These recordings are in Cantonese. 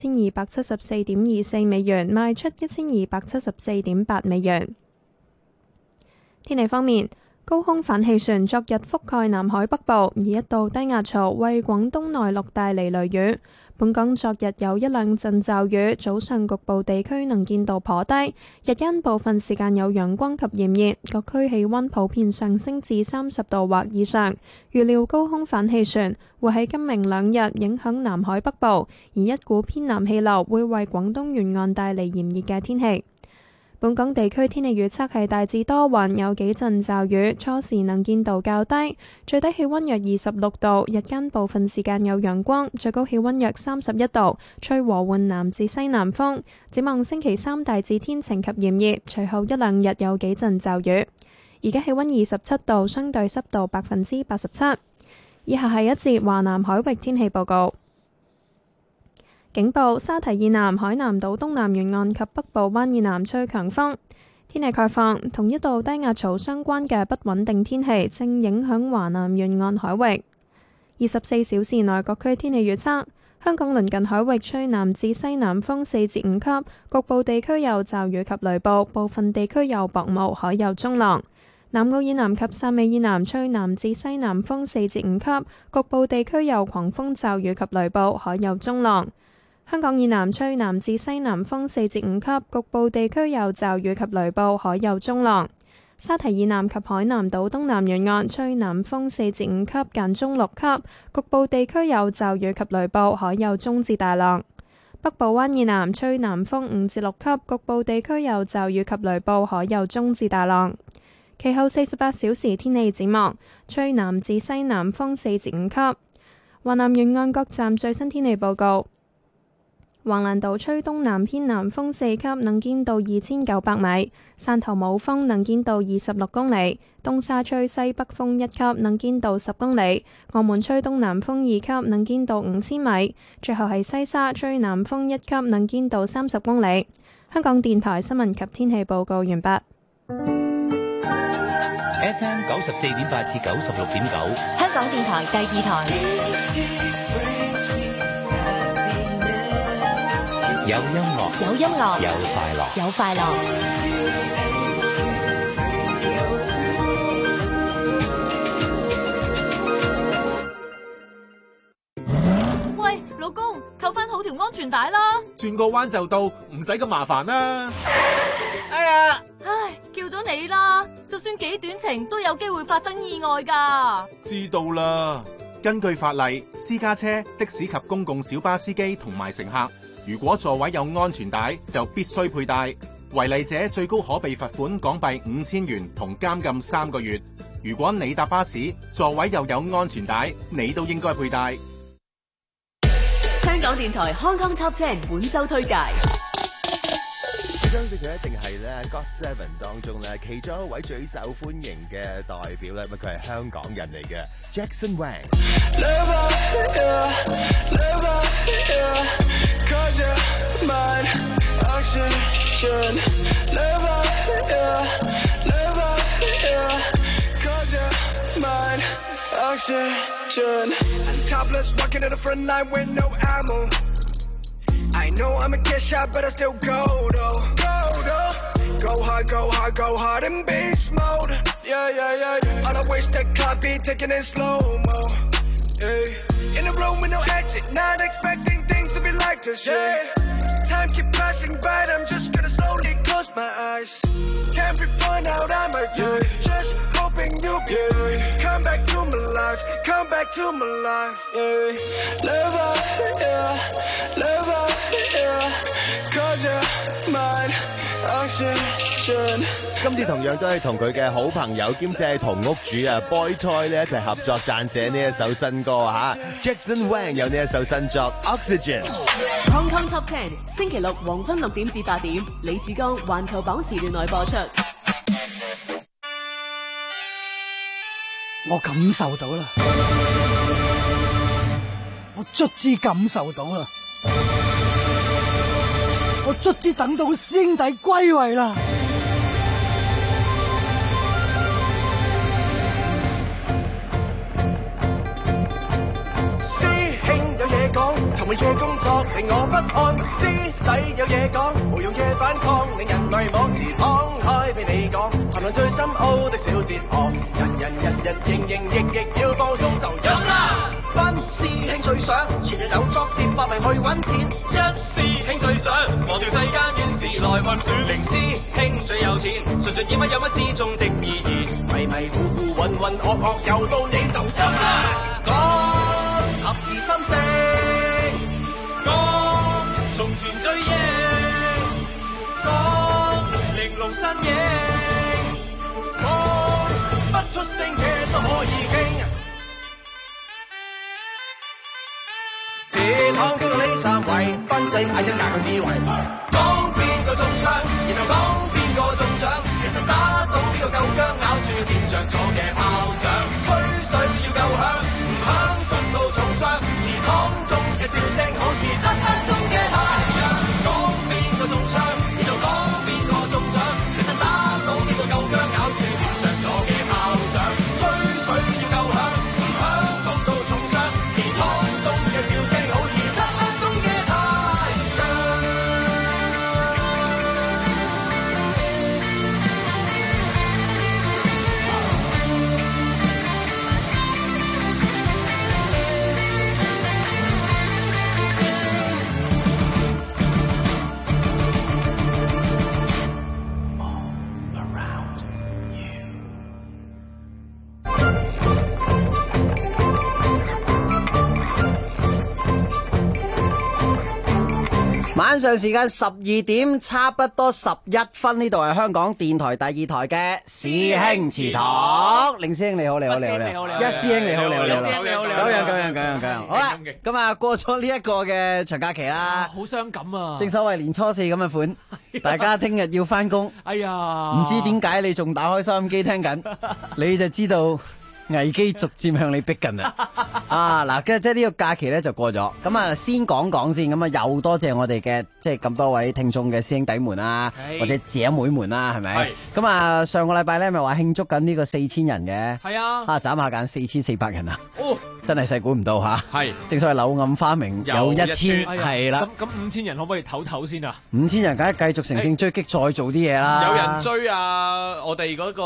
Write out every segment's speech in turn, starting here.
1274.24美元，賣出1274.8美元。天氣方面，高空反氣旋昨日覆蓋南海北部，而一道低壓槽為廣東內陸帶嚟雷雨。本港昨日有一兩陣驟雨，早上局部地區能見度頗低，日間部分時間有陽光及炎熱，各區氣溫普遍上升至30度或以上。預料高空反氣旋會喺今明兩日影響南海北部，而一股偏南氣流會為廣東沿岸帶嚟炎熱嘅天氣。本港地區天氣預測係大致多雲，有幾陣驟雨，初時能見度較低，最低氣溫約26度，日間部分時間有陽光，最高氣溫約31度，吹和緩南至西南風。展望星期三大致天晴及炎熱，隨後一兩日有幾陣驟雨。而家氣溫27度，相對濕度87%。以下係一節華南海域天氣報告。警報：沙堤以南、海南島東南沿岸及北部灣以南吹強風。天氣概況：同一道低壓槽相關嘅不穩定天氣正影響華南沿岸海域。24小時內各區天氣預測：香港鄰近海域吹南至西南風4至5級，局部地區有驟雨及雷暴，部分地區有薄霧，海有中浪。南澳以南及汕尾以南吹南至西南風4至5級，局部地區有狂風驟雨及雷暴，海有中浪。香港以南吹南至西南風4至5級，局部地區有驟雨及雷暴，海有中浪。沙堤以南及海南島東南沿岸吹南風4至5級，間中6級，局部地區有驟雨及雷暴，海有中至大浪。北部灣以南吹南風5至6級，局部地區有驟雨及雷暴，海有中至大浪。其後48小時天氣展望，吹南至西南風4至5級。華南沿岸各站最新天氣報告。橫瀾島吹東南偏南風4級，能見度2900米；汕頭冇風，能見度26公里；東沙吹西北風1級，能見度10公里；澳門吹東南風2級，能見度5000米；最後係西沙吹南風1級，能見度30公里。香港電台新聞及天氣報告完畢。 FM 94.8至96.9， 香港電台第2台。 有音樂， 有音樂， 有快樂， 有快樂。 喂，老公，扣翻好條安全帶啦！ 轉個彎就到，唔使咁麻煩啦。 哎呀，唉，叫咗你啦，就算幾短程都有機會發生意外㗎。 知道啦。根據法例，私家車、的士及公共小巴司機同埋乘客，如果座位有安全帶，就必須佩戴。違例者最高可被罰款港幣5000元同監禁3個月。如果你搭巴士，座位又有安全帶，你都應該佩戴。 香港電台 Hong Kong Top 10本周推介。 呢張佢一定係咧 GOT7 當中咧其中一位最受歡迎嘅代表咧，佢係香港人嚟嘅 Jackson Wang。 I know I'm a get shot, but I still go though. Go hard, go hard, go hard in beast mode. Yeah, yeah, yeah, yeah. On a waste that copy, taking it slow-mo. Yeah. In a room with no exit, not expecting things to be like this. Yeah. Time keep passing by, I'm just gonna slowly close my eyes. Can't be fun out, I'm a dude. Just hoping you'll be come back to my life, come back to my life. Yeah. Live up, yeah, live up, yeah. Cause you're mine, oxygen. 今次同樣都係同佢嘅好朋友兼且係同屋主啊 Boy Toy 呢一齊合作撰寫呢一首新歌啊 Jackson Wang 有呢一首新作 Oxygen。 Hong Kong Top 10星期六黃昏6點至8點，李志剛環球榜時段內播出。 我感受到啦，我卒之感受到啦，我卒之等到師兄弟歸位啦。 師兄有嘢講，尋悶嘅工作令我不安，師弟有嘢講，無用嘅反抗令人迷惘，時敞開俾你講，談論最深奧的小哲學，人營役要放鬆就飲啦。班師兄最想前日有作節百名去揾錢，一師兄最想忘掉世間遠事來運轉，零師兄最有錢，純盡以乜有乜之中的意義，迷迷糊糊渾渾噩噩又到你就飲啦。講合意心聲，講從前最英，講玲瓏身影，講不出聲嘅都可以傾。這趟中到呢三位，賓仔嗌一架嘅智慧，講邊個中槍，然後講邊個中獎，其實打到呢個夠薑，咬住點着咗嘅炮仗，吹水要夠響，唔響焗到重傷，祠堂中嘅笑聲好似漆黑中嘅太陽，講邊個中槍，然後講邊個中獎，其實打到呢個夠薑，咬住點着咗嘅炮仗，吹水要夠響，唔響焗到重傷，祠堂中嘅笑聲好似漆黑中嘅太陽。 晚上時間12點，差不多11分，呢度係香港電台第二台嘅師兄祠堂。凌師兄你好，你好，你好，你好，一師兄你好，你好，你好，咁樣，好啦，咁啊過咗呢一個嘅長假期啦， 好傷感啊！ 正所謂年初四咁嘅款，大家聽日要翻工， 哎呀， 唔知點解你仲打開收音機聽緊，你就知道危機逐漸向你逼近啦！啊嗱，即係呢個假期咧就過咗，咁啊先講先，咁啊又多謝我哋嘅即係咁多位聽眾嘅師兄弟們啊，或者姐妹們啦，係咪？咁啊上個禮拜咧咪話慶祝緊呢個4000人嘅， 係啊， 啊眨下眼4400人啊， 哦， 真係細估唔到吓，係正所謂柳暗花明有1000，係啦， 咁5000人可唔可以唞唞先啊 ？5000人梗係繼續乘勝追擊，再做啲嘢啦。 有人追啊！我哋嗰個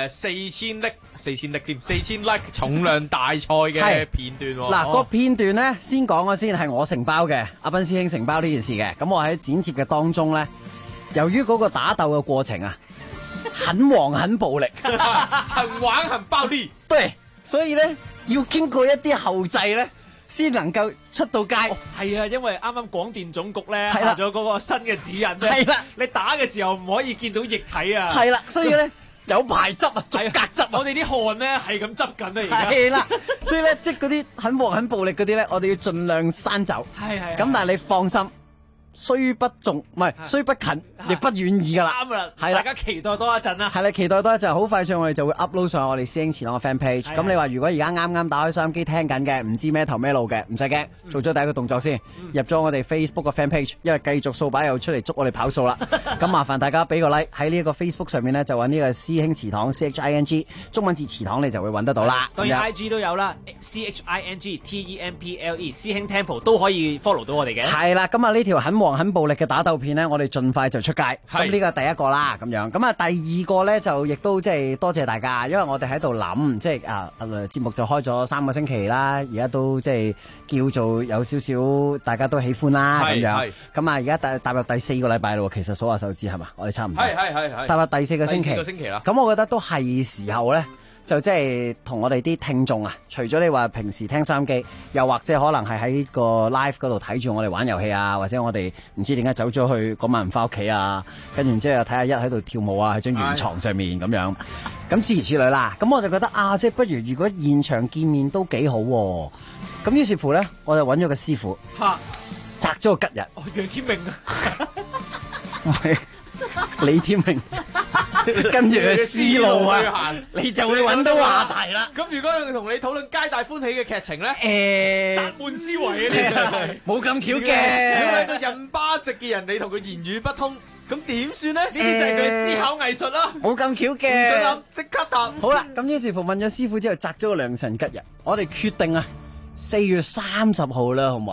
4000like 重量大賽嘅片段喎。 嗱個片段咧，先講咗先，係我承包嘅，阿斌師兄承包呢件事嘅。咁我喺剪接嘅當中咧，由於嗰個打鬥嘅過程啊，很黃很暴力， 很玩很暴力， 對，所以咧要經過一啲後製咧，先能夠出到街。 係啊，因為啱啱廣電總局咧下咗嗰個新嘅指引咧，係啦，你打嘅時候唔可以見到液體啊。 係啦，所以咧。有排執啊，逐格執啊！ 我哋啲汗咧係咁執緊啊，而家係啦，所以咧即係嗰啲很黃很暴力嗰啲咧，我哋要盡量刪走。係咁，但係你放心，雖不中唔係雖不近，亦不遠矣噶啦。 啱啦，係大家期待多一陣啦。 係啦，期待多一陣，好快上我哋就會 upload 上我哋師兄祠堂嘅 fan page。咁你話如果而家啱打開收音機聽緊嘅，唔知咩頭咩路嘅，唔使驚，做咗第一個動作先，入咗我哋 Facebook 嘅 fan page，因為繼續掃把又出嚟捉我哋跑數啦。咁麻煩大家俾個 like 喺呢一個 Facebook 上面咧，就揾呢個師兄祠堂 CHING 中文字祠堂，你就會揾得到啦。 當然 IG 都有啦，CHING TEMPLE 師兄 Temple 都可以 follow 到我哋嘅。 係啦，咁啊呢條很黃很暴力嘅打鬥片咧，我哋盡快就出街。咁呢個係第一個啦，咁樣。咁啊第二個咧就亦都即係多謝大家，因為我哋喺度諗，即係節目就開咗3個星期啦，而家都即係叫做有少少大家都喜歡啦咁樣。咁啊而家踏入第4個禮拜咯，其實數下手指係嘛，我哋差唔多。係。踏入第4個星期。 第4個星期啦。 咁我覺得都係時候咧。就即係同我哋啲聽眾啊，除咗你話平時聽收音機，又或者可能係喺個 live 嗰度睇住我哋玩遊戲啊，或者我哋唔知點解走咗去嗰晚唔翻屋企啊，跟住之後睇下一喺度跳舞啊，喺張圓床上面咁樣，咁諸如此類啦。咁我就覺得即係不如果現場見面都幾好喎。咁於是乎咧，我就揾咗個師傅，摘咗個吉日。 楊天命啊， 唔係李天命。跟住佢思路啊，你就會揾到話題啦。 咁如果佢同你討論皆大歡喜嘅劇情咧， 薩滿思維啊，呢真係冇咁巧嘅。 如果係個印巴籍嘅人，你同佢言語不通，咁點算咧？ 呢啲就係佢思考藝術啦。 冇咁巧嘅。 唔准諗，即刻答。 好啦，咁於是乎問咗師傅之後，擇咗個良辰吉日，我哋決定啊，4月30號啦，好唔好啊？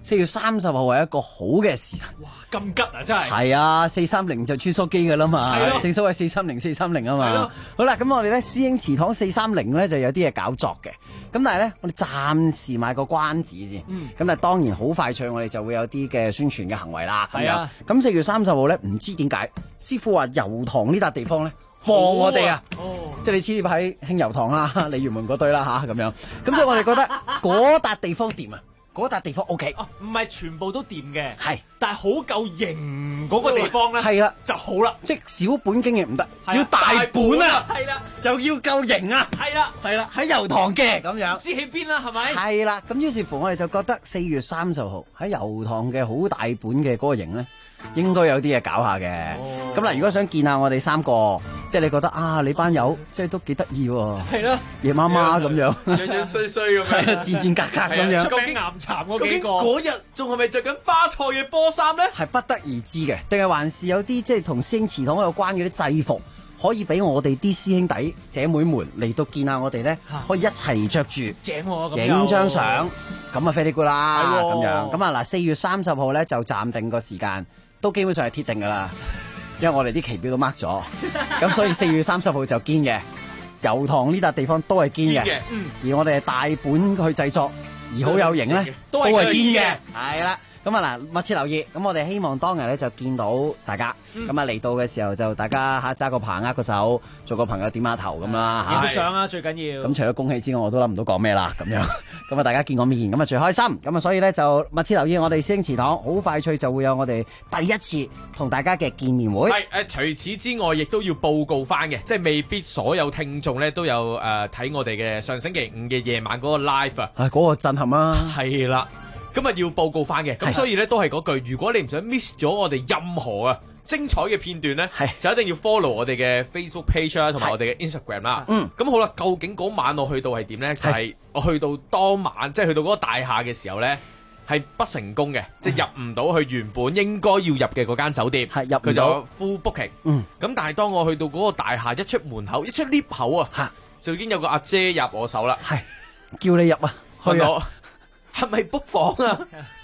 4月30號係一個好嘅時辰。 哇，咁吉啊，真係。 係啊，430就穿梭機噶啦嘛。 係咯， 正所謂430啊嘛。係咯。好啦，咁我哋咧師兄祠堂430咧就有啲嘢搞作嘅。咁但係咧，我哋暫時賣個關子先。咁但係當然好快脆，我哋就會有啲嘅宣傳嘅行為啦。係啊。咁4月30號咧，唔知點解師傅話油塘呢笪地方咧望我哋啊。即係你黐喺興油塘啦、鯉魚門嗰堆啦吓咁樣。咁所以我哋覺得嗰笪地方掂啊。嗰笪地方 OK， 唔係全部都掂嘅， 係， 但係好夠型嗰個地方咧， 係啦就好啦， 即係小本經營唔得，要大本啊， 係啦， 又要夠型啊， 係啦， 係啦，喺油塘嘅咁樣， 知喺邊啦，係咪？ 係啦，咁於是乎我哋就覺得4月30號喺油塘嘅好大本嘅嗰個型咧，應該有啲嘢搞下嘅。咁嗱，如果想見下我哋3個，即係你覺得啊，你班友即係都幾得意喎， 係咯， 夜媽媽咁樣， 樣樣衰衰咁樣， 戰戰格格咁樣。 究竟岩殘嗰幾個， 嗰日仲係咪着緊巴塞嘅波衫咧？ 係不得而知嘅，定係還是有啲即係同師兄祠堂有關嘅啲制服，可以俾我哋啲師兄弟姐妹們嚟到見下我哋咧，可以一齊着住， 正喎， 影張相，咁啊 very good 啦，咁樣。咁啊嗱，4月30號咧就暫定個時間，都基本上係鐵定噶啦。因為我哋啲期表都 mark 咗，咁所以4月30號就堅嘅，油塘呢笪地方都係堅嘅，而我哋係大本去製作，而好有型咧，都係堅嘅，係啦。咁啊嗱，密切留意。咁我哋希望當日咧就見到大家。咁啊嚟到嘅時候就大家嚇揸個棚握個手，做個朋友點下頭咁啦嚇。 影張相啊，最緊要。 咁除咗恭喜之外，我都諗唔到講咩啦咁樣。咁啊大家見個面，咁啊最開心。咁啊所以咧就密切留意我哋師兄祠堂，好快脆就會有我哋第一次同大家嘅見面會。 係除此之外，亦都要報告翻嘅，即係未必所有聽眾咧都有睇我哋嘅上星期五嘅夜晚嗰個 live 啊。 嗰個震撼啊！ 係啦。今日要報告翻嘅，咁所以咧都係嗰句，如果你唔想 miss 咗我哋任何精彩嘅片段咧，就一定要 follow 我哋嘅 Facebook page 啦，同埋我哋嘅 Instagram 啦。咁好啦，究竟嗰晚我去到係點咧？就係我去到當晚，即係去到嗰個大廈嘅時候咧，係不成功嘅，即係入唔到去原本應該要入嘅嗰間酒店，佢就 full booking。咁但係當我去到嗰個大廈，一出門口，一出 lift 口啊，就已經有個阿姐入我手啦， 叫你入啊，去啊！ 係咪 book 房啊？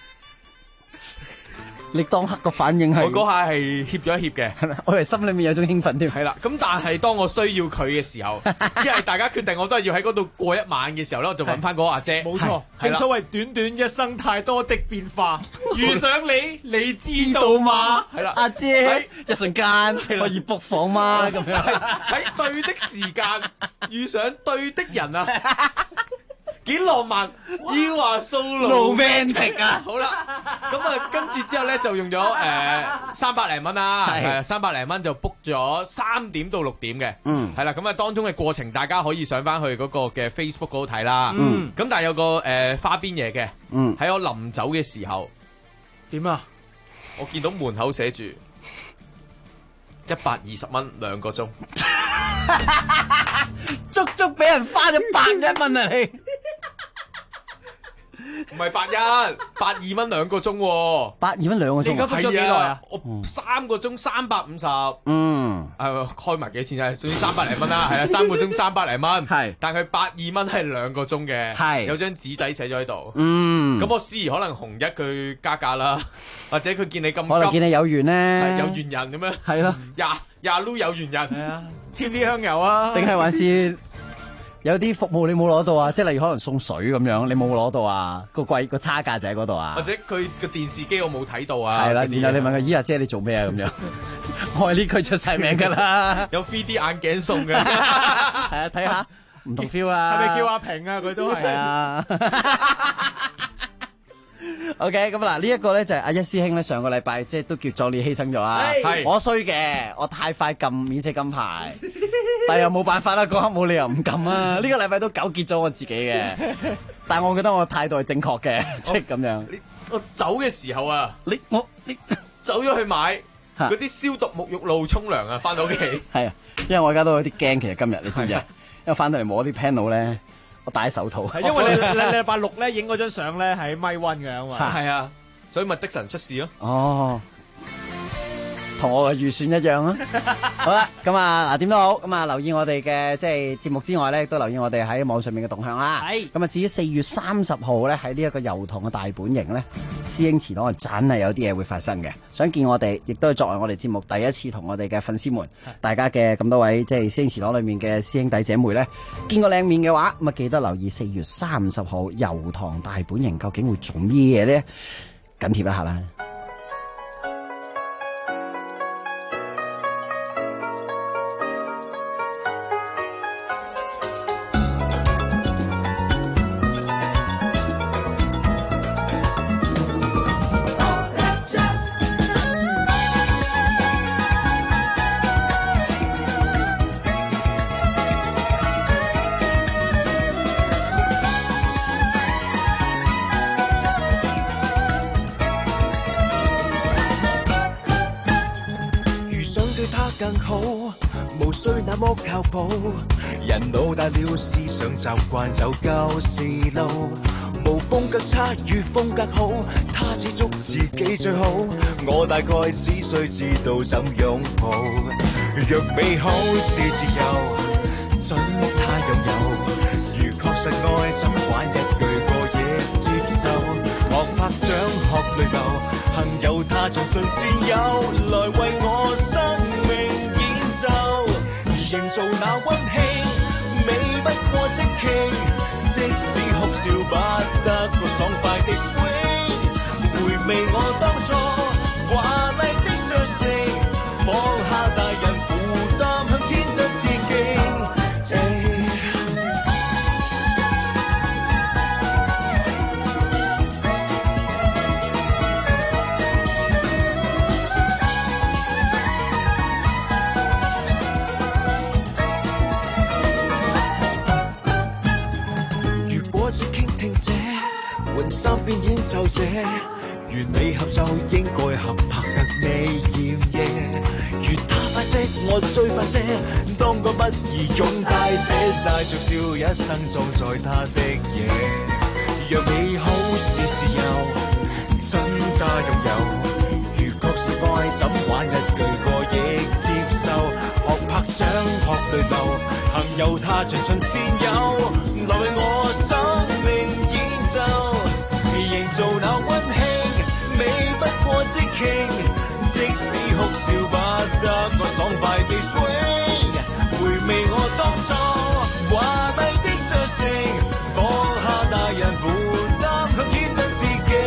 你當刻個反應係我嗰下係怯咗一怯嘅， 我以為心裏面有種興奮添。 係啦，咁但係當我需要佢嘅時候，因為大家決定我都係要喺嗰度過一晚嘅時候咧，我就揾翻嗰個阿姐。 冇錯，正所謂短短一生太多的變化，遇上你，你知道嗎？ 係啦， 阿姐，一陣間可以 book 房嗎？咁樣喺對的時間遇上對的人啊！幾浪漫，要話 so romantic 啊！好啦，咁啊跟住之後咧就用咗300零蚊啦，300零蚊就 book 咗3點到6點嘅，係啦，咁啊當中嘅過程大家可以上翻去嗰個嘅 Facebook 嗰度睇啦，咁但係有個花邊嘢嘅，喺我臨走嘅時候點啊？ 我見到門口寫住120蚊2個鐘， 足足俾人花咗101蚊啊你！ 唔係81蚊2個鐘喎 ，82蚊2個鐘。 你而家 book 咗幾耐啊？ 我3個鐘350。開埋幾錢啊？總之300零蚊啦，係啦，3個鐘300零蚊。係，但佢82蚊係2個鐘嘅。係，有張紙仔寫咗喺度。咁我思疑可能紅一佢加價啦，或者佢見你咁急， 可能見你有緣咧， 有緣人咁樣。 係咯， 廿撈有緣人。係啊， 添啲香油啊。 定係還是？有啲服務你冇攞到啊，即係例如可能送水咁樣，你冇攞到啊，個差價就喺嗰度啊。 或者佢個電視機我冇睇到啊。 係啦，然後你問佢：咦，阿姐你做咩啊？咁樣，我係呢區出晒名噶啦。 有 3D 眼鏡送嘅。係啊，睇下唔同 feel 啊。 係咪叫阿平啊？佢都係。係啊。 OK，咁嗱呢一個咧就係阿一師兄咧上個禮拜即係都叫壯烈犧牲咗啊！我衰嘅，我太快撳免死金牌，但係又冇辦法啦，嗰刻冇理由唔撳啊！呢個禮拜都糾結咗我自己嘅，但係我覺得我態度係正確嘅，即係咁樣。 我走嘅時候啊，你走咗去買嗰啲消毒沐浴露沖涼啊，翻到屋企。 係啊，因為我而家都有啲驚，其實今日你知唔知啊？因為翻到嚟摸啲 panel 咧。我戴手套， 係因為你禮拜6咧影嗰張相咧喺咪溫嘅嘛， 係啊，所以咪的神出事咯。 哦， 同我嘅預算一樣啊。好啦，咁啊嗱，點都好，咁啊留意我哋嘅即係節目之外咧，都留意我哋喺網上面嘅動向啦。係，咁啊至於4月30號咧喺呢一個油塘嘅大本營咧，師兄祠堂真係有啲嘢會發生嘅。想見我哋，亦都係作為我哋節目第一次同我哋嘅粉絲們，大家嘅咁多位即係師兄祠堂裏面嘅師兄弟姐妹咧，見過靚面嘅話，咁啊記得留意4月30號油塘大本營究竟會做咩嘢咧？緊貼一下啦。 更好，無需那麼靠譜。人老大了，思想習慣走舊時路，無風格差與風格好，他只捉自己最好。我大概只需知道怎擁抱。若美好是自由，准他擁有。如確實愛，怎玩一句過亦接受。學拍掌，學淚流，幸有他盡信先有，來為我生命演奏，營造那溫馨，美不過即興，即使哭笑不得個爽快的 swing， 回味我當初華麗的雙性，放下大人負擔，向天真致敬。換三邊演奏者，完美合奏應該合拍得美豔嘢。如他快些，我最快些，當個不宜擁戴者，帶着笑一生裝載他的嘢。若美好是自由，真他擁有。如確實愛，怎玩一句過亦接受。學拍掌，學對流，幸有他盡信先有，來為我生命演奏。營造那溫馨，美不過即興，即使哭笑不得我爽快地 swing， 回味我當初華麗的雙性，放下大人負擔，向天真致敬。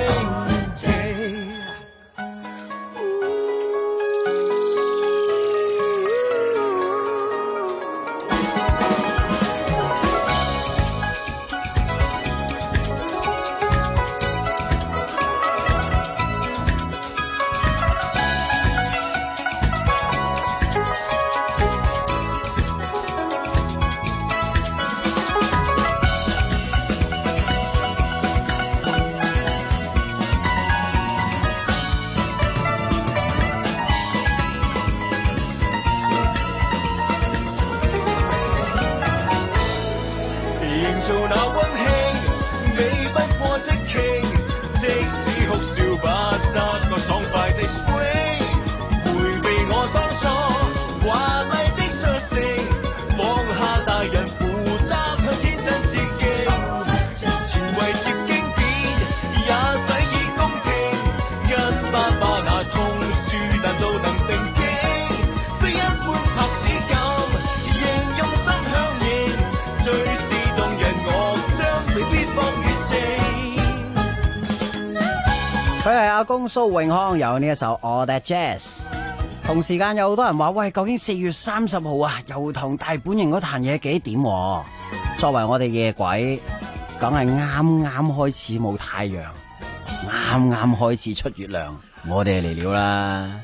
佢係阿公蘇永康有呢一首 All That Jazz。同時間有好多人話，喂，究竟4月30號啊，油塘大本營嗰壇嘢幾點？作為我哋夜鬼，梗係啱啱開始冇太陽，啱啱開始出月亮，我哋嚟了啦。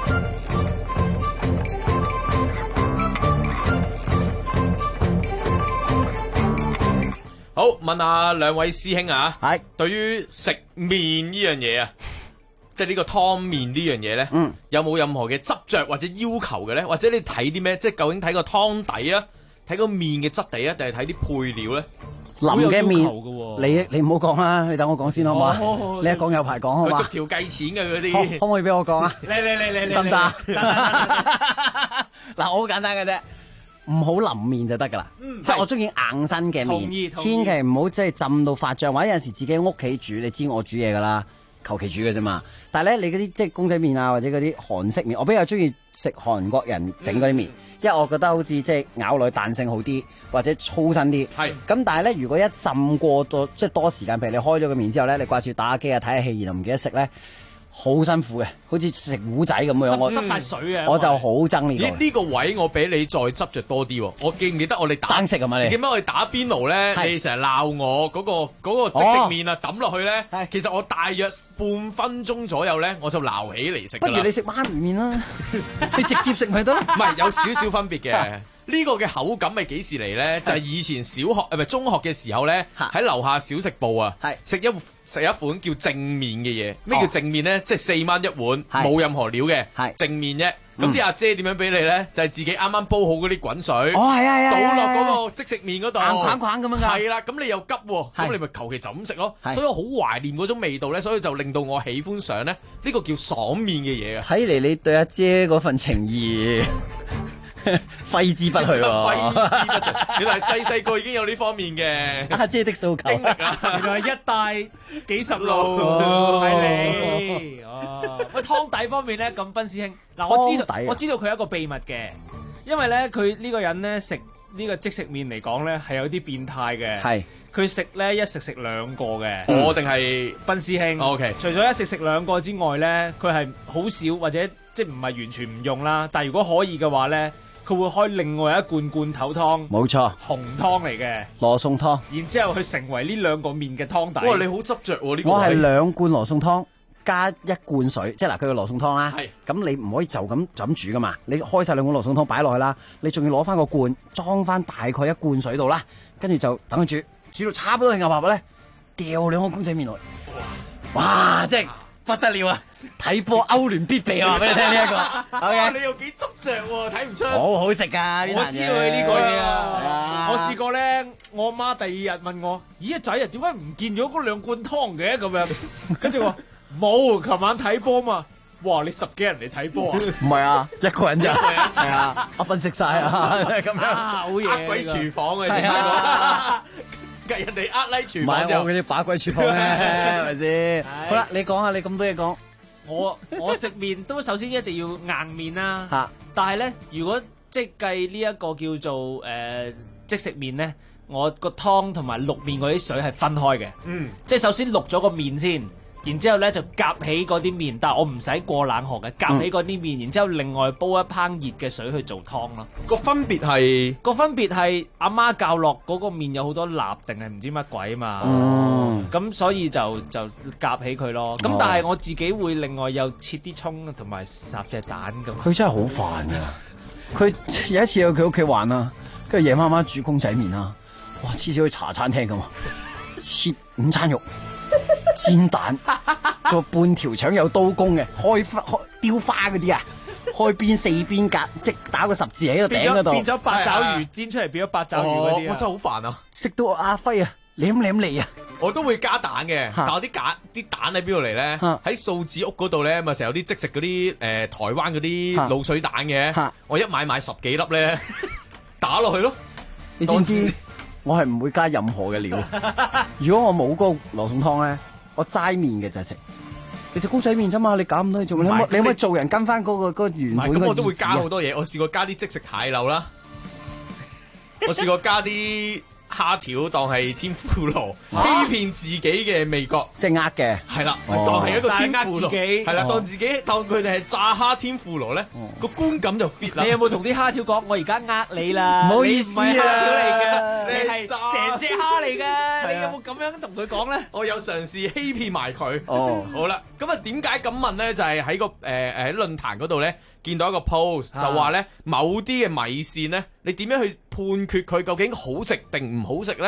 好，問下兩位師兄啊，係對於食麵呢樣嘢啊，即係呢個湯麵呢樣嘢咧，有冇任何嘅執着或者要求嘅咧？或者你睇啲咩？即係究竟睇個湯底啊，睇個麵嘅質地啊，定係睇啲配料咧？ 淋嘅麵好有要求㗎喎你唔好講啦，你等我講先好嘛？ 好你一講有排講好嘛？ 佢逐條計錢嘅嗰可啲。 唔可以俾我講啊？ 嚟得唔得啊？嗱，我好簡單嘅啫，唔好淋面就得噶啦。即係我中意硬身嘅同意面， 同意千祈唔好即係浸到發脹，或者有陣時自己喺屋企煮，你知我煮嘢噶啦，求其煮嘅啫嘛。但係咧，你嗰啲即係公仔麵啊，或者嗰啲韓式麵，我比較中意食韓國人整嗰啲麵，因為我覺得好似即係咬落去彈性好啲，或者粗身啲。 係咁，但係咧，如果一浸過多即係多時間，譬如你開咗個麵之後咧，你掛住打下機啊、睇下戲，然後唔記得食咧。好辛苦嘅，好似食糊仔咁樣， 濕晒水啊！ 我就好憎呢個。 呢個位我俾你再執着多啲喎。我記唔記得我哋打生食係咪你？ 記唔記得我哋打邊爐咧？你成日鬧我嗰個即食麵啊抌落去咧。其實我大約半分鐘左右咧，我就撈起嚟食㗎啦。 不如你食媽咪麵啦，你直接食咪得咯。 唔係有少少分別嘅。呢個嘅口感係幾時嚟咧？就係以前小學唔係中學嘅時候咧，喺樓下小食部啊，食一款叫正麵嘅嘢。咩叫正麵咧？即係4蚊一碗，冇任何料嘅，正麵啫。咁啲阿姐點樣俾你咧？就係自己啱啱煲好嗰啲滾水，倒落嗰個即食麵嗰度， 硬框框咁樣㗎。 係啦，咁你又急喎，咁你咪求其就咁食咯。所以我好懷念嗰種味道咧，所以就令到我喜歡上咧呢個叫爽麵嘅嘢啊。 睇嚟你對阿姐嗰份情義揮之不去喎， 揮之不盡。原來細個已經有呢方面嘅阿姐的訴求經歷啊！ 原來一帶幾十路係你哦。喂，湯底方面咧，咁斌師兄嗱，我知道佢有一個秘密嘅，因為咧佢呢個人咧食呢個即食麵嚟講咧係有啲變態嘅。 係佢食咧一食兩個嘅。 我定係斌師兄。 OK。 除咗一食兩個之外咧，佢係好少或者即係唔係完全唔用啦。但係如果可以嘅話咧，佢會開另外一罐頭湯， 冇錯， 紅湯嚟嘅羅宋湯， 然之後佢成為呢兩個麵嘅湯底。 哇！你好執着喎呢個。 我係2罐羅宋湯加1罐水，即係嗱佢個羅宋湯啦。咁你唔可以就咁煮噶嘛？你開晒2罐羅宋湯擺落去啦，你仲要攞翻個罐裝翻大概1罐水度啦，跟住就等佢煮到差唔多係牛白咧，掉2個公仔麵落去。哇！即係不得了啊！睇波歐聯必備啊！俾你聽呢一個。 哇！你又幾執着喎，睇唔出。 好好食㗎！ 我知道佢呢個嘢啊！我試過咧，我媽第2日問我：咦，阿仔啊，點解唔見咗嗰2罐湯嘅？咁樣，跟住我冇，琴晚睇波嘛。哇！你10幾人嚟睇波啊？ 唔係啊，一個人咋？係啊，我分析晒啊，咁樣。 好嘢！ 呃鬼廚房啊！係啊。計人哋呃廚房就我嗰啲把鬼廚房咧，係咪先？好啦，你講下你咁多嘢講。 我食麵都首先一定要硬麵啦。但係咧，如果即係計呢一個叫做即食麵咧，我個湯同埋渌麵嗰啲水係分開嘅。即係首先渌咗個麵先。然之後咧就夾起嗰啲麵，但係我唔使過冷河嘅，夾起嗰啲麵，然之後另外煲一烹熱嘅水去做湯咯。 個分別係阿媽教落嗰個麵有好多蠟定係唔知乜鬼嘛。咁所以就夾起佢咯。咁但係我自己會另外又切啲葱同埋烚隻蛋咁。 佢真係好煩㗎。佢有一次去佢屋企玩啊，跟住夜媽媽煮公仔麵啊，哇！黐線去茶餐廳咁，切午餐肉。煎蛋，個半條腸有刀工嘅，開雕花嗰啲啊，開邊4邊格，即打個10字喺個頂嗰度， 變咗八爪魚煎出嚟，變咗八爪魚嗰啲我真係好煩啊！ 食到阿輝啊，舐嚟啊！ 我都會加蛋嘅，但我啲蛋喺邊度嚟咧？喺素子屋嗰度咧，咪成日有啲即食嗰啲台灣嗰啲滷水蛋嘅，我一買10幾粒咧，打落去咯。 你知唔知？我係唔會加任何嘅料。如果我冇嗰個羅宋湯咧，我齋麵嘅就係食。你食公仔麵啫嘛，你搞咁多嘢做咩？你可唔可以做人跟翻嗰個原本嘅意思啊？ 咁我都會加好多嘢。我試過加啲即食蟹柳啦，我試過加啲蝦條當係天婦羅，欺騙自己嘅味覺， 即係呃嘅。 係啦，當係一個天婦羅，係啦，當佢哋係炸蝦天婦羅咧，個觀感就 fit 啦。 你有冇同啲蝦條講？我而家呃你啦， 唔好意思啊， 你唔係蝦條嚟嘅，你係成隻蝦嚟嘅。你有冇咁樣同佢講咧？ 我有嘗試欺騙埋佢。好啦，咁啊點解咁問咧？就係喺個喺論壇嗰度咧，見到一個 post 就話咧，某啲嘅米線咧，你點樣去判決佢究竟好食定唔好食咧？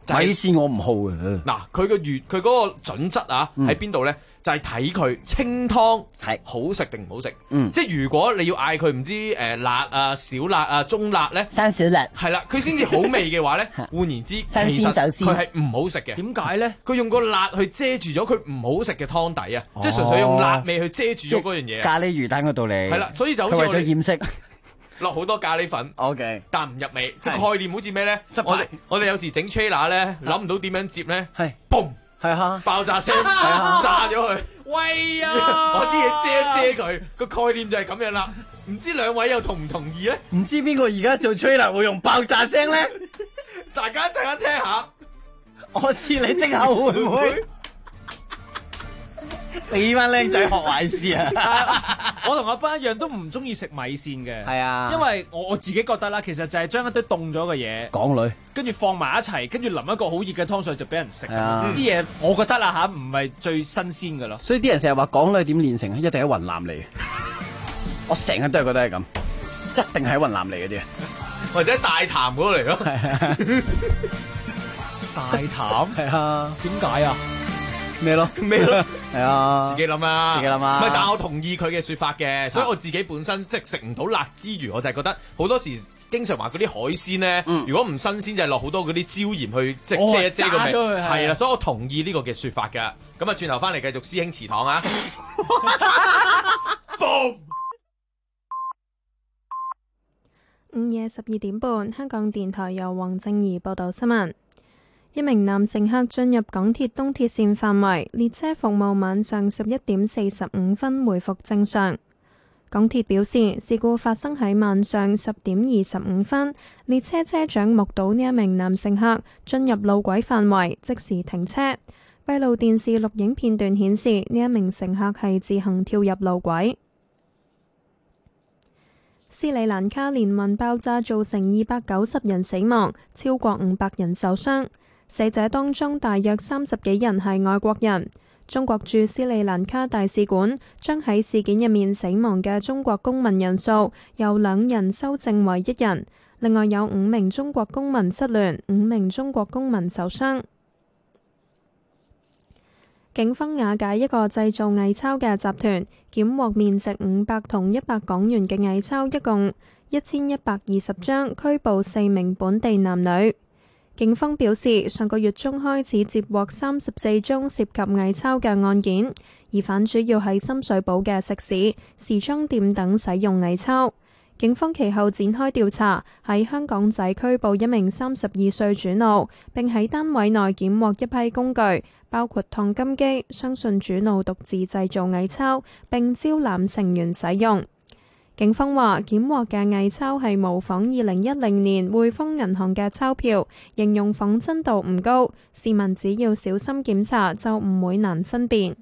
米線我唔好嘅。 嗱，佢嗰個準則啊，喺邊度咧？就係睇佢清湯係好食定唔好食。即係如果你要嗌佢唔知辣啊、小辣啊、中辣咧， 生小辣係啦，佢先至好味嘅話咧，換言之，其實佢係唔好食嘅。 點解咧？ 佢用個辣去遮住咗佢唔好食嘅湯底啊，即係純粹用辣味去遮住咗嗰樣嘢。 咖喱魚蛋嗰度嚟。 係啦，所以就好似為咗掩飾。 落好多咖喱粉 ，OK， 但唔入味，即係概念好似咩咧？我哋有時整 trailer 咧，諗唔到點樣接咧，係 boom， 係啊，爆炸聲，炸咗佢，喂啊！我啲嘢遮佢，個概念就係咁樣啦。唔知兩位又同唔同意咧？ 唔知邊個而家做 trailer 會用爆炸聲咧？ 大家一陣間聽下， 我試你聽下會唔會？你班僆仔學壞事啊！ 我同阿班一樣都唔中意食米線嘅， 係啊， 因為我自己覺得啦，其實就係將一堆凍咗嘅嘢， 港女， 跟住放埋一齊，跟住淋一個好熱嘅湯水就俾人食。啲嘢我覺得啦嚇，唔係最新鮮嘅咯。 所以啲人成日話港女點練成，一定喺雲南嚟嘅。我成日都係覺得係咁，一定喺雲南嚟嘅啲， 或者大潭嗰度嚟咯。 大潭係啊？ 點解啊？ 咩咯？係啊， 自己諗啊， 自己諗啊。 唔係，但係我同意佢嘅説法嘅，所以我自己本身即係食唔到辣之餘，我就係覺得好多時經常話嗰啲海鮮咧，如果唔新鮮就係落好多嗰啲椒鹽去即係遮一遮個味，係啦，所以我同意呢個嘅説法㗎。咁啊，轉頭翻嚟繼續師兄祠堂啊！ 午夜12點半，香港電台由黃正儀報道新聞。一名男乘客進入港鐵東鐵線範圍，列車服務晚上11點45分回復正常。港鐵表示，事故發生喺晚上10點25分，列車車長目睹呢一名男乘客進入路軌範圍，即時停車。閉路電視錄影片段顯示，呢一名乘客係自行跳入路軌。斯里蘭卡連環爆炸造成290人死亡，超過500人受傷。死者當中大約30幾人係外國人。中國駐斯里蘭卡大使館將喺事件入面死亡嘅中國公民人數由2人修正為1人。另外有5名中國公民失聯，5名中國公民受傷。警方瓦解一個製造偽鈔嘅集團，檢獲面值500同100港元嘅偽鈔，一共1120張，拘捕4名本地男女。警方表示，上個月中開始接獲34宗涉及偽鈔嘅案件，疑犯主要喺深水埗嘅食肆、時裝店等使用偽鈔。警方其後展開調查，喺香港仔拘捕一名32歲主腦，並喺單位內檢獲一批工具，包括燙金機，相信主腦獨自製造偽鈔，並招攬成員使用。警方話，檢獲嘅偽鈔係模仿2010年匯豐銀行嘅鈔票，形容仿真度唔高，市民只要小心檢查就唔會難分辨。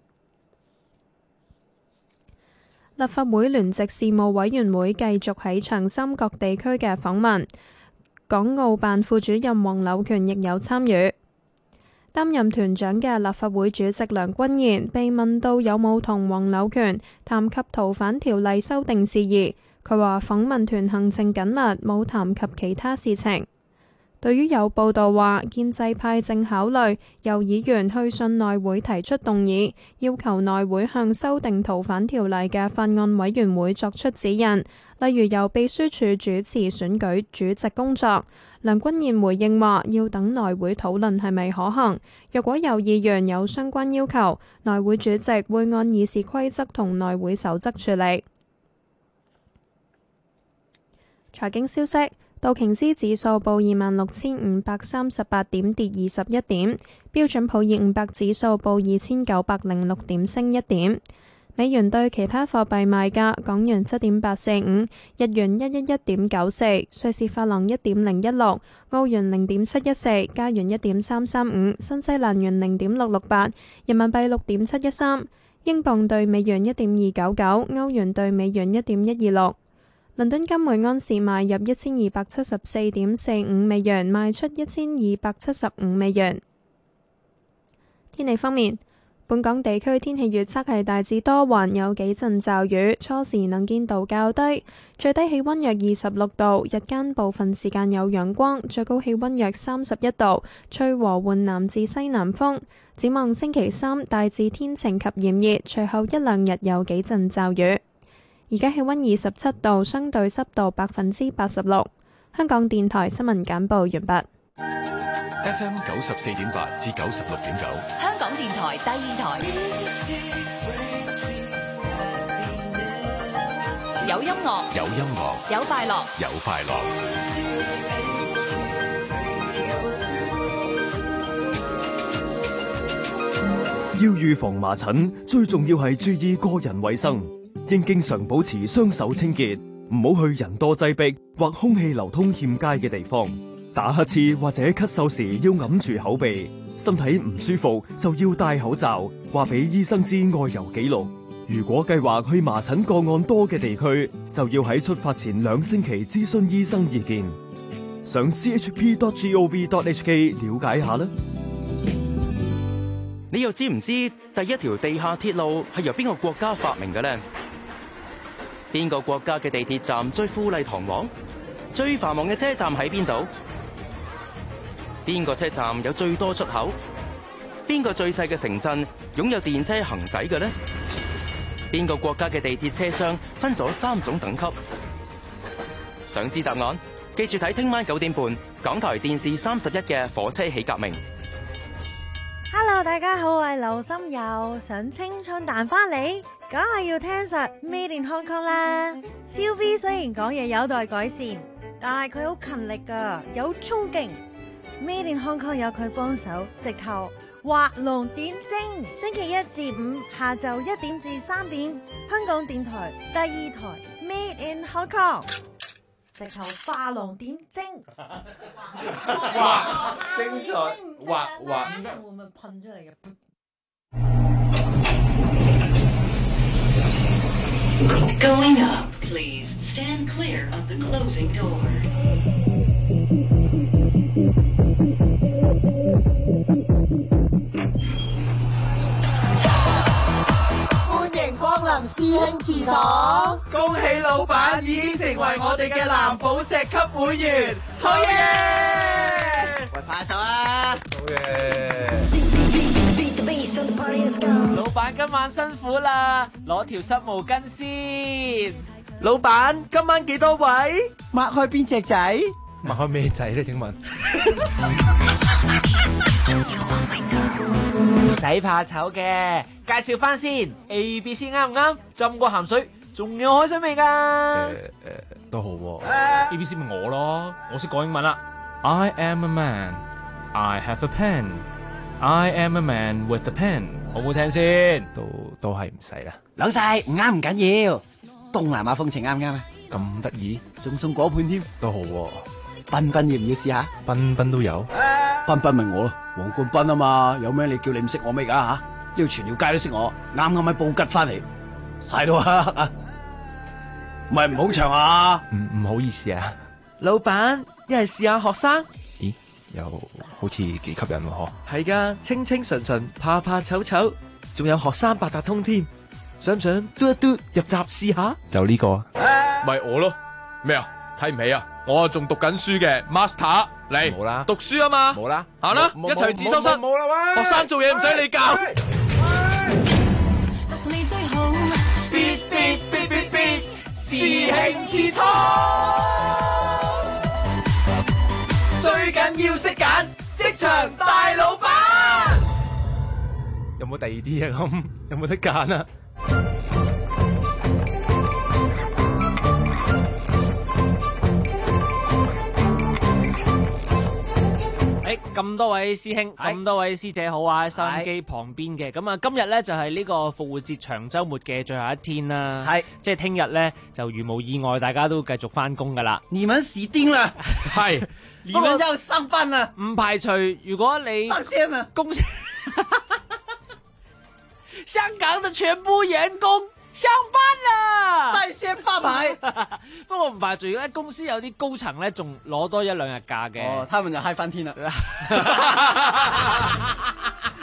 立法會聯席事務委員會繼續喺長三角地區嘅訪問，港澳辦副主任黃柳權亦有參與。擔任團長嘅立法會主席梁君彥被問到有冇同黃柳權談及逃犯條例修訂事宜，佢話訪問團行程緊密，冇談及其他事情。對於有報道話建制派正考慮由議員去信內會提出動議，要求內會向修訂逃犯條例嘅法案委員會作出指引，例如由秘書處主持選舉主席工作。梁君彥回應話，要等內會討論係咪可行，若果有議員有相關要求，內會主席會按議事規則同內會守則處理。財經消息，道瓊斯指數報26,538點，跌21點；標準普爾500指數報2,906點，升1點。美元對其他貨幣賣價：港元7.845，日元111.94，瑞士法郎1.016，澳元0.714，加元1.335，新西蘭元0.668，人民幣6.713，英鎊對美元1.299，歐元對美元1.126。倫敦金每安士買入1274.45美元，賣出1275美元。天氣方面， 本港地區天氣預測係大致多雲，有幾陣驟雨，初時能見度較低，最低氣溫約26度，日間部分時間有陽光，最高氣溫約31度，吹和緩南至西南風。展望星期三大致天晴及炎熱，隨後一兩日有幾陣驟雨。而家氣溫27度，相對濕度86%。香港電台新聞簡報完畢。 FM 94.8至96.9， 香港電台第二台，有音樂， 有音樂， 有快樂， 有快樂。 要預防麻疹，最重要係注意個人衛生，應經常保持雙手清潔，唔好去人多擠迫或空氣流通欠佳嘅地方。打乞嗤或者咳嗽時要揞住口鼻，身體唔舒服就要戴口罩，話俾醫生知外遊記錄。如果計劃去麻疹個案多嘅地區，就要喺出發前2星期諮詢醫生意見。上 chp.gov.hk 了解下啦。 你又知唔知第一條地下鐵路係由邊個國家發明嘅呢？邊個國家嘅地鐵站最富麗堂皇？最繁忙嘅車站喺邊度？邊個車站有最多出口？邊個最細嘅城鎮擁有電車行駛嘅呢？邊個國家嘅地鐵車廂分咗3種等級？想知答案？記住睇聽晚9點半，港台電視31嘅火車起革命。 Hello， 大家好，我係劉心悠，想青春彈翻嚟，梗係要聽實 Made in Hong Kong 啦。CUV 雖然講嘢有待改善，但係佢好勤力噶，有衝勁。Made in Hong Kong 有佢幫手，直頭畫龍點睛。星期1至5下晝1點至3點，香港電台第2台 Made in Hong Kong， 直頭畫龍點睛。 哇！精彩，畫會唔會噴出嚟嘅？ Going up, please. Stand clear of the closing door. 歡迎光臨師兄祠堂， 恭喜老闆已經成為我哋嘅藍寶石級會員，好嘢！ 喂，拍手啊！ 好嘢！老闆今晚辛苦啦，攞條濕毛巾先。老闆今晚幾多位？ 擘開邊隻仔？ 擘開咩仔咧？請問？ 唔使怕醜嘅，介紹翻先。ABC 啱唔啱？浸過鹹水，仲有海水味噶。 都好喎。ABC 咪我咯，我識講英文啦。I am a man, I have a pen, I am a man with a pen。好唔好聽先？都係唔使啦。 老細唔啱唔緊要，東南亞風情啱唔啱啊？ 咁得意， 仲送果盤添， 都好喎。 彬彬要唔要試下？ 彬彬都有。 彬彬咪我咯，黃冠彬啊嘛，有咩你叫你唔識我咩噶吓？呢度全條街都識我，啱啱喺布吉翻嚟，晒到黑啊！唔係唔好長啊！ 唔好意思啊， 老闆一係試下學生。 咦，又好似幾吸引喎嗬？ 係噶，清清純純，怕怕醜醜，仲有學生八達通添，想唔想嘟一嘟入閘試下？ 就呢個，咪我咯。咩啊？睇唔起啊？我仲讀緊書嘅 Master 嚟，冇啦，讀書啊嘛，冇啦，行啦，一齊自修室，冇啦喂，學生做嘢唔使你教。 別師兄祠堂，最緊要識揀職場大老闆。 有冇第二啲啊？咁有冇得揀啊？ 咁多位師兄，咁多位師姐好啊！喺收音機旁邊嘅，咁啊，今日咧就係呢個復活節長週末嘅最後一天啦。係，即係聽日咧就如無意外，大家都繼續翻工噶啦。 你們死定了！ 係， 你們要上班啦！ 唔排除如果你上線啦， 公司香港的全部員工上班啦， 在線發牌。 不過唔排除咧，公司有啲高層咧，仲攞多1-2日假嘅。 哦，他們就嗨翻天啦。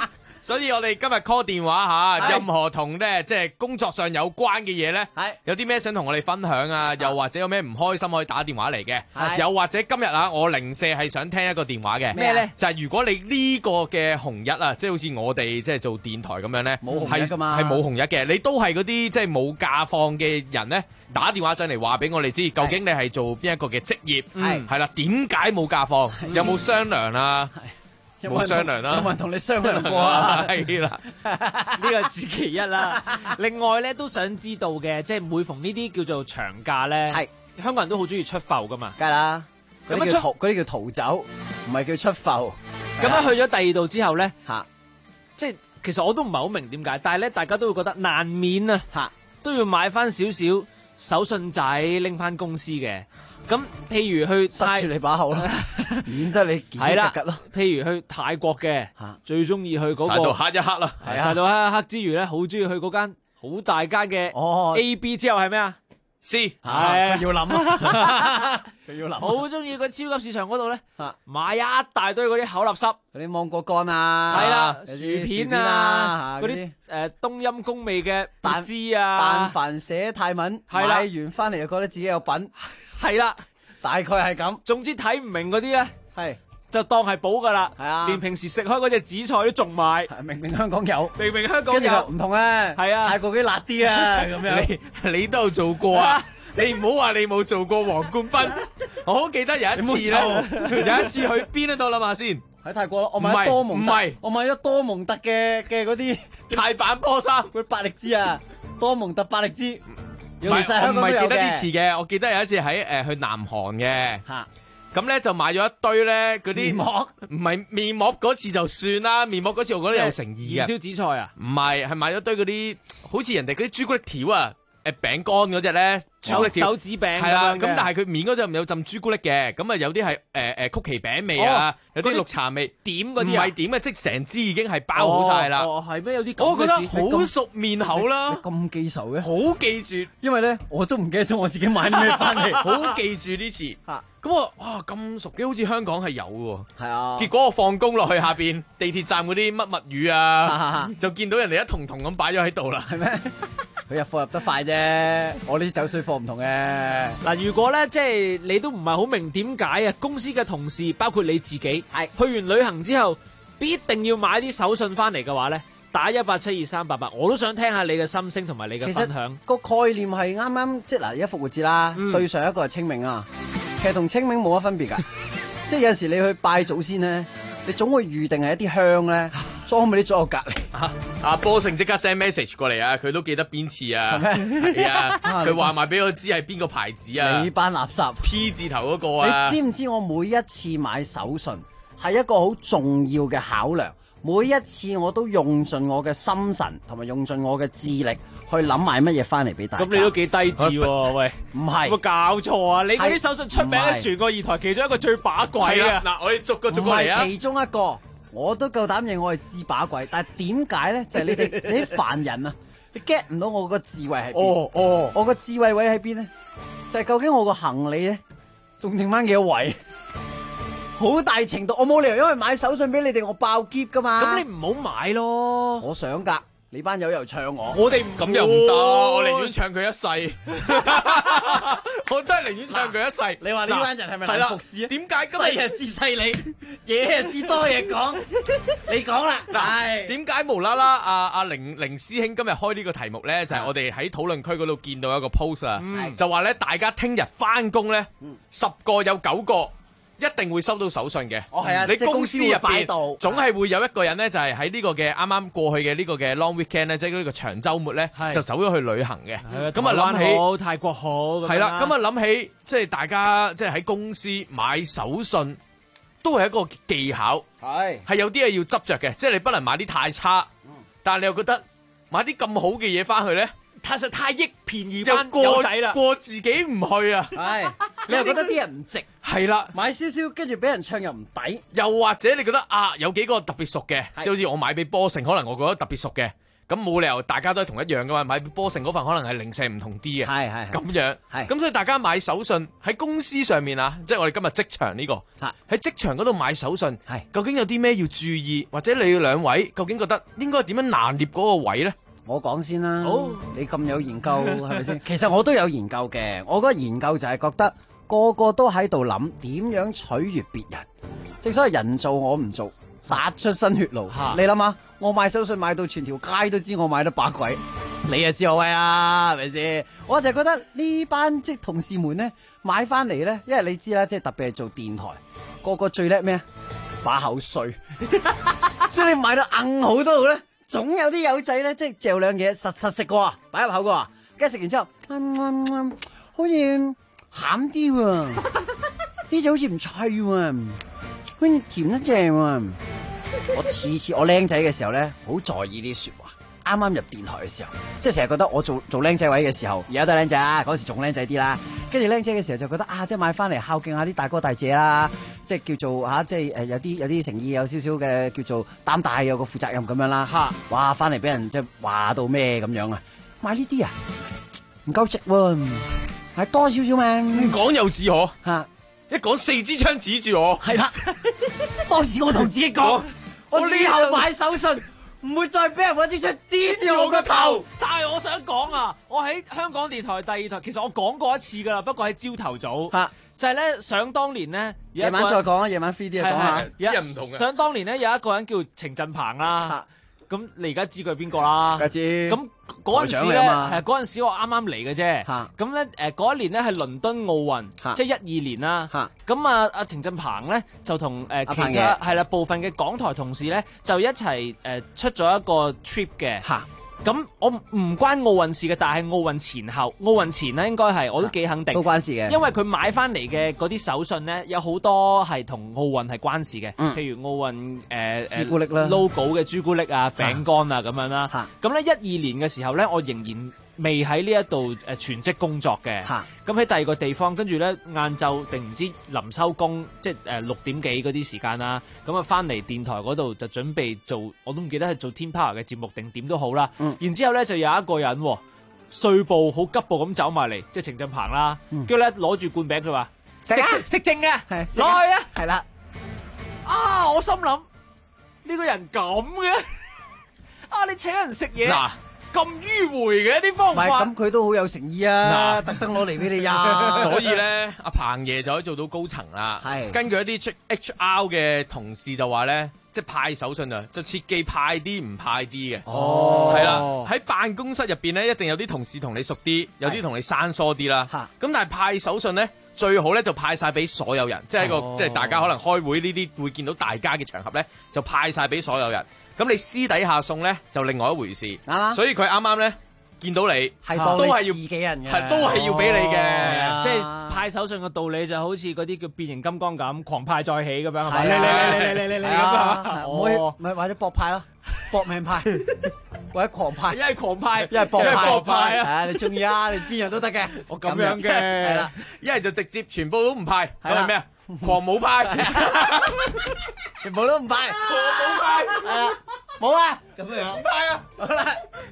所以我哋今日 call 電話吓，任何同咧即係工作上有關嘅嘢咧，有啲咩想同我哋分享啊？又或者有咩唔開心可以打電話嚟嘅？又或者今日啊，我零舍係想聽一個電話嘅。 咩咧？ 就係如果你呢個嘅紅日啊，即係好似我哋即係做電台咁樣咧， 冇紅日㗎嘛， 係冇紅日嘅，你都係嗰啲即係冇假放嘅人咧，打電話上嚟話俾我哋知，究竟你係做邊一個嘅職業？係啦，點解冇假放？有冇商量啊？冇商量啦， 有冇人同你商量過啊？ 係啦， 呢個係其一啦。另外咧都想知道嘅，即係每逢呢啲叫做長假咧，香港人都好中意出埠噶嘛。 梗係啦，嗰啲叫逃走，唔係叫出埠。 咁樣去咗第二度之後咧，即係其實我都唔係好明點解，但係咧大家都會覺得難免啊，都要買翻少少手信仔拎翻公司嘅。咁譬如去塞住你把口啦，免得你係啦。 譬如去泰國嘅，最中意去嗰個曬到黑一黑啦， 曬到黑一黑之餘咧，好中意去嗰間好大間嘅 A、B 之後係咩啊 ？C 係佢要諗啊，佢要諗。 好中意個超級市場嗰度咧，買一大堆嗰啲口垃圾， 嗰啲芒果乾啊， 係啦，薯片啊，嗰啲冬陰功味嘅白芝啊， 但凡寫泰文，買完翻嚟就覺得自己有品。 係啦， 大概係咁。 總之睇唔明嗰啲咧， 係就當係寶噶啦。 係啊， 連平時食開嗰隻紫菜都仲買。 明明香港有， 明明香港有， 唔同啊。 係啊， 泰國幾辣啲啊，咁樣。 你都有做過啊？你唔好話你冇做過黃冠斌。我好記得有一次咧，有一次去邊度諗下先？ 喺泰國咯，我買咗多蒙特，唔係，我買咗多蒙特嘅嗰啲泰版波衫， 嗰啲百力滋啊，多蒙特百力滋。 唔係，我唔係記得啲詞嘅，我記得有一次喺去南韓嘅，咁咧就買咗一堆咧嗰啲面膜，唔係面膜嗰次就算啦，面膜嗰次我覺得有誠意嘅。 燃燒紫菜啊？ 唔係，係買咗堆嗰啲好似人哋嗰啲朱古力條啊，餅乾嗰隻咧，朱古力條手指餅係啦，咁但係佢面嗰陣有浸朱古力嘅，咁啊有啲係曲奇餅味啊，有啲綠茶味點嗰啲啊，唔係點啊，即成支已經係包好晒啦。 哦，係咩？有啲咁嘅事， 我覺得好熟面口啦， 咁記仇嘅， 好記住， 因為咧我都唔記得咗我自己買咩翻嚟， 好記住呢次。咁我哇咁熟嘅，好似香港係有嘅。 係啊， 結果我放工落去下邊地鐵站嗰啲乜物語啊，就見到人哋一筒筒咁擺咗喺度啦。係咩？ 佢入貨入得快啫，我呢啲走水貨唔同嘅。 嗱，如果咧即係你都唔係好明點解啊，公司嘅同事包括你自己，係去完旅行之後必定要買啲手信翻嚟嘅話咧，打1872388，我都想聽下你嘅心聲同埋你嘅分享。 個概念係啱啱即係嗱，而家復活節啦，對上一個係清明啊，其實同清明冇乜分別㗎。即係有時你去拜祖先咧，你總會預定係一啲香咧，裝喺啲左右隔離。 阿波成即刻 send message 過嚟啊！佢都記得邊次啊？係啊，佢話埋俾我知係邊個牌子啊？ 你班垃圾 P 字頭嗰個啊！ 你知唔知我每一次買手信係一個好重要嘅考量？每一次我都用盡我嘅心神同埋用盡我嘅智力去諗買乜嘢翻嚟俾大家。 咁你都幾低智喎？喂， 唔係， 有冇搞錯啊？你嗰啲手信出名喺全個二台其中一個最把鬼啊！ 嗱，我哋逐個嚟啊！ 其中一個我都夠膽認我係智把鬼，但係點解咧？就係你啲凡人啊，你 get 唔到我個智慧喺邊？我個智慧位喺邊咧？就係究竟我個行李咧，仲剩翻幾多位？好大程度，我冇理由因為買手信俾你哋，我爆篋噶嘛。 咁你唔好買咯。 我想噶，你班友又唱我， 我哋咁又唔得，我寧願唱佢一世。我真係寧願唱佢一世。 你話呢班人係咪難服侍啊？ 點解今日細日知細你，嘢日知多嘢講？你講啦。 嗱，點解無啦啦阿凌師兄今日開呢個題目咧？就係我哋喺討論區嗰度見到一個 post 啊，就話咧大家聽日翻工咧，10個有9個。一定會收到手信嘅。 哦，係啊， 你公司入邊總係會有一個人咧，就係喺呢個嘅啱啱過去嘅呢個嘅 long weekend 咧，即係呢個長週末咧，就走咗去旅行嘅。咁啊諗起泰國好， 係啦。咁啊諗起即係大家即係喺公司買手信，都係一個技巧。係有啲嘢要執着嘅，即係你不能買啲太差，但係你又覺得買啲咁好嘅嘢翻去咧， 太益便宜班友仔啦， 過自己唔去啊！ 係你又覺得啲人唔值， 係啦， 買少少跟住俾人唱又唔抵， 又或者你覺得啊有幾個特別熟嘅，即係好似我買俾波成，可能我覺得特別熟嘅， 咁冇理由大家都係同一樣噶嘛，買波城嗰份可能係零舍唔同啲嘅， 係咁樣，咁所以大家買手信喺公司上面啊，即係我哋今日職場呢個喺職場嗰度買手信，究竟有啲咩要注意，或者你哋兩位究竟覺得應該點樣拿捏嗰個位咧？ 我講先啦，你咁有研究係咪先？其實我都有研究嘅，我覺得研究就係覺得個個都喺度諗點樣取悅別人，正所謂人做我唔做，殺出新血路。你諗下，我買手信買到全條街都知我買得把鬼，你就知我威啦，係咪先？我就覺得呢班即係同事們咧買翻嚟咧，因為你知啦，即係特別係做電台，個個最叻咩啊？把口衰，所以你買到硬好多咧。總有啲友仔咧，即係嚼兩嘢實食過啊，擺入口過，跟住食完之後，好似鹹啲喎，呢隻好似唔脆喎，好似甜得正喎。我次我僆仔嘅時候咧，好在意啲說話。啱啱入電台嘅時候，即係成日覺得我做僆仔位嘅時候，而家都係僆仔啊，嗰時仲僆仔啲啦。跟住僆仔嘅時候就覺得啊，即係買翻嚟孝敬下啲大哥大姐啦，即係叫做即係有啲誠意，有少少嘅叫做擔大，有個負責任咁樣啦。哇，翻嚟俾人即係話到咩咁樣啊？買呢啲啊，唔夠值喎，買多少少嘛。 唔講又自可一講4支槍指住我， 係啦。當時我同自己講，我之後買手信。唔會再俾人揾支槍指住我個頭。 但係我想講啊，我喺香港電台第2台，其實我講過一次噶啦，不過喺朝頭早，就係咧，想當年咧， 夜晚再講啊，夜晚 free 啲講下， 啲人唔同嘅。 想當年咧，有一個人叫程振鵬啦，咁你而家知佢係邊個啦？ 梗知。 咁嗰陣時咧，係嗰陣時我啱啱嚟嘅啫。咁咧嗰一年咧係倫敦奧運，即係12年啦。咁阿程振鵬咧就同其他係啦部分嘅港台同事咧就一齊出咗一個 trip 嘅。咁我唔關奧運事嘅，但係奧運前後，奧運前咧應該係我都幾肯定都關事嘅， 因為佢買翻嚟嘅嗰啲手信咧，有好多係同奧運係關事嘅，譬如奧運朱古力啦 logo 嘅朱古力啊、餅乾啊咁樣啦。咁咧12年嘅時候咧，我仍然未喺呢一度全職工作嘅，咁喺第二個地方，跟住咧晏晝定唔知臨收工，即係6點幾嗰啲時間啦，咁啊翻嚟電台嗰度就準備做，我都唔記得係做天 power 嘅節目定點都好啦。然之後咧就有一個人碎步好急步咁走埋嚟，即係程振鵬啦，跟住咧攞住罐餅，佢話食剩嘅，攞去啊， 係啦。 啊，我心諗呢個人咁嘅，啊你請人食嘢嗱。咁迂迴嘅啲方法， 唔係咁佢都好有誠意啊！特登攞嚟俾你呀。 所以咧，阿彭爺就可以做到高層啦。係根據一啲 HR 嘅同事就話咧，即係派手信啊，就切忌派啲唔派啲嘅。哦，係啦，喺辦公室入邊咧，一定有啲同事同你熟啲，有啲同你生疏啲啦。咁但係派手信咧，最好咧就派晒俾所有人，即係一個即係大家可能開會呢啲會見到大家嘅場合咧，就派晒俾所有人。咁你私底下送咧就另外一回事，所以佢啱啱咧見到你都係要自己人嘅， 都係要俾你嘅， 即係派手信嘅道理就好似嗰啲叫變形金剛咁，狂派再起咁樣，係咪？你咁啊， 唔係或者搏派咯，搏命派或者狂派， 一係狂派， 一係搏派啊！ 你中意啊，你邊樣都得嘅， 我咁樣嘅係啦，一係就直接全部都唔派，咁係咩啊？狂舞派， 全部都唔派， 狂舞派， 係啦，冇啊，咁樣唔派啊， 好啦。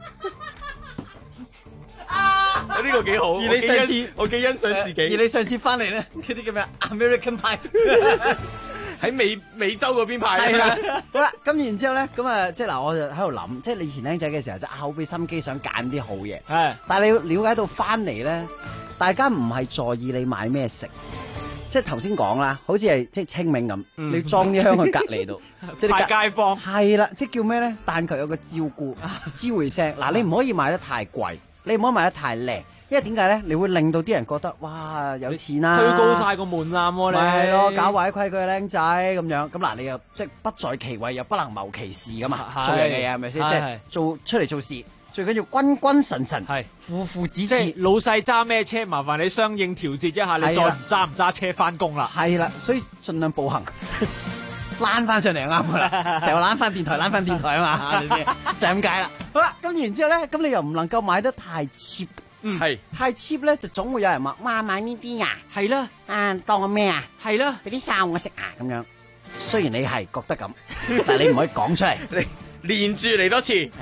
呢個幾好， 而你上次我幾欣賞自己。 而你上次翻嚟咧，嗰啲叫咩 American Pie 喺美洲嗰邊派。 係啦，好啦，咁然之後咧，咁啊，即係嗱，我就喺度諗，即係你以前僆仔嘅時候，就好俾心機想揀啲好嘢。係，但係你要了解到翻嚟咧，大家唔係在意你買咩食。即係頭先講啦，好似係即係清明咁，你裝啲香去隔離度，即係派街坊。 係啦，即係叫咩咧？但求有個照顧，知回聲。嗱，你唔可以買得太貴，你唔可以買得太靚，因為點解咧？你會令到啲人覺得哇有錢啦， 推高晒個門檻喎，你係咯，搞壞規矩嘅僆仔咁樣。咁嗱，你又即係不在其位，又不能謀其事噶嘛？做人嘅嘢係咪先？即係做出嚟做事。最緊要君君臣臣，係父父子子。 老細揸咩車，麻煩你相應調節一下，你再唔揸車翻工啦。 係啦，所以盡量步行，躝翻上嚟啱噶啦，成日躝翻電台啊嘛，係咪先？就係咁解啦。好啦，咁然之後咧，咁你又唔能夠買得太 cheap， 係太 cheap 咧，就總會有人話：哇，買呢啲啊， 係啦， 當我咩啊？ 係啦， 俾啲衫我食啊，咁樣。雖然你係覺得咁，但係你唔可以講出嚟， 你連住嚟多次。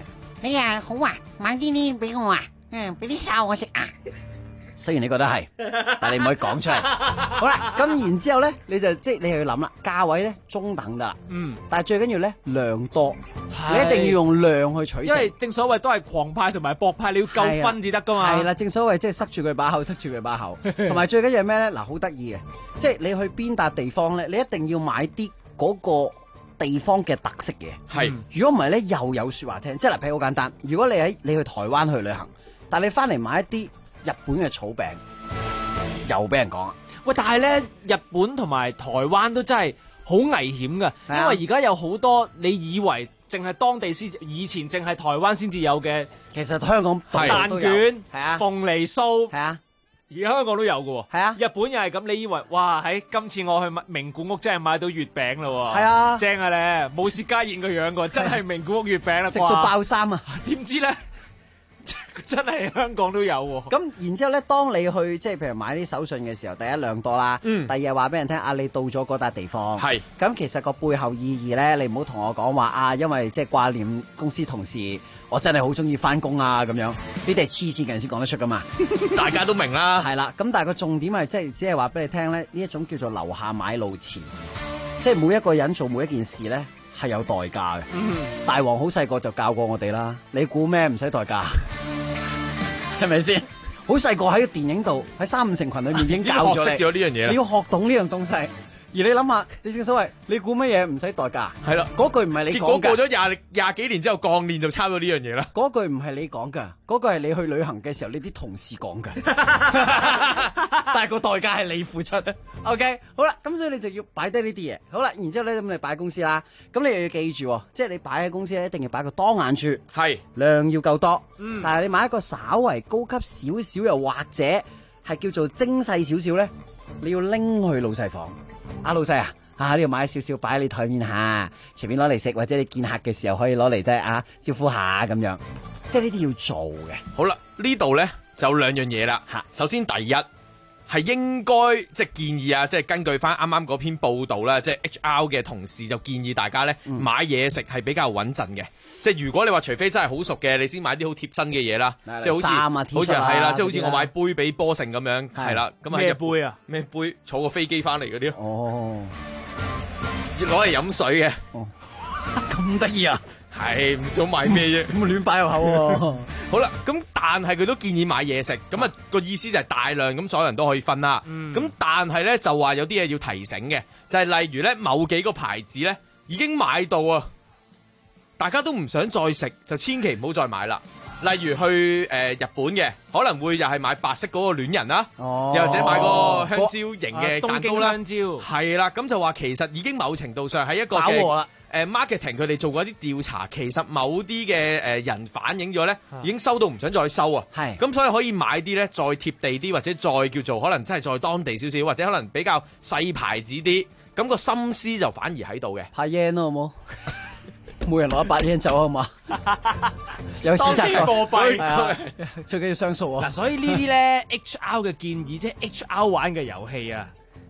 你啊好啊，買啲呢俾我啊，俾啲哨我食啊。雖然你覺得係，但係你唔可以講出嚟。好啦，咁然之後咧，你就即係你又要諗啦，價位咧中等得啦。但係最緊要咧量多，你一定要用量去取勝。 因為正所謂都係狂派同埋博派，你要夠分至得噶嘛。 係啦，正所謂即係塞住佢把口，塞住佢把口。同埋最緊要係咩咧？嗱，好得意嘅，即係你去邊笪地方咧，你一定要買啲嗰個地方嘅特色嘢。 係， 如果唔係咧，又有説話聽。即係嗱，譬如好簡單，如果你去台灣去旅行，但係你翻嚟買一啲日本嘅草餅，又俾人講啊！ 喂，但係咧，日本同埋台灣都真係好危險噶，因為而家有好多你以為淨係當地先，以前淨係台灣先至有嘅， 其實香港蛋卷、 係啊、 鳳梨酥， 係啊， 而家香港都有嘅喎。 係啊， 日本又係咁，你以為哇喺今次我去名古屋真係買到月餅啦喎， 係啊， 正啊咧，冇薛家燕個樣喎，真係名古屋月餅啦， 食到爆衫啊！ 點知咧？真係香港都有喎。 咁然之後咧，當你去即係譬如買啲手信嘅時候，第一量多啦，第二話俾人聽啊，你到咗嗰笪地方。係。咁其實個背後意義咧，你唔好同我講話啊，因為即係掛念公司同事，我真係好中意翻工啊咁樣。呢啲係黐線嘅人先講得出噶嘛。 大家都明啦。 係啦。咁但係個重點係即係只係話俾你聽咧，呢一種叫做留下買路錢，即係每一個人做每一件事咧係有代價嘅。大王好細個就教過我哋啦，你估咩唔使代價？係咪先？好細個喺個電影度，喺3、5成群裏面已經教咗你， 學識咗呢樣嘢啦。 你要學懂呢樣東西。而你諗下，你正所謂，你估乜嘢唔使代價？ 係啦， 嗰句唔係你講嘅。 結果過咗廿幾年之後，鋼鍊就抄咗呢樣嘢啦。 嗰句唔係你講㗎，嗰句係你去旅行嘅時候，你啲同事講㗎。但係個代價係你付出。OK， 好啦，咁所以你就要擺低呢啲嘢。好啦，然之後咧咁你擺公司啦，咁你又要記住，即係你擺喺公司咧，一定要擺個當眼處， 係量要夠多。但係你買一個稍為高級少少，又或者係叫做精細少少咧，你要拎去老細房。老細啊，呢度買少少擺喺你台面下，隨便攞嚟食，或者你見客嘅時候可以攞嚟即係招呼下咁樣，即係呢啲要做嘅。 好啦，呢度咧就兩樣嘢啦。首先第一係應該即係建議啊，即係根據翻啱啱嗰篇報道啦，即係 HR 嘅同事就建議大家咧買嘢食係比較穩陣嘅。即係如果你話除非真係好熟嘅，你先買啲好貼身嘅嘢啦，即係好似係啦，即係好似我買杯俾波成咁樣，係啦，咁咩杯啊？ 咩杯？坐個飛機翻嚟嗰啲哦，攞嚟飲水嘅。 哦，咁得意啊！ 係唔早買咩啫？ 咁亂擺入口喎。 好啦，咁但係佢都建議買嘢食，咁個意思就係大量，咁所有人都可以分啦。咁但係咧就話有啲嘢要提醒嘅，就係例如咧某幾個牌子咧已經買到啊，大家都唔想再食，就千祈唔好再買啦。例如去日本嘅，可能會又係買白色嗰個戀人啦，又或者買個香蕉型嘅蛋糕啦。 香蕉係啦，咁就話其實已經某程度上係一個嘅marketing，佢哋做過一啲調查，其實某啲嘅人反映咗咧，已經收到唔想再收啊。係咁，所以可以買啲咧再貼地啲，或者再叫做可能真係再當地少少，或者可能比較細牌子啲，咁個心思就反而喺度嘅。 派 yen 咯，好冇？每人攞100 yen 走好嘛？有選擇貨幣， 最緊要雙數啊！ 嗱，所以呢啲咧 HR 嘅建議，即係 HR 玩嘅遊戲啊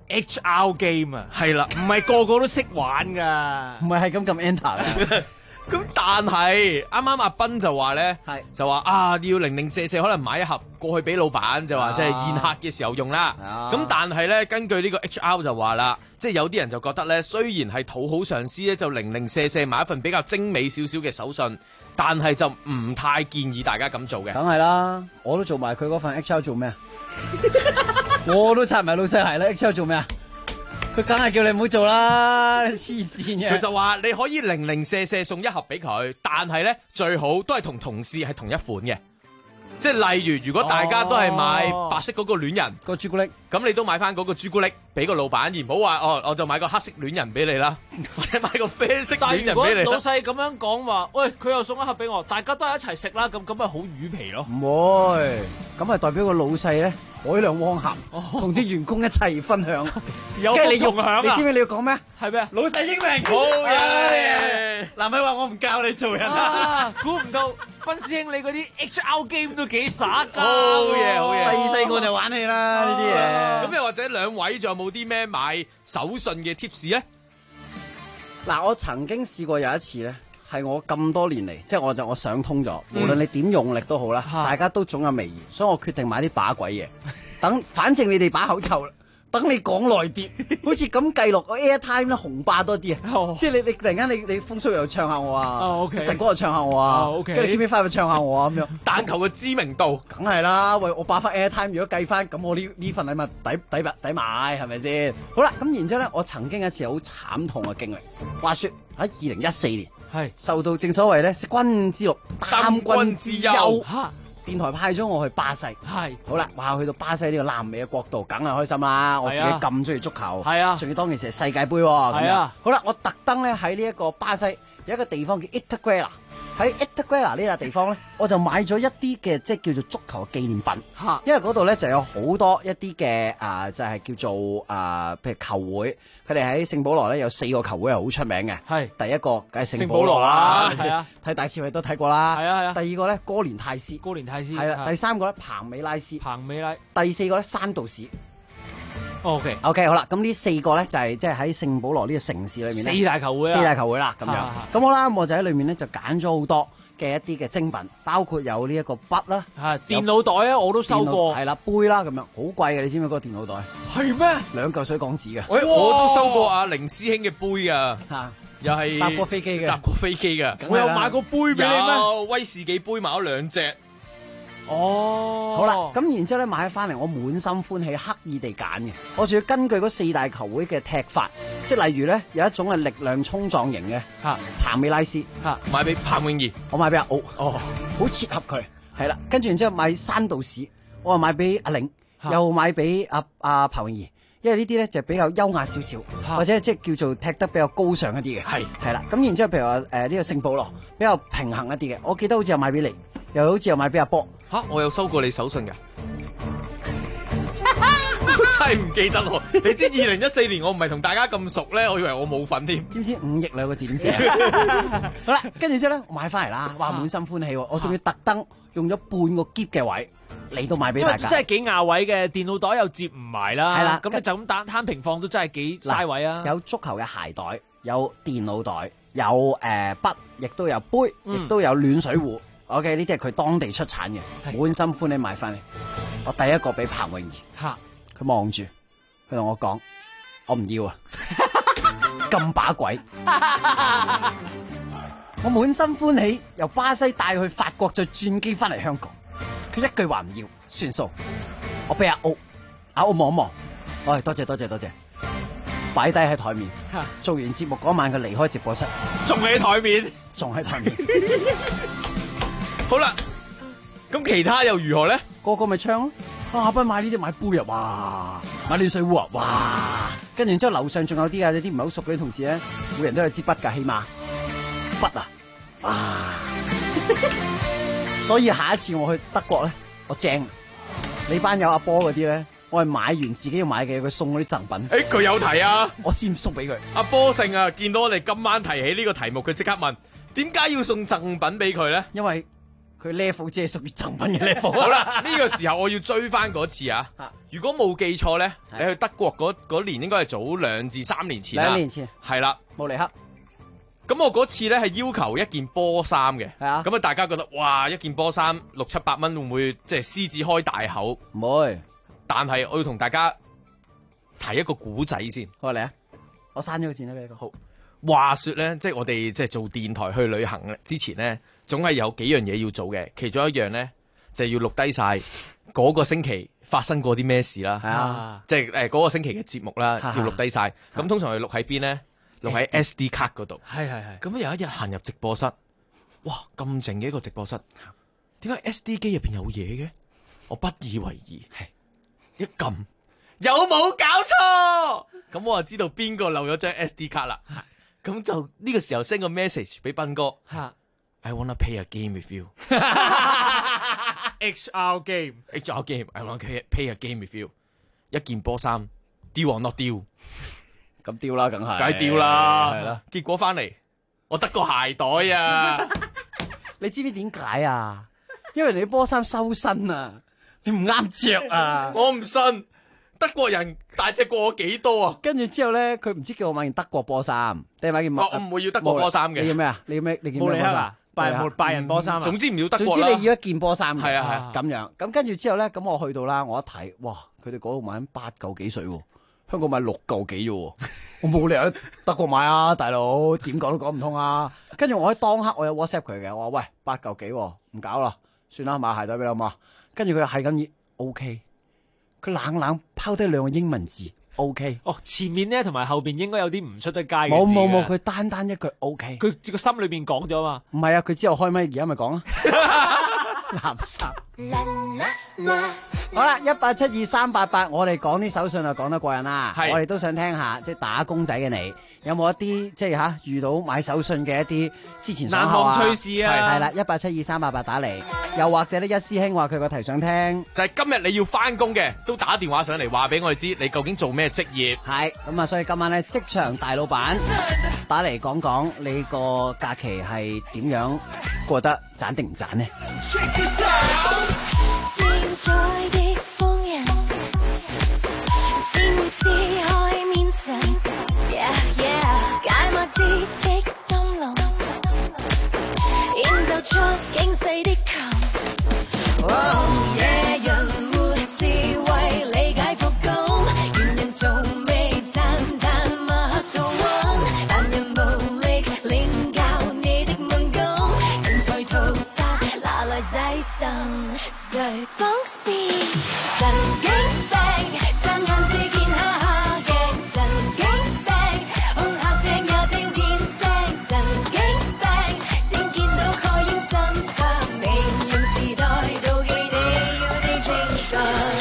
，HR game 啊， 係啦， 唔係個個都識玩噶， 唔係咁 enter。 咁但係啱啱阿斌就話咧，就話要零零舍舍可能買一盒過去俾老闆，就話即係宴客嘅時候用啦。咁但係咧，根據呢個 HR 就話啦，即係有啲人就覺得咧，雖然係討好上司咧，就零零舍舍買一份比較精美少少嘅手信，但係就唔太建議大家咁做嘅。 梗係啦，我都做埋佢嗰份 HR 做咩啊？我都擦埋老細鞋啦 ，HR 做咩啊？佢梗係叫你唔好做啦，黐線嘅。 佢就話你可以零零舍舍送一盒俾佢，但係咧最好都係同同事係同一款嘅。即係例如，如果大家都係買白色嗰個戀人個朱古力， 咁你都買翻嗰個朱古力俾個老闆，而唔好話我就買個黑色戀人俾你啦，或者買個啡色戀人俾你。 但係如果老細咁樣講話，喂，佢又送一盒俾我，大家都係一齊食啦，咁咪好魚皮咯。 唔會，咁係代表個老細咧海量汪涵，同啲員工一齊分享， 有福同享啊！ 你知唔知你要講咩？ 係咩？ 老細英明， 好嘢！ 嗱，咪話我唔教你做人啊！ 估唔到斌師兄你嗰啲 HR game 都幾耍㗎！ 好嘢，好嘢！ 細個就玩起啦呢啲嘢。 咁又或者兩位仲有冇啲咩買手信嘅 tips 咧？ 嗱，我曾經試過有一次咧， 係我咁多年嚟，即係我想通咗，無論你點用力都好啦，大家都總有微言，所以我決定買啲把鬼嘢。反正你哋把口臭啦。等你講耐啲，好似咁計落個 airtime 咧紅霸多啲啊！即係你突然間你風叔又唱下我啊，神哥又唱下我啊，跟住 KP5 又唱下我啊咁樣， 但求個知名度， 梗係啦！喂，我把翻 airtime 如果計翻，咁我呢份禮物抵買係咪先？好啦，咁然之後咧，我曾經一次好慘痛嘅經歷，話說喺2014年，係受到正所謂咧君之祿擔君之憂。電台派咗我去巴西，係好啦，哇！去到巴西呢個南美嘅國度，梗係開心啦！我自己咁中意足球，係啊，仲要當其時係世界盃喎，係啊！好啦，我特登咧喺呢一個巴西有一個地方叫 Itaquera， 喺 Itaquera 呢笪地方咧，我就買咗一啲嘅即係叫做足球嘅紀念品，因為嗰度咧就有好多一啲嘅就係叫做譬如球會，佢哋喺聖保羅咧有4個球會係好出名嘅，係第一個梗係聖保羅啦，係啊，睇大刺猬都睇過啦，係啊係啊，第二個咧哥連泰斯係啦，第三個咧彭美拉，第四個咧山道士。OK， 好啦，咁呢4個咧就係即係喺聖保羅呢個城市裏面4大球會啦，咁樣，咁好啦，我就喺裏面咧就揀咗好多嘅一啲嘅精品，包括有呢一個筆啦， 電腦袋啊，我都收過， 係啦，杯啦，咁樣好貴嘅，你知唔知嗰個電腦袋？係咩？2嚿水港紙嘅， 我都收過阿凌師兄嘅杯啊，又係搭過飛機嘅， 我有買過杯俾你咩？ 威士忌杯買咗2隻。 好啦，咁然之後咧買翻嚟，我滿心歡喜，刻意地揀嘅。我仲要根據嗰4大球會嘅踢法，即係例如咧有一種係力量衝撞型嘅，彭美拉斯， 買俾彭泳儀， 我買俾阿奧，好切合佢，係啦。跟住然之後買山道士，我又買俾阿玲，又買俾阿彭泳儀，因為呢啲咧就比較優雅少少，或者即係叫做踢得比較高尚一啲嘅，係啦。咁然之後譬如話呢個聖保羅比較平衡一啲嘅，我記得好似有買俾你，又好似有買俾阿波。 我有收過你手信㗎，真係唔記得喎。你知2014年我唔係同大家咁熟咧，我以為我冇份添。 知唔知5億2個字點寫？好啦，跟住之後咧，我買翻嚟啦，哇，滿心歡喜喎！我仲要特登用咗半個篋嘅位嚟到買俾大家， 真係幾亞位嘅，電腦袋又接唔埋啦。係啦，咁你就咁攤平放都真係幾嘥位啊！ 有足球嘅鞋袋，有電腦袋，有筆，亦都有杯，亦都有暖水壺。OK， 呢啲係佢當地出產嘅，滿心歡喜買翻嚟。我第一個俾彭泳儀，佢望住，佢同我講：我唔要啊，咁把鬼！我滿心歡喜，由巴西帶去法國，再轉機翻嚟香港。佢一句話唔要，算數。我俾阿奧望一望，喂，多謝，擺低喺台面。做完節目嗰晚，佢離開直播室， 仲喺台面。 好啦，咁其他又如何咧？ 個個咪唱咯。阿斌買呢啲買杯啊，哇！買暖水壺啊，哇！跟住然之後樓上仲有啲有啲唔係好熟嘅同事咧，每人都有支筆噶，起碼筆啊，哇！所以下一次我去德國咧，我正你班有阿波嗰啲咧，我係買完自己要買嘅，佢送嗰啲贈品。 佢有提啊， 我先送俾佢。 阿波勝啊，見到我哋今晚提起呢個題目，佢即刻問：點解要送贈品俾佢咧？ 因為佢 level 即係屬於贈品嘅 level。 好啦，呢個時候我要追翻嗰次啊！如果冇記錯咧，你去德國嗰年應該係早2至3年前啦。 2年前係啦， 慕尼黑。 咁我嗰次咧係要求一件波衫嘅，咁啊大家覺得哇一件波衫600-700蚊會唔會即係獅子開大口？ 唔會， 但係我要同大家提一個古仔先。 好嚟啊！我刪咗個字啦，俾你個。好。 話說咧，即係我哋即係做電台去旅行之前咧，總係有幾樣嘢要做嘅。其中一樣咧就係要錄低晒嗰個星期發生過啲咩事啦。係啊，即係嗰個星期嘅節目啦，要錄低晒。咁通常係錄喺邊咧？錄喺 SD 卡嗰度。係。咁有一日行入直播室，哇咁靜嘅一個直播室，點解 SD 機入邊有嘢嘅？我不以為意，一撳有冇搞錯？咁我就知道邊個漏咗張 SD 卡啦。咁就呢個時候 send 個 message 俾斌哥。I wanna play a game with you。 HR game。 I wanna play a game with you。一件波衫，deal or not deal？ 咁丟啦，梗係丟啦， 係啦。 結果翻嚟，我得個鞋袋啊！ 你知唔知點解啊？因為你啲波衫收身啊，你唔啱着啊！ 我唔信，德國人大隻過我幾多啊？ 跟住之後咧，佢唔知叫我買件德國波衫，定係買件我唔會要德國波衫嘅。 你要咩啊？你要咩？你件咩波衫？ 拜仁波衫啊！ 總之唔要德國啦。 總之你要一件波衫嘅。 係啊咁樣。咁跟住之後咧，咁我去到啦，我一睇，哇！佢哋嗰度買緊8嚿幾水喎，香港買6嚿幾啫喎，我冇理由喺德國買啊，大佬點講都講唔通啊！跟住我喺當刻我有 WhatsApp 佢嘅，我話喂8嚿幾喎，唔搞啦，算啦，買鞋袋俾你好嘛？跟住佢係咁 OK， 佢冷拋低2個英文字。OK， 哦，前面咧同埋後邊應該有啲唔出得街嘅字。 冇，佢單一句 OK。 佢個心裏邊講咗嘛？ 唔係啊，佢之後開咪而家咪講啦。垃圾。好啦，1872388，我哋講啲手信啊，講得過癮啦。我哋都想聽下，即係打工仔嘅你，有冇一啲即係遇到買手信嘅一啲思前想後啊？ 難忘趣事啊！ 係啦，1872388打嚟，又或者呢一師兄話佢個題想聽， 就係今日你要翻工嘅，都打電話上嚟話俾我哋知，你究竟做咩職業？ 係咁啊，所以今晚咧職場大老闆打嚟講講你個假期係點樣過得賺定唔賺呢？ 精彩的風人，先會撕開面層，解碼知識森林，演奏出驚世的琴。野人沒智慧，理解復工，原人從未淡乜都溫，但人無力領教你的敏感，人才屠殺哪來仔神？誰放肆神經病，三眼只見下下嘅神經病，空客聽也聽見聲神經病，先見到蓋掩真相，未用時代妒忌你要的精神。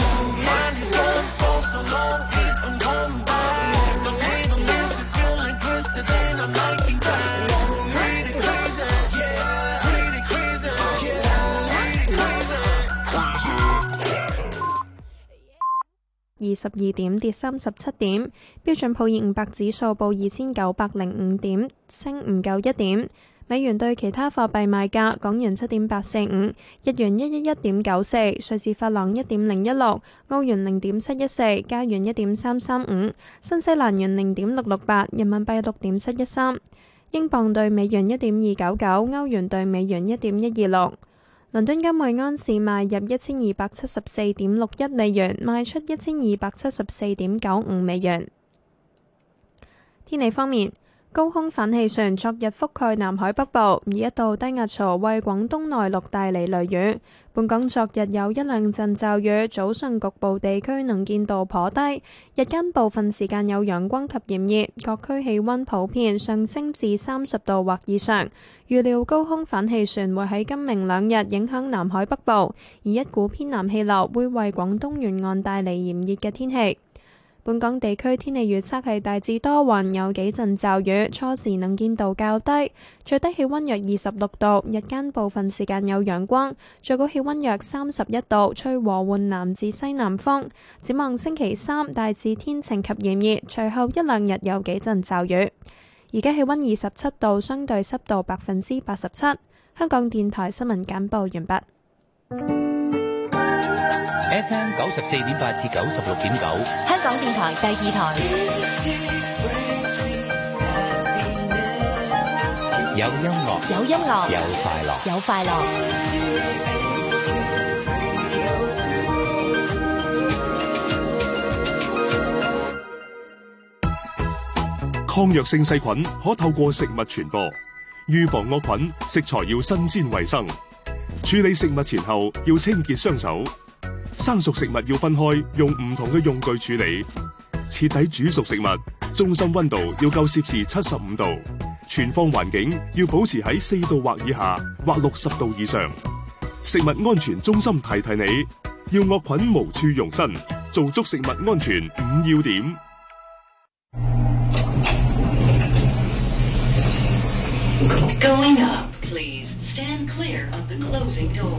22點跌37點，標準普爾500指數報2905點，升唔夠1點。美元對其他貨幣賣價：港元7.845，日元111.94，瑞士法郎1.016，澳元0.714，加元1.335，新西蘭元0.668，人民幣6.713，英鎊對美元1.299，歐元對美元1.126。倫敦金每安士賣入1274.61美元，賣出1274.95美元。天氣方面，高空反氣旋昨日覆蓋南海北部，而一道低壓槽為廣東內陸帶嚟雷雨。本港昨日有一兩陣驟雨，早上局部地區能見度頗低，日間部分時間有陽光及炎熱，各區氣溫普遍上升至30度或以上。預料高空反氣旋會喺今明兩日影響南海北部，而一股偏南氣流會為廣東沿岸帶嚟炎熱嘅天氣。本港地區天氣預測係大致多雲，有幾陣驟雨，初時能見度較低，最低氣溫約26度，日間部分時間有陽光，最高氣溫約31度，吹和緩南至西南風。展望星期三大致天晴及炎熱，隨後一兩日有幾陣驟雨。而家氣溫27度，相對濕度87%。香港電台新聞簡報完畢。 FM 94.8至96.9， 香港電台第二台。 有音樂， 有音樂， 有快樂， 有快樂。 抗藥性細菌可透過食物傳播，預防惡菌，食材要新鮮衛生。處理食物前後要清潔雙手。生熟食物要分開，用唔同嘅用具處理。徹底煮熟食物，中心溫度要夠攝氏75度，存放環境要保持喺4度或以下，或60度以上。食物安全中心提提你，要惡菌無處容身，做足食物安全5要點。 Going up, please stand clear of the closing door.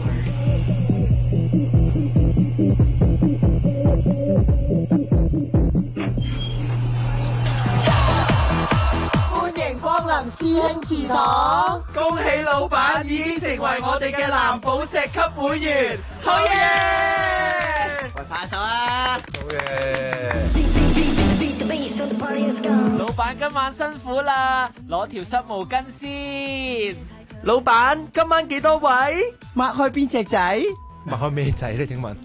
師兄祠堂，恭喜老闆已經成為我哋嘅藍寶石級會員，好嘢！喂，拍手啊！好嘢！ 闆今晚辛苦啦，攞條濕毛巾先。老闆今晚幾多位？ 擘開邊隻仔？ 擘開咩仔咧？請問？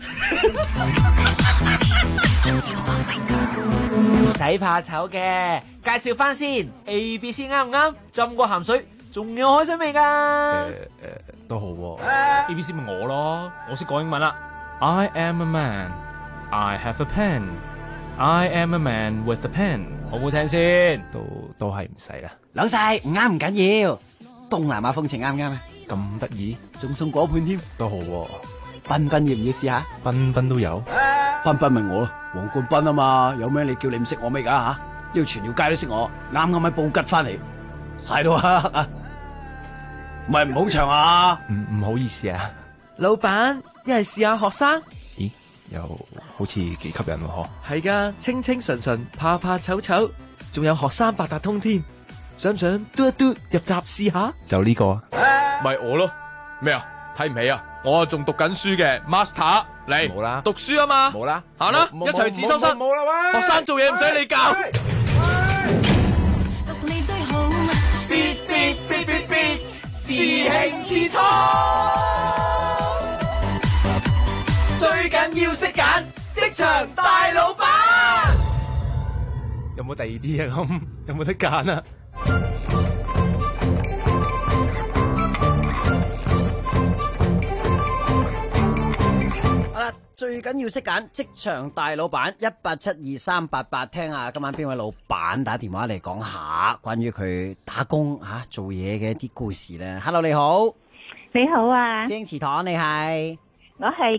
唔使怕醜嘅，介紹翻先。ABC 啱唔啱？浸過鹹水，仲有海水味噶。 都好喎。ABC 咪我咯，我識講英文啦。I am a man, I have a pen, I am a man with a pen。好唔好聽先？都係唔使啦。 老細唔啱唔緊要，東南亞風情啱唔啱啊？ 咁得意， 仲送果盤添， 都好喎。 彬彬要唔要試下？ 彬彬都有， 彬彬咪我咯，黃冠斌啊嘛，有咩你叫你唔識我咩噶吓？呢度全條街都識我，啱喺布吉翻嚟，晒到黑啊！唔係唔好長啊！ 唔好意思啊， 老闆一係試下學生。 咦，又好似幾吸引喎。 係噶，清清純純，怕怕醜醜，仲有學生八達通添，想唔想嘟一嘟入閘試下？ 就呢個啊，咪我咯。咩啊？睇唔起啊？我仲讀緊書嘅 master 嚟，冇啦，讀書啊嘛，冇啦，行啦，一齊自修室，冇啦喂，學生做嘢唔使你教。 必事興之初，最緊要識揀職場大老闆。 有冇第二啲啊？咁有冇得揀啊？ 最緊要識揀職場大老闆，1872388，聽下今晚邊位老闆打電話嚟講下關於佢打工做嘢嘅一啲故事咧。Hello， 你好， 你好啊， 星祠堂你係？ 我係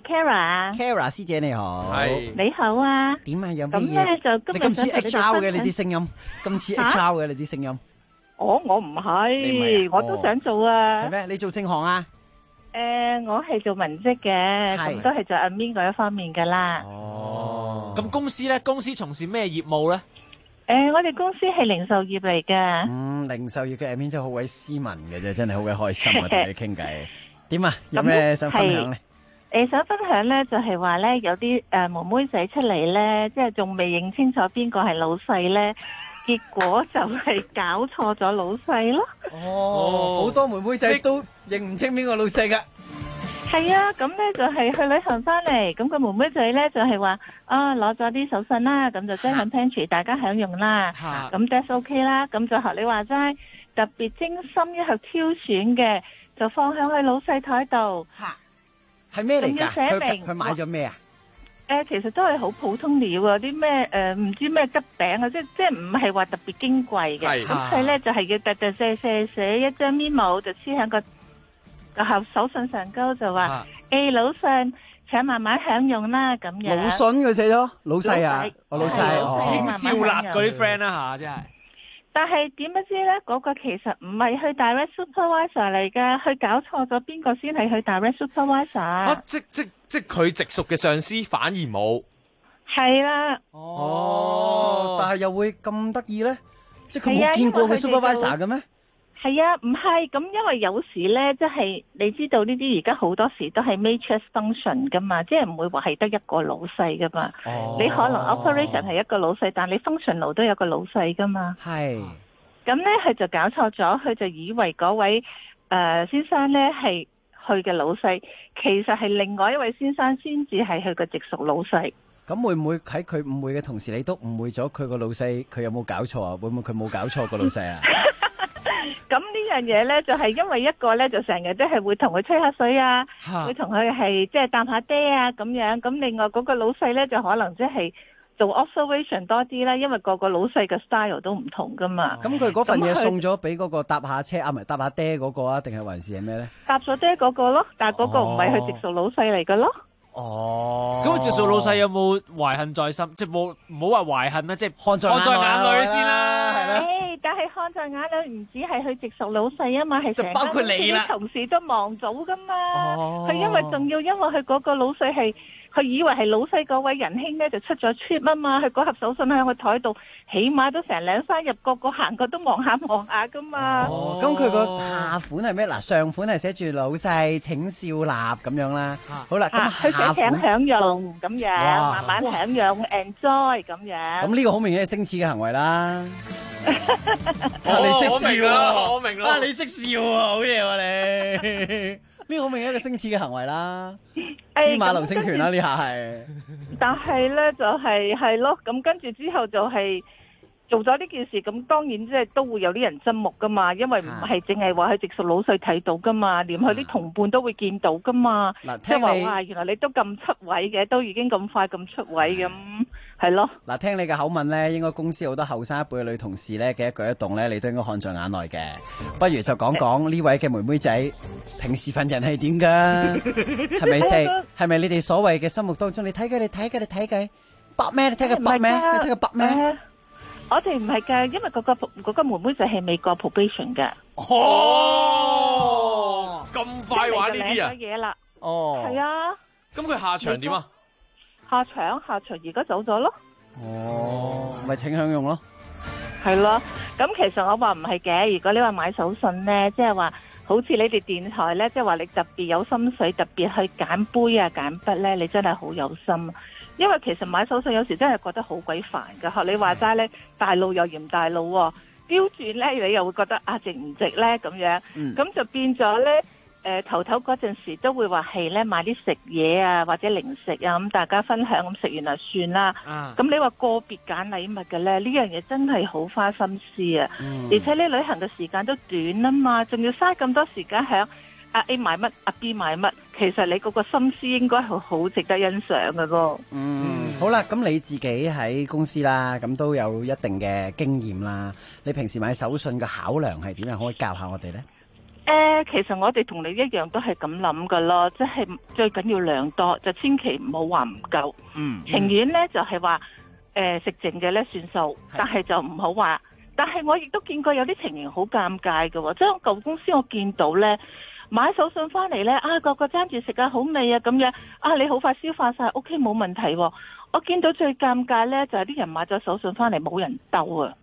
Kara 師姐你好， 係你好啊。 點啊？有咩嘢？ 咁咧就今日你咁似 HR 嘅你啲聲音，咁似 HR 嘅你啲聲音。 我唔係，我都想做啊。 係咩？你做聖行啊？ 我係做文職嘅，咁都係做 admin 嗰一方面噶啦。 哦，咁公司咧，公司從事咩業務咧？ 我哋公司係零售業嚟嘅。 零售業嘅 admin 真係好鬼斯文嘅啫，真係好鬼開心啊！同你傾偈。點啊？有咩想分享咧？ 想分享咧，就係話咧，有啲妹妹仔出嚟咧，即係仲未認清楚邊個係老細咧。結果就係搞錯咗老細咯。 好多妹妹仔都認唔清邊個老細噶。 係啊，咁咧就係去旅行翻嚟，咁個妹妹仔咧就係話攞咗啲手信啦，咁就擠喺 pantry，大家享用啦。咁 that's OK 啦，咁就學你話齋，特別精心一後挑選嘅，就放響佢老細台度。 係咩嚟噶？ 寫明佢買咗咩啊？ 其實都係好普通料啊，啲咩唔知咩吉餅啊，即係唔係話特別矜貴嘅。咁佢咧就係要特特寫一張 memo 就黐喺個手信上高，就話老細請慢慢享用啦咁樣。 老信佢寫咗老細啊，我老細請笑辣嗰啲 friend 啦吓，真係。 但係點不知咧，嗰個其實唔係去 direct supervisor 嚟噶，佢搞錯咗邊個先係去 direct supervisor。 即佢直屬嘅上司反而冇。 係啦。 但係又會咁得意咧？即係佢冇見過佢 supervisor 嘅咩？ 係啊，唔係咁，因為有時咧，即係你知道呢啲而家好多時都係 matrix function 噶嘛，即係唔會話係得一個老細噶嘛。你可能 operation 係一個老細，但你 functional 都有個老細噶嘛。 係。 咁咧，佢就搞錯咗，佢就以為嗰位先生咧係佢嘅老細，其實係另外一位先生先至係佢嘅直屬老細。 咁會唔會喺佢誤會嘅同時，你都誤會咗佢個老細？佢有冇搞錯啊？會唔會佢冇搞錯個老細啊？ 咁呢樣嘢咧，就係因為一個咧就成日都係會同佢吹下水啊，會同佢係即係搭下爹啊咁樣。咁另外嗰個老細咧就可能即係做 observation 多啲啦，因為個老細嘅 style 都唔同噶嘛。 咁佢嗰份嘢送咗俾嗰個搭下車唔係搭下爹嗰個啊，定係還是係咩咧？ 搭咗爹嗰個咯，但係嗰個唔係佢直屬老細嚟嘅咯。 咁佢直屬老細有冇懷恨在心？即係冇，唔好話懷恨啦，即係看在眼裏先啦，係咪？ 但係看在眼裏唔止係佢直屬老細啊嘛，係成班啲同事都望到噶嘛。佢因為仲要因為佢嗰個老細係。佢以為係老細嗰位仁兄咧，就出咗 trip 啊嘛，佢嗰盒手信喺個台度，起碼都成2-3日，個個行過都望下噶嘛。 咁佢個下款係咩？嗱，上款係寫住老細請笑納咁樣啦。好啦，咁佢寫請享用咁樣，慢慢享用 enjoy 咁樣。 咁呢個好明顯係星矢嘅行為啦。 你識笑啊！ 我明啦， 你識笑啊！好嘢喎你，呢個好明顯一個星矢嘅行為啦，天馬流星拳啦呢下係。 但係咧就係咯，咁跟住之後就係做咗呢件事，咁當然即係都會有啲人側目噶嘛，因為唔係淨係話佢直屬老細睇到噶嘛，連佢啲同伴都會見到噶嘛。即係話哇，原來你都咁出位嘅，都已經咁快咁出位咁，係咯。 嗱，聽你嘅口吻咧，應該公司好多後生一輩嘅女同事咧嘅一舉一動咧，你都應該看在眼內嘅。不如就講講呢位嘅妹妹仔平時份人係點㗎？係咪你哋所謂嘅心目當中？你睇佢白咩？你睇佢白咩？你睇佢白咩？ 我哋唔係㗎，因為嗰個妹妹仔係美國 probation 嘅。 哦，咁快玩呢啲啊？ 嘢啦， 哦， 係啊。 咁佢下場點啊？ 下場而家走咗咯。 哦，咪請享用咯。 係咯，咁其實我話唔係嘅。如果你話買手信咧，即係話好似你哋電台咧，即係話你特別有心水，特別去揀杯啊、揀筆咧，你真係好有心。因為其實買手信有時真係覺得好鬼煩噶，學你話齋咧，大路又嫌大路喎，標轉咧你又會覺得啊值唔值咧咁樣，咁就變咗咧頭嗰陣時都會話係咧買啲食嘢啊或者零食啊，咁大家分享咁食完就算啦。咁你話個別揀禮物嘅咧，呢樣嘢真係好花心思啊，而且你旅行嘅時間都短啊嘛，仲要嘥咁多時間響阿 A 買乜，阿 B 買乜，其實你嗰個心思應該係好值得欣賞嘅咯。 好啦，咁你自己喺公司啦，咁都有一定嘅經驗啦。你平時買手信嘅考量係點樣？可唔可以教下我哋呢？ 其實我哋同你一樣都係咁諗噶咯，即係最緊要量多，就千祈唔好話唔夠。情願呢就係話食剩嘅呢算數，但係就唔好話。但係我亦都見過有啲情形好尷尬嘅喎，即係我舊公司我見到呢。買手信翻嚟呢，個個爭住食啊，好味啊咁樣你好快消化晒 OK 冇問題喎。我見到最尷尬呢，就係啲人買咗手信翻嚟冇人鬥啊。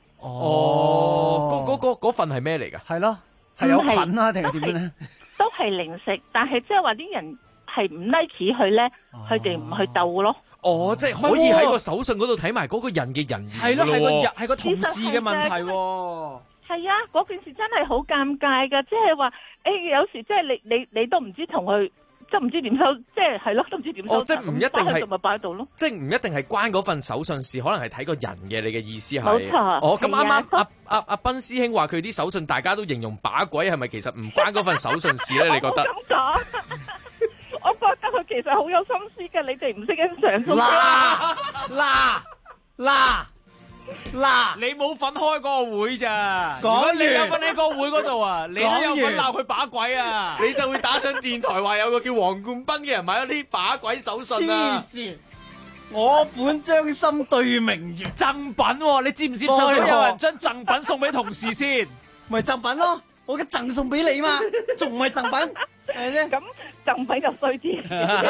嗰份係咩嚟㗎？ 係咯，係有菌啊定係點樣呢？ 都係零食，但係即係話啲人係唔 like 佢呢，佢哋唔去鬥咯。 哦，即係可以喺個手信嗰度睇埋嗰個人嘅人緣。係咯， 係個同事嘅問題喎。 係啊，嗰件事真係好尷尬噶，即係話有時即係你都唔知同佢，即係唔知點收，即係咯，都唔知點收。 即係唔一定係咪擺喺度咯？ 即係唔一定係關嗰份手信事，可能係睇個人嘅。你嘅意思係？ 冇錯。 咁啱啱阿斌師兄話佢啲手信大家都形容把鬼，係咪其實唔關嗰份手信事咧？你覺得？ 咁講，我覺得佢其實好有心思嘅，你哋唔識欣賞。 嗱，你冇份開嗰個會咋？如果你有份喺個會嗰度啊，你都有份鬧佢把鬼啊！ 你就會打上電台話有個叫黃冠斌嘅人買咗啲把鬼手信啊！ 黐線！我本將心對明月， 贈品喎，你接唔接受到有人將贈品送俾同事先？ 咪贈品咯，我嘅贈送俾你嘛，仲唔係贈品？係咪先？ 咁贈品就衰啲。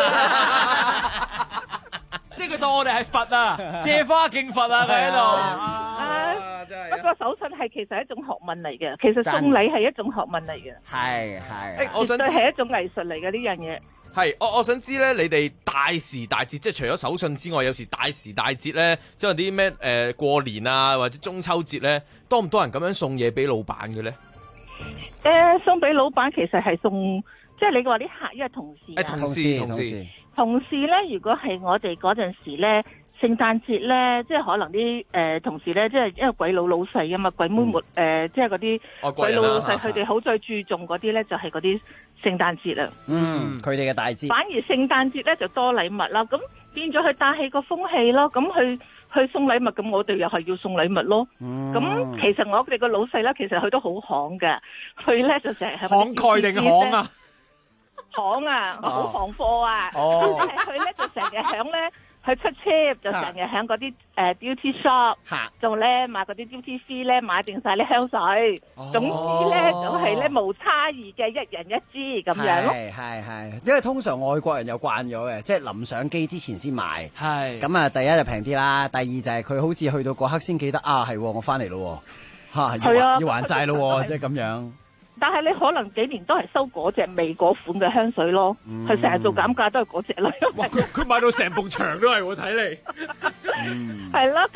即係佢當我哋係佛啊，借花敬佛啊，佢喺度。 真係。不過手信係其實係一種學問嚟嘅，其實送禮係一種學問嚟嘅。 係。 我想絕對係一種藝術嚟嘅呢樣嘢。 係，我想知咧，你哋大時大節，即係除咗手信之外，有時大時大節咧，即係啲咩過年啊，或者中秋節咧，多唔多人咁樣送嘢俾老闆嘅咧？ 送俾老闆其實係送，即係你話啲客，因為同事。同事咧，如果係我哋嗰陣時咧，聖誕節咧，即係可能啲同事咧，即係因為鬼佬老細啊嘛，鬼妹即係嗰啲鬼佬老細，佢哋好最注重嗰啲咧，就係嗰啲聖誕節啊。 佢哋嘅大節。 反而聖誕節咧就多禮物啦，咁變咗去帶起個風氣咯。咁去送禮物，咁我哋又係要送禮物咯。咁其實我哋個老細咧，其實佢都好行嘅，佢咧就成日慷慨定行啊？ 行啊，好行貨啊！但係佢咧就成日響咧，佢出車就成日響嗰啲duty shop，就咧買嗰啲 duty free 咧買定晒啲香水。總之咧就係咧無差異嘅，一人一支咁樣咯。 係，因為通常外國人又慣咗嘅，即係臨上機之前先買。 係咁啊，第一就平啲啦，第二就係佢好似去到嗰刻先記得係我翻嚟咯，要還債咯，即係咁樣。 但係你可能幾年都係收嗰隻味嗰款嘅香水咯，佢成日做減價都係嗰隻啦。 哇！佢買到成埲牆都係，我睇你。 係啦，咁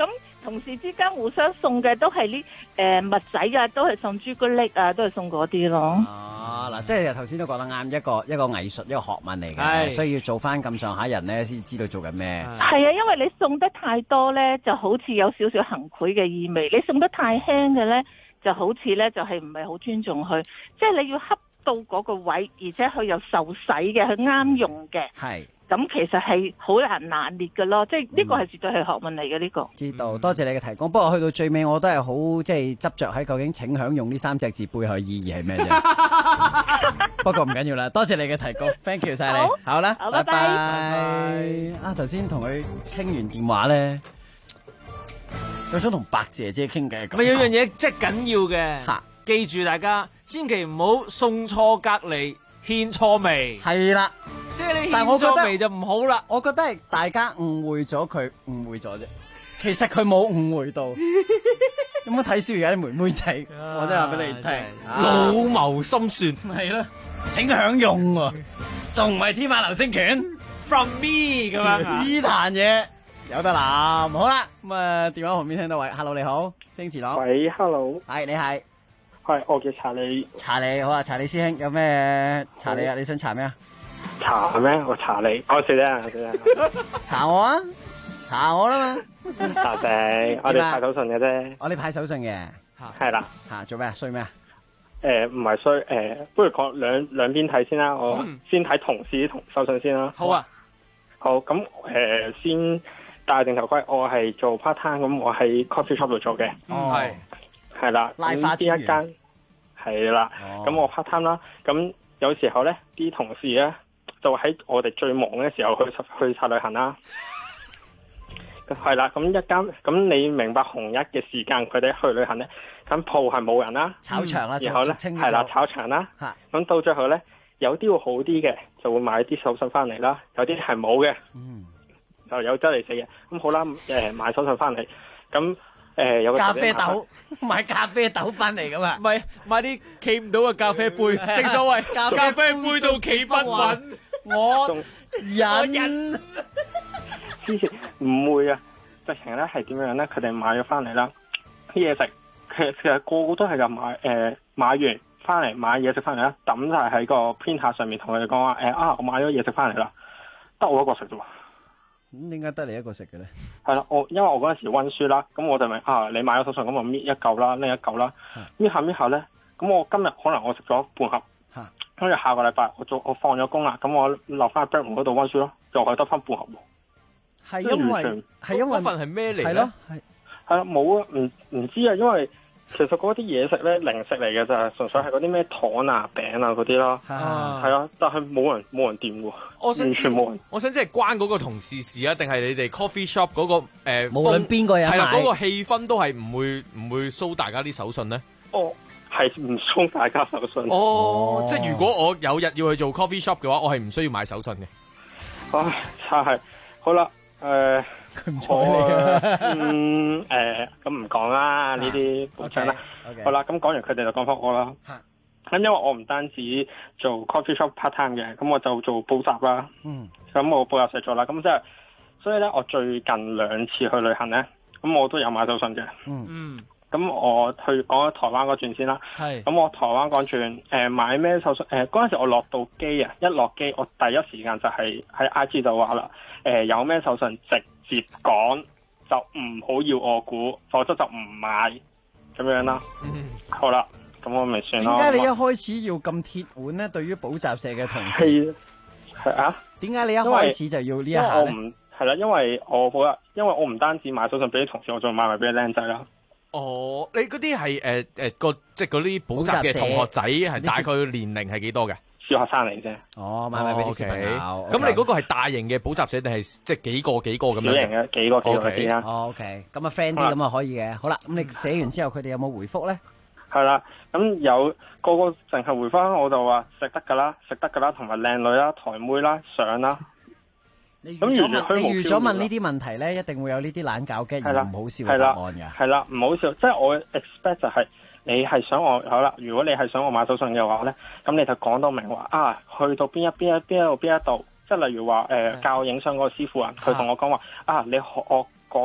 同事之間互相送嘅都係呢襪仔啊，都係送朱古力啊，都係送嗰啲咯。 嗱，即係頭先都講得啱，一個藝術，一個學問嚟嘅，所以要做翻咁上下人咧，先知道做緊咩。 係啊，因為你送得太多咧，就好似有少少行賄嘅意味；你送得太輕嘅咧，就好似咧就係唔係好尊重佢。即係你要恰到嗰個位，而且佢又受洗嘅，佢啱用嘅。係。咁其實係好難拿捏嘅咯，即係呢個係絕對係學問嚟嘅呢個。知道，多謝你嘅提供。不過去到最尾，我都係好即係執着喺究竟請享用呢3隻字背後嘅意義係咩啫。不過唔緊要啦，多謝你嘅提供，thank you 晒你。好啦，拜拜。啊，頭先同佢傾完電話咧，又想同白姐姐傾偈。 咪有樣嘢即係緊要嘅，記住大家千祈唔好送錯隔離，獻錯味。係啦。即係你獻錯味就唔好啦。 我覺得係大家誤會咗佢，誤會咗啫。其實佢冇誤會到。有冇睇小而家啲妹妹仔？我真係話俾你聽， 老謀深算。 係咯，請享用喎，仲唔係天馬流星拳 from me 咁樣呢壇嘢有得諗。好啦，咁啊電話旁邊聽到位 ，hello 你好，星馳朗。 喂 ，hello。 係你係。 係我叫查理。 查理好啊，查理師兄有咩查理啊？你想查咩啊？ 查咩？我查你，我死啦，死啦！ 查我啊，查我啦嘛。 查定，我哋派手信嘅啫。 我哋派手信嘅， 係啦。 做咩啊？衰咩啊？ 唔係衰，不如講兩邊睇先啦。我先睇同事同手信先啦。 好啊。 好，咁先戴定頭盔。我係做 part time，咁我喺 coffee shop 度做嘅。係啦。 拉花邊一間？係啦。咁我 part time 啦。咁有時候咧，啲同事咧。就喺我哋最忙嘅時候去策旅行啦，係啦，咁你明白紅一嘅時間佢哋去旅行咧，咁鋪係冇人啦， 炒場啦， 然後咧係啦炒場啦，咁到最後咧有啲會好啲嘅，就會買啲手信翻嚟啦，有啲係冇嘅，就有得嚟食嘅，咁好啦，買手信翻嚟，咁。有個咖啡豆，買咖啡豆翻嚟咁啊！ 唔係買啲企唔到嘅咖啡杯，正所謂咖啡杯到企不穩。我忍， 之前唔會啊，直情咧係點樣咧？佢哋買咗翻嚟啦，啲嘢食，其實個個都係咁買完翻嚟買嘢食翻嚟啦，抌晒喺個 printer 上面，同佢哋講話我買咗嘢食翻嚟啦，得我一個食啫喎。 咁點解得你一個食嘅咧？係啦，因為我嗰陣時溫書啦，咁我就咪你買咗手信，咁我搣一嚿啦，拎一嚿啦，搣下咧，咁我今日可能我食咗半盒，跟住下個禮拜我放咗工啦，咁我留翻喺 break room 嗰度溫書咯，又係得翻半盒喎。 係因為嗰份係咩嚟咧？ 係咯， 係啦，冇啊，唔知啊，因為。其實嗰啲嘢食咧，零食嚟嘅咋，純粹係嗰啲咩糖啊、餅啊嗰啲咯。係啊，但係冇人掂喎，完全冇人。 我想即係關嗰個同事事啊，定係你哋 coffee shop 嗰個無論邊個人係啦，嗰個氣氛都係唔會騷大家啲手信咧。 係唔騷大家手信。 即係如果我有日要去做 coffee shop 嘅話，我係唔需要買手信嘅。 唉，係好啦， 佢唔睬你咁唔講啦，呢啲補償啦。好啦，咁講完佢哋就講翻我啦。咁因為我唔單止做 coffee shop part time 嘅，咁我就做補習啦。咁我補習社做啦。咁即係，所以咧，我最近2次去旅行咧，咁我都有買手信嘅。咁我去講台灣嗰轉先啦。咁我台灣嗰轉買咩手信？嗰陣時我落到機啊，一落機我第一時間就係喺 IG 度話啦。有咩手信直接講，就唔好要我估，否則就唔買咁樣啦。好啦，咁我咪算咯。 點解你一開始要咁鐵腕咧？對於補習社嘅同事係啊？ 點解你一開始就要呢一下咧？ 係啦，因為我唔單止買手信俾啲同事，我仲買埋俾啲僆仔啦。 哦，你嗰啲係即係嗰啲補習嘅同學仔係大概年齡係幾多嘅？ 小學生嚟啫。 買俾啲小朋友。 咁你嗰個係大型嘅補習社定係即係幾個咁樣？ 小型嘅幾個啲啦。 OK，咁啊 friend 啲咁啊可以嘅。好啦，咁你寫完之後，佢哋有冇回覆咧？ 係啦，咁有個淨係回覆，我就話食得㗎啦，同埋靚女啦、台妹啦、相啦。 你預咗問呢啲問題咧，一定會有呢啲懶搞嘅而唔好笑嘅答案㗎。 係啦，唔好笑，即係我 expect 就係你係想我好啦。如果你係想我買手信嘅話咧，咁你就講到明話去到邊一度，即係例如話教我影相嗰個師傅啊，佢同我講話你我嗰日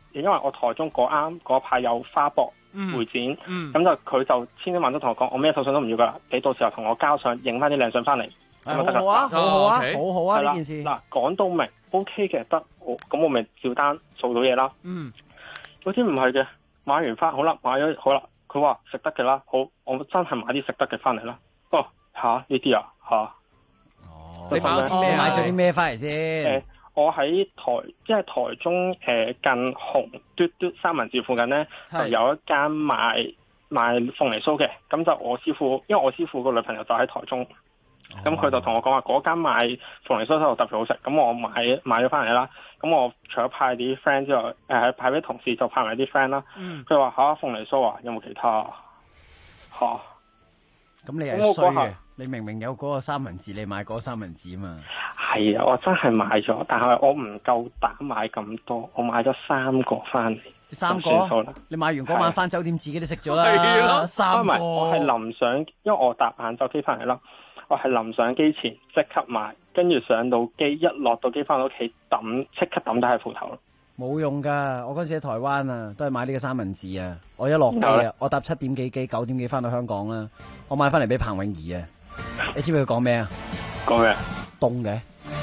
因為我台中嗰排有花博會展，咁就佢就千叮萬囑同我講，我咩手信都唔要噶啦，你到時候同我交相，影翻啲靚相翻嚟。 好好啊，好好啊，好好啊呢件事。 嗱，講到明 OK 嘅得，咁我咪照單做到嘢啦。嗰啲唔係嘅，買完翻好啦，買咗好啦，佢話食得嘅啦，好，我真係買啲食得嘅翻嚟啦。哦，呢啲啊嚇。 你買咗啲咩翻嚟先？ 我喺台中近紅嘟嘟三文治附近咧，就有一間賣鳳梨酥嘅。咁就我師傅，因為我師傅個女朋友就喺台中，咁佢就同我講話嗰間賣鳳梨酥就特別好食。咁我買咗翻嚟啦。咁我除咗派啲 friend 之外，派俾同事就派埋啲 friend 啦。佢話鳳梨酥啊，有冇其他嚇？ 咁你係衰嘅，你明明有嗰個三文治，你買嗰三文治嘛？ 係啊，我真係買咗，但係我唔夠膽買咁多，我買咗3個翻嚟。 3個？你買完嗰晚翻酒店自己都食咗啦。係咯，3個。 我係臨上，因為我搭晏晝機翻嚟啦，我係臨上機前即刻買，跟住上到機一落到機翻到屋企即刻抌低喺鋪頭咯。 冇用噶，我嗰時喺台灣啊，都係買呢個三文治啊。我一落機啊，我搭7點幾機，9點幾翻到香港啦。我買翻嚟俾彭詠儀啊，你知唔知佢講咩啊？ 講咩？ 凍嘅。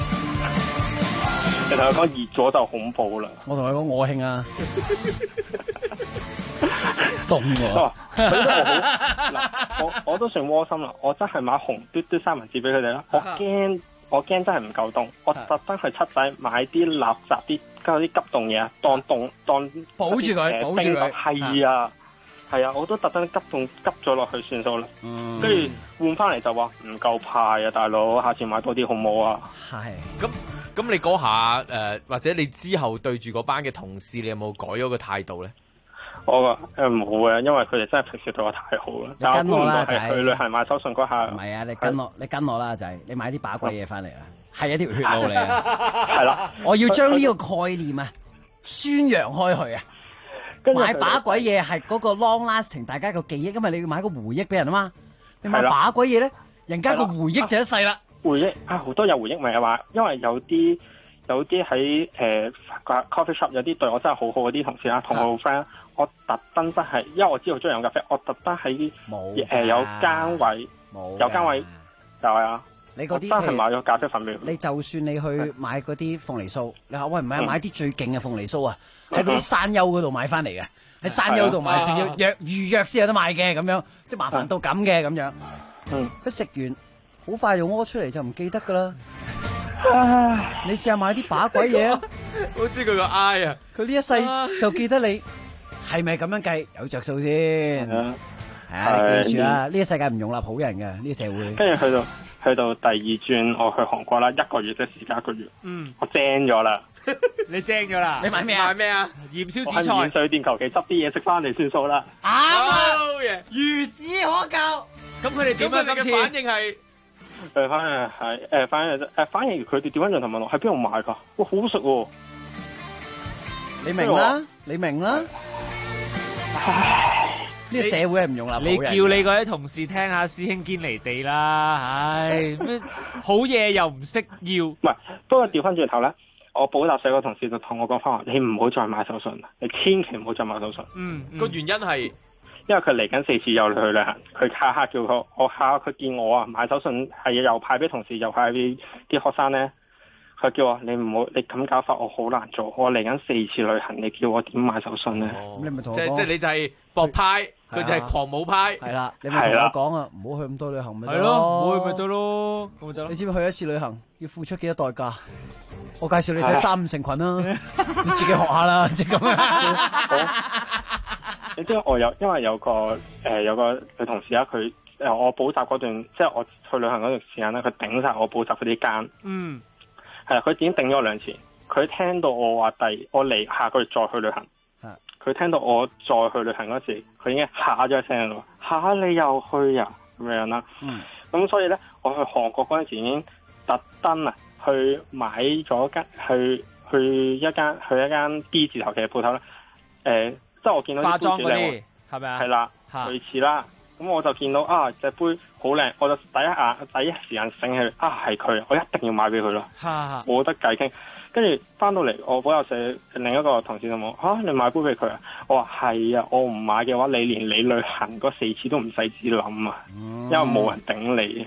你同佢講熱咗就恐怖啦。 我同佢講我興啊，凍喎。 我都算窩心啦，我真係買紅嘟嘟三文治俾佢哋啦。我驚真係唔夠凍，我特登去七仔買啲垃圾啲急凍嘢啊，當保住佢，保住佢。 係啊，我都特登急咗落去算數啦。跟住換翻嚟就話唔夠派啊，大佬，下次買多啲好唔好啊？ 係。 咁你嗰下或者你之後對住嗰班嘅同事，你有冇改咗個態度咧？ 我冇嘅，因為佢哋真係平時對我太好啦。 你跟我啦，仔。 去旅行買手信嗰下。 唔係啊，你跟我啦，仔。你買啲把鬼嘢翻嚟啦，係一條血路嚟啊。 係啦， 我要將呢個概念啊宣揚開去啊。買把鬼嘢係嗰個 long lasting， 大家個記憶，因為你要買個回憶俾人啊嘛。你買把鬼嘢咧，人家個回憶就一世啦。 回憶啊，好多有回憶咪係話，因為有啲喺coffee shop 有啲對我真係好好嗰啲同事啦，同我好 friend，我特登真係，因為我知道中意飲咖啡，我特登喺有間位，就係啊。 你嗰啲真係買咗咖啡粉俾佢。 你就算你去買嗰啲鳳梨酥，你話喂唔係買啲最勁嘅鳳梨酥啊，喺嗰啲山丘嗰度買翻嚟嘅，喺山丘度買，仲要預約先有得買嘅咁樣，即係麻煩到咁嘅咁樣。佢食完好快就屙出嚟就唔記得噶啦。你試下買啲把鬼嘢啊！ 好知佢個 I 啊！ 佢呢一世就記得你係咪咁樣計？有着數先。係啊，你記住啦，呢個世界唔容納好人嘅，呢個社會。 跟住去到第2轉，我去韓國啦，1個月即係時間1個月。我精咗啦。 你精咗啦？ 你買咩啊？ 買咩啊？鹽燒紫菜。 我喺免稅店求其執啲嘢食翻嚟算數啦。 啱啊！孺子可教。 咁佢哋點啊？今次反應係反而佢哋調翻轉頭問我喺邊度買㗎？哇，好好食喎！ 你明啦，你明啦。呢個社會係唔容納。 你叫你嗰啲同事聽下師兄堅離地啦，唉，咩好嘢又唔識要。 唔係，不過調翻轉頭咧，我補習社個同事就同我講翻話，你唔好再買手信，你千祈唔好再買手信。 個原因係因為佢嚟緊4次又去旅行，佢下下叫佢見我啊買手信係又派俾同事又派俾啲學生咧。佢叫我你唔好，你咁搞法我好難做。我嚟緊4次旅行，你叫我點買手信咧？ 咁你咪同我講，即係你就係博派，佢就係狂舞派。 係啦，你咪同我講啊，唔好去咁多旅行咪得咯。 係咯，唔好去咪得咯，咁咪得咯。 你知唔知去一次旅行要付出幾多代價？我介紹你睇3、5成群啦，你自己學下啦，即係咁樣。 你知因為有個女同事啊，佢我補習嗰段，即係我去旅行嗰段時間咧，佢頂晒我補習嗰啲間。係啊，佢已經訂咗2次。佢聽到我話我嚟下個月再去旅行，佢聽到我再去旅行嗰時，佢已經嚇咗一聲咯。嚇你又去啊？咁樣啦。咁所以咧，我去韓國嗰陣時已經特登啊，去買咗去一間 B 字頭嘅鋪頭啦。即係我見到啲化妝嗰啲係咪啊？ 係啦，類似啦。咁我就見到隻杯好靚，我就第一時間醒起係佢，我一定要買俾佢咯，冇得計傾。 跟住翻到嚟我補習社另一個同事就問你買杯俾佢啊？我話係啊，我唔買嘅話，你連你旅行嗰4次都唔使自諗啊，因為冇人頂你。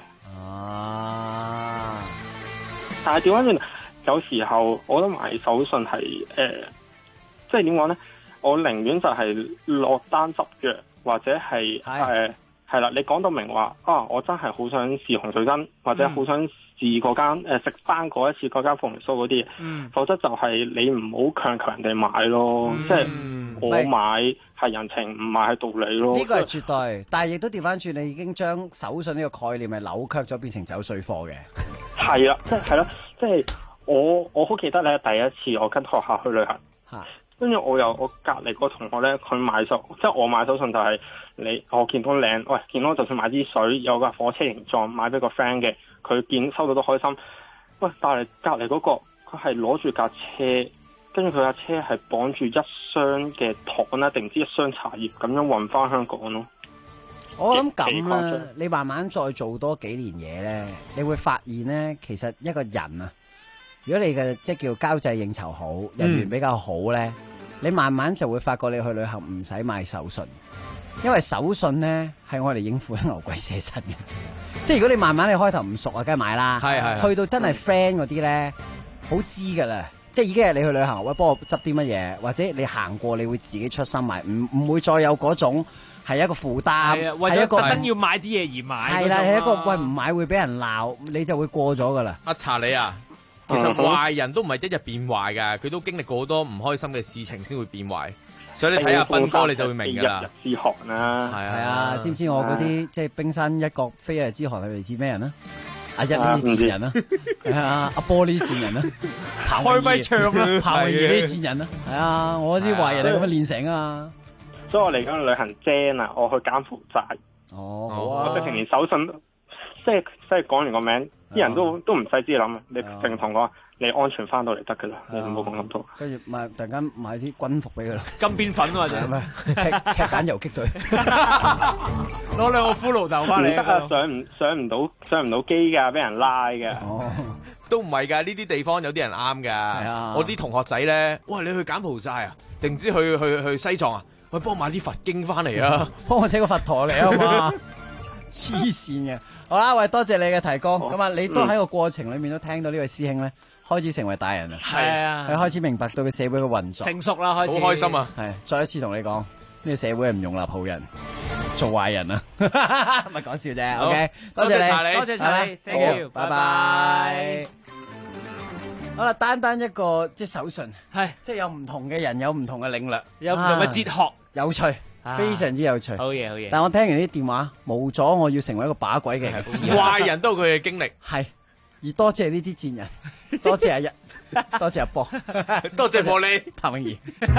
但係調翻轉，有時候我覺得買手信係即係點講咧？我寧願就係落單執藥，或者係係啦。你講到明話我真係好想試紅水珍，或者好想試嗰間食翻嗰一次嗰間鳳梨酥嗰啲嘢，否則就係你唔好強人哋買咯。即係我買係人情，唔買係道理咯。 呢個係絕對，但係亦都調翻轉，你已經將手信呢個概念係扭曲咗，變成走水貨嘅。係啦，即係我好記得咧，第一次我跟學校去旅行。跟住我隔離個同學咧，佢買手，即係我買手信就係我見到靚，喂，見到就算買支水有個火車形狀，買俾個 friend 嘅，佢收到都開心。喂，但係隔離嗰個佢係攞住架車，跟住佢架車係綁住一箱嘅糖啦，定唔知一箱茶葉咁樣運翻香港咯。 我諗咁啦，你慢慢再做多幾年嘢咧，你會發現咧，其實一個人啊，如果你嘅即係叫交際應酬好，人緣比較好咧。你慢慢就會發覺你去旅行唔使買手信，因為手信咧係我哋應付牛鬼蛇神嘅。即係如果你慢慢你開頭唔熟啊，梗係買啦。係去到真係 friend 嗰啲咧，好知噶啦。即係已經係你去旅行，喂，幫我執啲乜嘢，或者你行過你會自己出心買，唔會再有嗰種係一個負擔， 為咗特登要買啲嘢而買。係啦， 係一個喂唔買會俾人鬧，你就會過咗噶啦。 阿查理啊！其實壞人都唔係一日變壞㗎，佢都經歷過好多唔開心嘅事情先會變壞。所以你睇下斌哥你就會明㗎啦。一日之寒啦， 係啊，知唔知我嗰啲即係冰山一角飛一日之寒係嚟自咩人啊？阿一呢啲賤人啊，係啊，阿波呢啲賤人啊，開咪唱啊，彭偉呢啲賤人啊，係啊，我啲壞人係咁樣練成啊。 所以我嚟緊旅行正啊，我去柬埔寨。 哦，好啊。 我直情連手信，即係講完個名。啲人都唔使知諗，你淨同我你安全翻到嚟得噶啦，你唔好講咁多。 跟住突然間買啲軍服俾佢啦， 金邊粉或者赤柬游擊隊， 攞2個骷髏頭翻嚟。 唔得啊，上唔到機噶，俾人拉噶。 都唔係噶，呢啲地方有啲人啱噶。我啲同學仔咧，喂，你去柬埔寨啊？定唔知去西藏啊？喂，幫我買啲佛經翻嚟啊！ 幫我請個佛陀嚟啊嘛！黐線嘅。好啦，喂，多謝你嘅提供。咁啊，你都喺個過程裏面都聽到呢位師兄咧，開始成為大人啦。 係啊， 佢開始明白到個社會嘅運作， 成熟啦，開始好開心啊！ 係，再一次同你講，呢個社會係唔容納好人做壞人啊！咪講笑啫。OK， 多謝你， 多謝晒你 ，thank you，拜拜。 好啦，單一個即係手信，係即係有唔同嘅人，有唔同嘅領略， 有唔同嘅哲學， 有趣。非常之有趣， 好嘢好嘢。 但我聽完啲電話，冇咗我要成為一個把鬼嘅人， 壞人都有佢嘅經歷， 係而多謝呢啲賤人，多謝阿一，多謝阿波， 多謝茉莉， 彭永儀。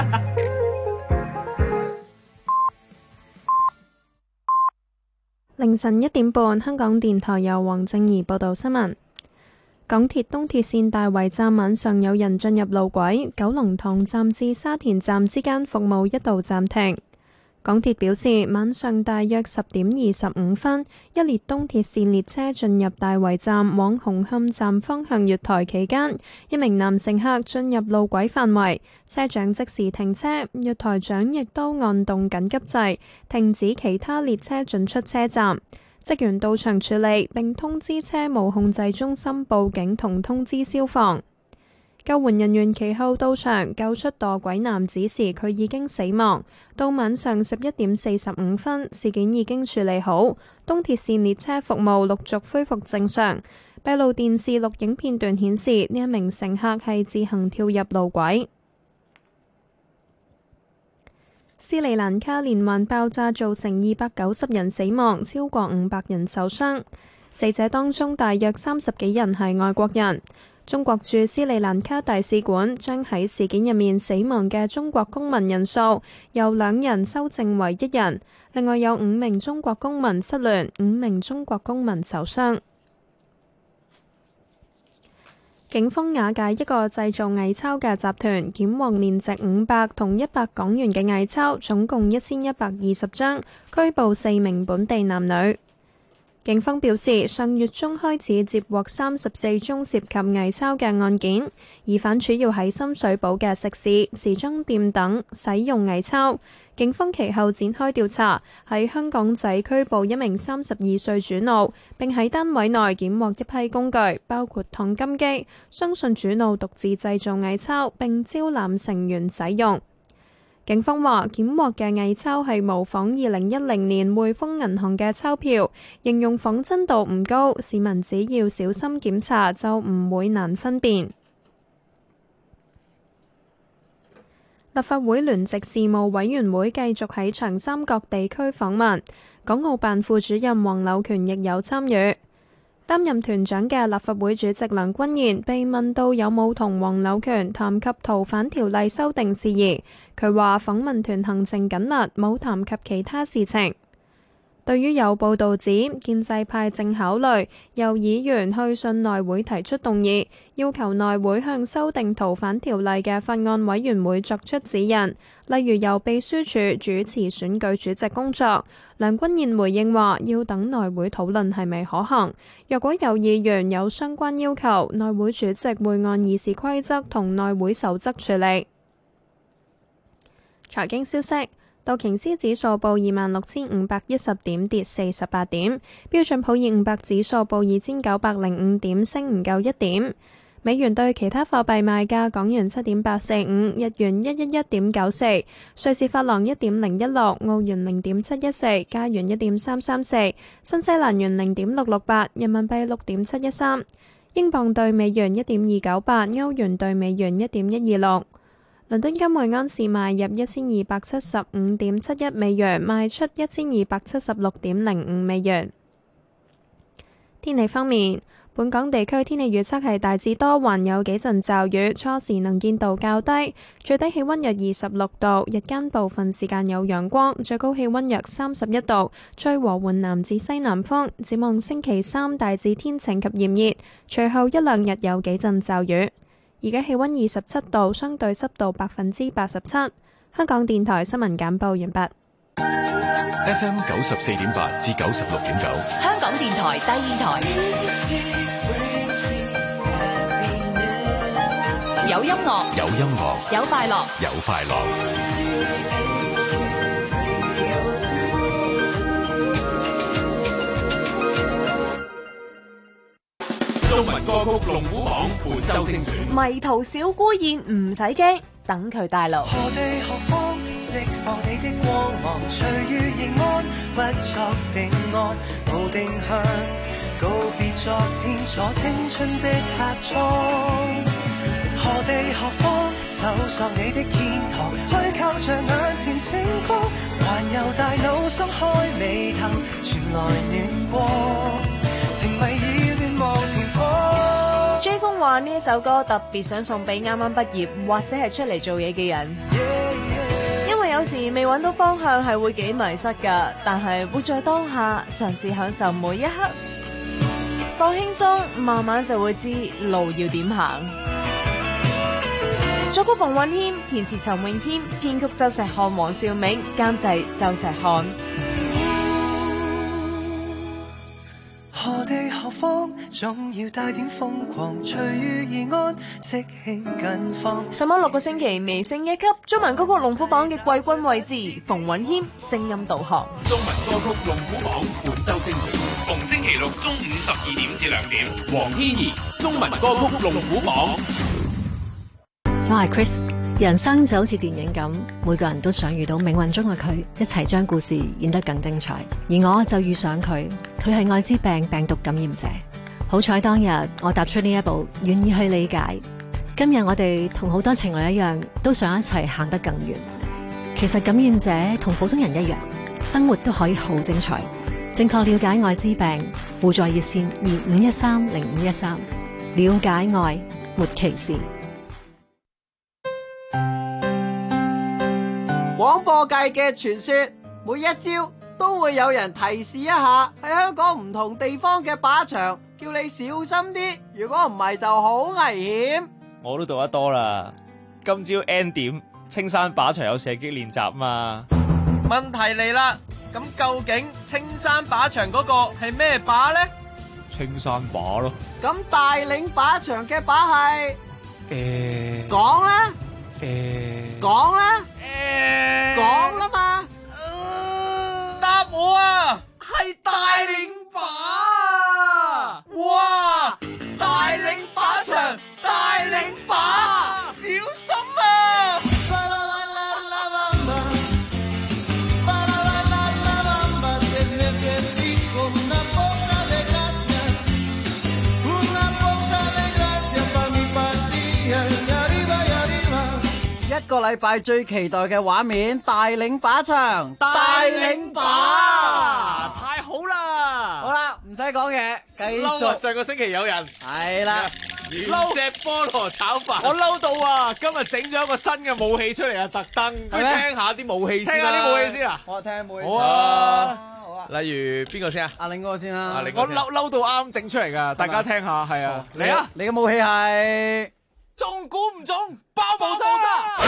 凌晨1點半，香港電台由黃正儀報道新聞。港鐵東鐵線大圍站晚上有人進入路軌，九龍塘站至沙田站之間服務一度暫停。港鐵表示，晚上大約10點25分，一列東鐵線列車進入大圍站往紅磡站方向月台期間，一名男乘客進入路軌範圍，車長即時停車，月台長亦都按動緊急掣，停止其他列車進出車站。職員到場處理，並通知車務控制中心報警同通知消防。救援人員其後到場救出墮軌男子時，佢已經死亡。到晚上11點45分，事件已經處理好，東鐵線列車服務陸續恢復正常。閉路電視錄影片段顯示，呢一名乘客係自行跳入路軌。斯里蘭卡連環爆炸造成290人死亡，超過500人受傷。死者當中大約30幾人係外國人。中國駐斯里蘭卡大使館將喺事件入面死亡嘅中國公民人數由2人修正為1人，另外有5名中國公民失聯，5名中國公民受傷。警方瓦解一個製造偽鈔嘅集團，檢獲面值500同100港元嘅偽鈔，總共1120張，拘捕4名本地男女。 警方表示，上月中開始接獲34宗涉及偽鈔嘅案件，疑犯主要喺深水埗嘅食肆、時裝店等使用偽鈔。警方其後展開調查，喺香港仔拘捕一名32歲主腦，並喺單位內檢獲一批工具，包括燙金機，相信主腦獨自製造偽鈔並招攬成員使用。警方話，檢獲嘅偽鈔係模仿2010年匯豐銀行嘅鈔票，形容仿真度唔高，市民只要小心檢查就唔會難分辨。立法會聯席事務委員會繼續喺長三角地區訪問，港澳辦副主任黃柳權亦有參與。擔任團長嘅立法會主席梁君彥被問到有冇同黃柳權談及逃犯條例修訂事宜，佢話訪問團行程緊密，冇談及其他事情。對於有報道指建制派正考慮由議員去信內會提出動議，要求內會向修訂逃犯條例嘅法案委員會作出指引，例如由秘書處主持選舉主席工作。梁君彥回應話，要等內會討論係咪可行。若果有議員有相關要求，內會主席會按議事規則同內會守則處理。財經消息。道瓊斯指數報26,510點，跌48點；標準普爾500指數報2,905點，升唔夠1點。美元對其他貨幣賣價：港元7.845，日元111.94，瑞士法郎1.016，澳元0.714，加元1.334，新西蘭元0.668，人民幣6.713，英鎊對美元1.298，歐元對美元1.126。倫敦金每盎司賣入1275.71美元，賣出1276.05美元。天氣方面，本港地區天氣預測係大致多雲，有幾陣驟雨，初時能見度較低，最低氣溫約26度，日間部分時間有陽光，最高氣溫約31度，吹和緩南至西南風。展望星期三大致天晴及炎熱，隨後一兩日有幾陣驟雨。而家氣溫27度，相對濕度87%。香港電台新聞簡報完畢。 FM 94.8至96.9， 香港電台第二台。有音樂， 有音樂， 有快樂， 有快樂。 中文歌曲龍虎榜本周精選， 迷途小孤燕唔使驚，等佢帶路。 何地何方釋放你的光芒，隨遇而安，不作定案，無定向，告別昨天坐青春的客艙。何地何方搜索你的天堂，虛構着眼前星光，環遊大腦鬆開眉頭，傳來暖光，情迷意亂望前方。 J 風話呢一首歌特別想送俾啱啱畢業或者係出嚟做嘢嘅人，因為有時未揾到方向係會幾迷失㗎，但係活在當下，嘗試享受每一刻，放輕鬆，慢慢就會知路要點行。作曲馮允謙，填詞陳詠謙，編曲周石漢、黃兆銘，監製周石漢。 何地何方，總要帶點瘋狂，隨遇而安，即興近況。 上網6個星期微升一級，中文歌曲龍虎榜嘅季軍位置，馮允謙聲音導航。 中文歌曲龍虎榜本周精選，逢星期六中午12點至2點。黃天怡，中文歌曲龍虎榜。 我係 Chris， 人生就好似電影咁，每個人都想遇到命運中嘅佢，一齊將故事演得更精彩。而我就遇上佢，佢係艾滋病病毒感染者。好彩當日我踏出呢一步，願意去理解。今日我哋同好多情侶一樣，都想一齊行得更遠。其實感染者同普通人一樣，生活都可以好精彩。正確了解艾滋病，互助熱線25130513，了解愛，沒歧視。 廣播界嘅傳說，每一朝都會有人提示一下喺香港唔同地方嘅靶場，叫你小心啲，如果唔係就好危險。 我都讀得多啦，今朝 N 點青山靶場有射擊練習嘛。 問題嚟啦，咁究竟青山靶場嗰個係咩靶咧？青山靶咯。 咁大嶺靶場嘅靶係講啦，講啦，講啦嘛。 答我啊！ 係大嶺靶。哇！大嶺靶場，大嶺靶，小心啊！一個禮拜最期待嘅畫面，大嶺靶場，大嶺靶， 太好啦！ 好啦，唔使講嘢，繼續。 上個星期有人係啦， 原隻菠蘿炒飯， 我嬲到啊！今日整咗一個新嘅武器出嚟啊，特登。 聽下啲武器先啦。 聽下啲武器先啊！ 我聽武器。 好啊， 好啊。 例如邊個先啊？ 阿嶺嗰個先啦。 我嬲到啱整出嚟噶，大家聽下，係啊。嚟啊！ 你嘅武器係中估唔中，包冇沙。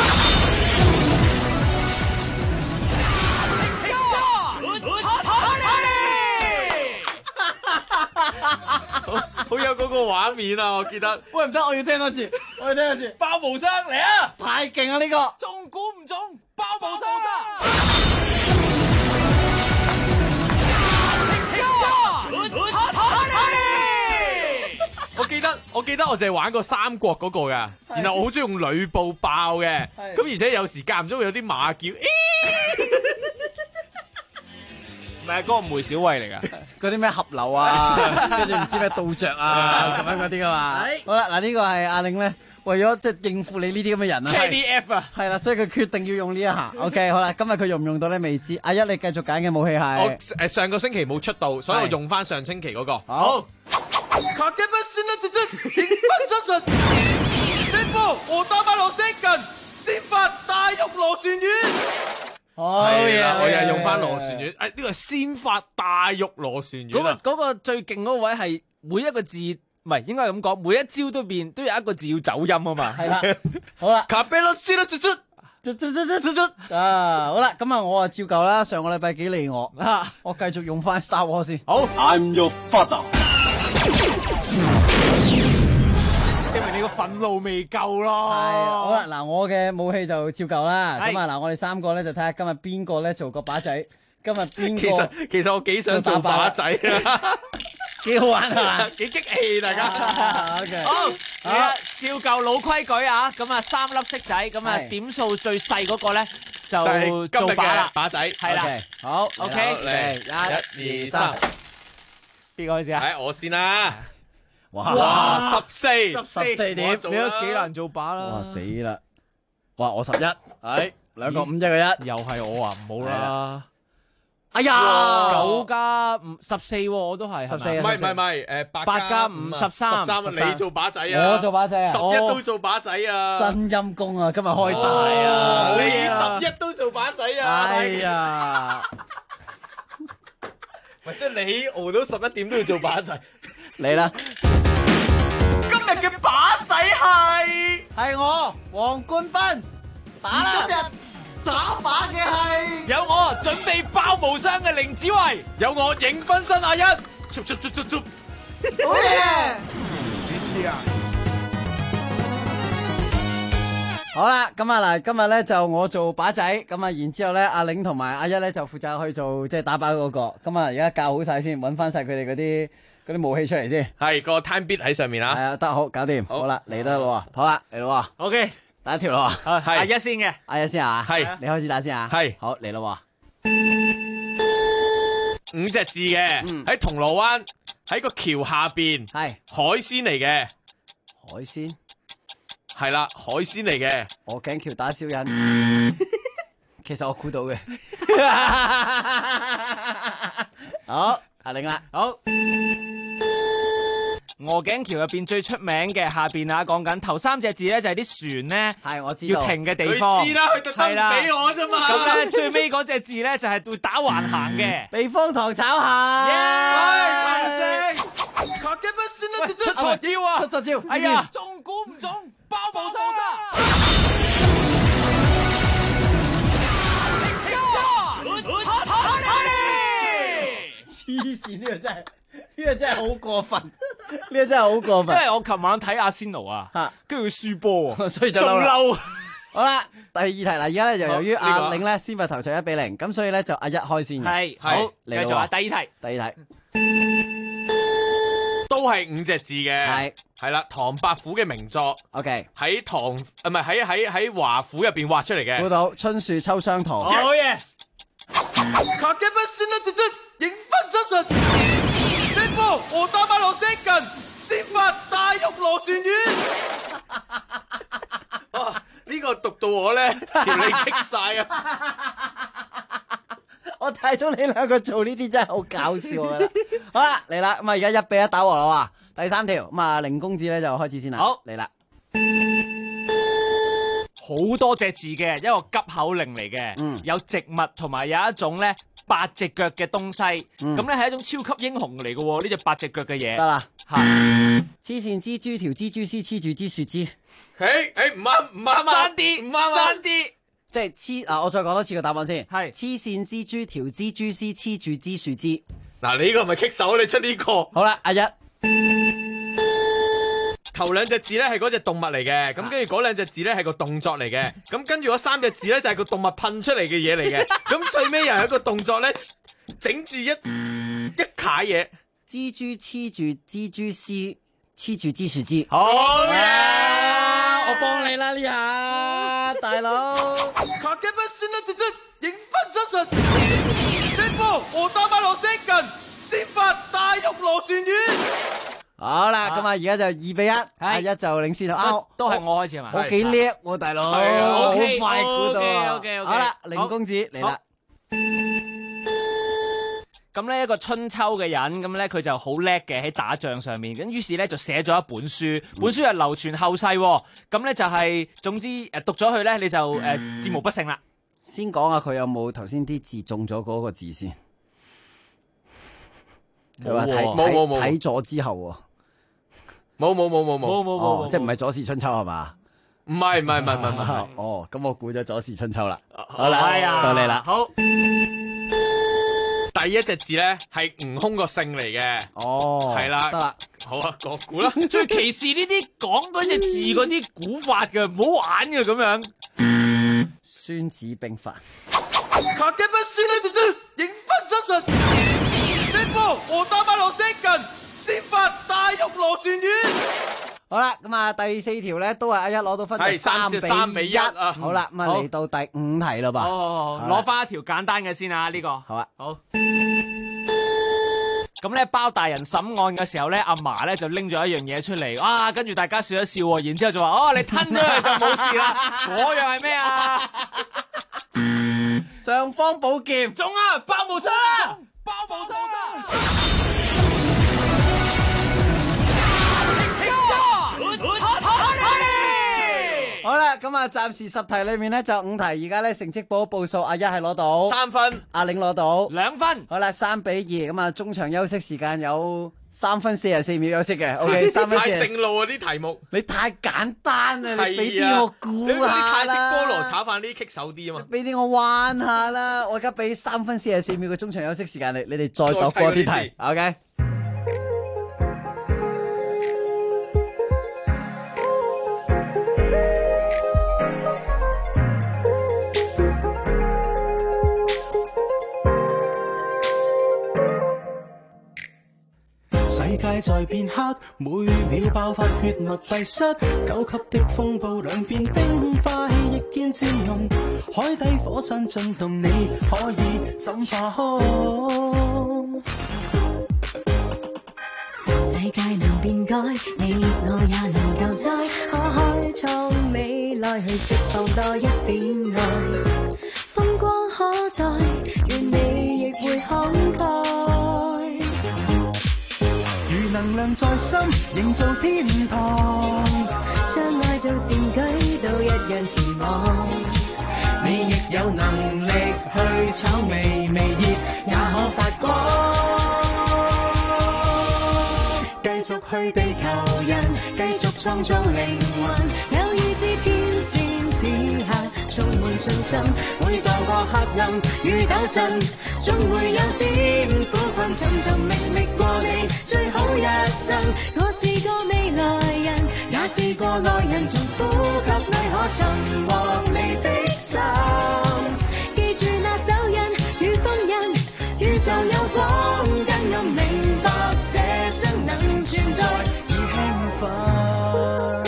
好有嗰個畫面啊！我記得。 喂，唔得，我要聽多次，我要聽多次。 包無傷嚟啊！ 太勁啊！呢個中估唔中，包無傷。 我記得我淨係玩過三國嗰個噶，然後我好中意用呂布爆嘅，咁而且有時間唔中會有啲馬叫。 唔係嗰個梅小惠嚟噶， 嗰啲咩合流啊，跟住唔知咩倒着啊，咁樣嗰啲噶嘛。好啦，嗱呢個係阿嶺咧，為咗即係應付你呢啲咁嘅人啊 KDF 啊， 係啦，所以佢決定要用呢一下。OK， 好啦，今日佢用唔用到咧未知。阿一，你繼續揀嘅武器係？ 我上個星期冇出到，所以我用翻上星期嗰個。 好。 先鋒，我打馬羅色近，先發大玉螺旋丸。係啦，我又係用翻螺旋丸。呢個係先發大玉螺旋丸啊！ 嗰個最勁嗰位係每一個字，唔係應該係咁講，每一招都有一個字要走音啊嘛。 係啦，好啦， 卡比洛斯啦，出啊，好啦，咁啊，我啊照舊啦。上個禮拜幾利我，我繼續用翻 Star Wars 先。 好 ，I'm your father。 證明你個憤怒未夠咯。 係，好啦，嗱，我嘅武器就照舊啦。咁啊，嗱，我哋三個咧就睇下今日邊個咧做個靶仔。今日邊個？ 其實我幾想做靶仔啊， 幾好玩係嘛？ 幾激氣大家。 好，照舊老規矩啊。咁啊，3粒色仔，咁啊點數最細嗰個咧就做靶啦。 靶仔係啦。 好 ，OK， 嚟1、2、3， 邊個開始啊？ 係我先啦。 哇 ，14點， 你都幾難做靶啦！ 哇死啦！哇我11，係2個5，1個1， 又係我啊！唔好啦！ 哎呀 ，9加5 14，我都係 14， 唔係 8加5 13， 你做靶仔啊！ 我做靶仔啊 ！11都做靶仔啊！ 真陰功啊！今日開大啊！ 你11都做靶仔啊！ 哎呀！ 喂，即係你熬到11點都要做靶仔， 嚟啦！ 今日嘅靶仔係我黃冠斌，打啦！今日打靶嘅係有我準備爆無傷嘅凌子維， 有我影分身阿一， 好嘢！好啦，咁啊嗱，今日咧就我做靶仔，咁啊然之後咧阿嶺同埋阿一咧就負責去做即係打靶嗰個，咁啊而家教好晒先，揾翻晒佢哋嗰啲武器出嚟先。 係個 time bit 喺上面啊。 係啊，得好，搞掂。好啦，嚟得咯，好啦，嚟咯。 OK， 打一條咯。 係阿一先嘅， 阿一先啊。 係， 你開始打先啊。 係， 好嚟咯。 5隻字嘅，喺銅鑼灣喺個橋下邊， 係海鮮嚟嘅。 海鮮。 係啦，海鮮嚟嘅。 鵝頸橋打小人，其實我估到嘅。好，阿嶺啦， 好。鵝頸橋入邊最出名嘅下邊啊，講緊頭3隻字咧就係啲船咧， 係我知道要停嘅地方。 佢知啦，佢特登唔俾我啫嘛。 咁咧最尾嗰隻字咧就係會打橫行嘅。 避風塘炒蟹。 出錯招啊！ 出錯招！ 哎呀，中估唔中，包冇收沙。 線，呢個真係好過分，呢個真係好過分。 因為我琴晚睇阿仙奴啊，跟住佢輸波喎， 所以就仲嬲。 好啦，第二題啦，而家咧就由於阿領咧先發頭場1-0，咁所以咧就阿一開先嘅。 係好，繼續啊，第二題。 都係5隻字嘅，係啦，唐伯虎嘅名作。 OK， 喺華府入邊畫出嚟嘅。 估到春樹秋霜圖。 好嘢。 迎風出巡，先鋒我打馬路先近，先發大玉螺旋丸。 哇！呢個讀到我咧條脷棘晒啊！ 我睇到你兩個做呢啲真係好搞笑㗎啦。好啦，嚟啦，咁啊而家1-1打和啦喎。第3條，咁啊凌公子咧就開始先啦。 好， 嚟啦。 好多隻字嘅一個急口令嚟嘅，有植物同埋有一種咧8隻腳嘅東西，咁咧係一種超級英雄嚟嘅喎，呢隻8隻腳嘅嘢。 得啦， 係黐線蜘蛛條蜘蛛絲黐住支樹枝。 唔啱啊！ 爭啲， 唔啱啊！ 爭啲。 即係黐啊！我再講多次個答案先。 係黐線蜘蛛條蜘蛛絲黐住支樹枝。 嗱，你呢個係咪棘手？你出呢個。 好啦，阿一。 頭2隻字咧係嗰隻動物嚟嘅，咁跟住嗰2隻字咧係個動作嚟嘅，咁跟住嗰3隻字咧就係個動物噴出嚟嘅嘢嚟嘅，咁最尾又係一個動作咧，整住一楷嘢， 蜘蛛黐住蜘蛛絲黐住支樹枝。 好嘢！ 我幫你啦呢下，大佬。 迎風出巡，先鋒我打馬路先近，先發大玉螺旋丸。 好啦，咁啊而家就2-1，阿一就領先啦。 都係我開始係嘛？ 我幾叻喎，大佬，好快估到啊！好啦，凌公子嚟啦。 咁呢一個春秋嘅人，咁咧佢就好叻嘅喺打仗上面，咁於是咧就寫咗一本書，本書係流傳後世，咁咧就係總之讀咗佢咧你就戰無不勝啦。 先講下佢有冇頭先啲字中咗嗰個字先。佢話冇睇咗之後喎。 冇， 即係唔係左氏春秋係嘛？ 唔係。 哦，咁我估咗左氏春秋啦。好啦，到你啦。 好， 第一隻字咧係悟空個姓嚟嘅。 哦， 係啦， 得啦。 好啊，我估啦。 最歧視呢啲講嗰隻字嗰啲估法嘅，唔好玩嘅咁樣。 孫子兵法。 迎風出巡，先鋒我打馬路先近，先發大玉螺旋丸。 好啦，咁啊第4條咧都係阿一攞到分，係3-1啊。好啦，咁啊嚟到第5題啦噃。 攞翻一條簡單嘅先啊，呢個好啊。 好。咁咧包大人審案嘅時候咧，阿嫲咧就拎咗一樣嘢出嚟，哇！跟住大家笑一笑，然之後就話：哦，你吞咗佢就冇事啦。嗰樣係咩啊？ 尚方寶劍。 中啊！包冇生啦！包冇生啦！ 好啦，咁啊，暫時10題裏面咧就5題，而家咧成績報數，阿一係攞到 3分， 阿領攞到 2分。 好啦，3-2，咁啊，中場休息時間有3分44秒休息嘅。OK， 3分44。 太正路啊啲題目， 你太簡單啦，你俾啲我估下啦。 你太識菠蘿炒飯呢啲棘手啲啊嘛。 俾啲我玩下啦，我而家俾3分44秒嘅中場休息時間你哋再度過啲題。OK。 世界在變黑，每秒爆發血脈閉塞，9級的風暴兩邊冰塊亦見漸融，海底火山進動，你可以怎化開？ 世界能變改，你我也能救災，可開創未來去釋放多一點愛，風光可在，願你亦會慷慨。 能量在心，營造天堂， 將愛做善舉，都一樣前往。 你亦有能力去炒微熱，也可發光。繼續去地球人，繼續創造靈魂，有意志變善此刻， 充滿信心，會渡過黑暗與糾纏，總會有點苦困尋尋覓覓過你最好一生。我試過未來人，也試過愛人，從呼吸裏可尋獲你的心。記住那手印與封印，宇宙有光更暗，明白這生能存在而興奮。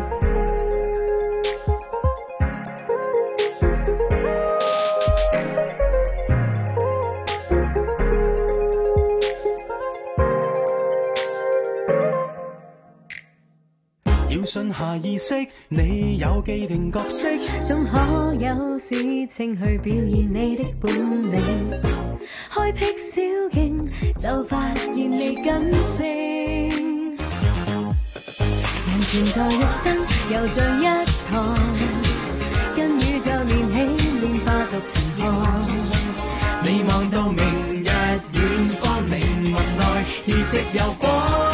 要信下意識，你有既定角色， 總可有事情去表現你的本領。開闢小徑，就發現你感性。人存在一生，又像一堂，跟宇宙連起，變化逐層看。 你望到明日遠方，靈魂內意識有光。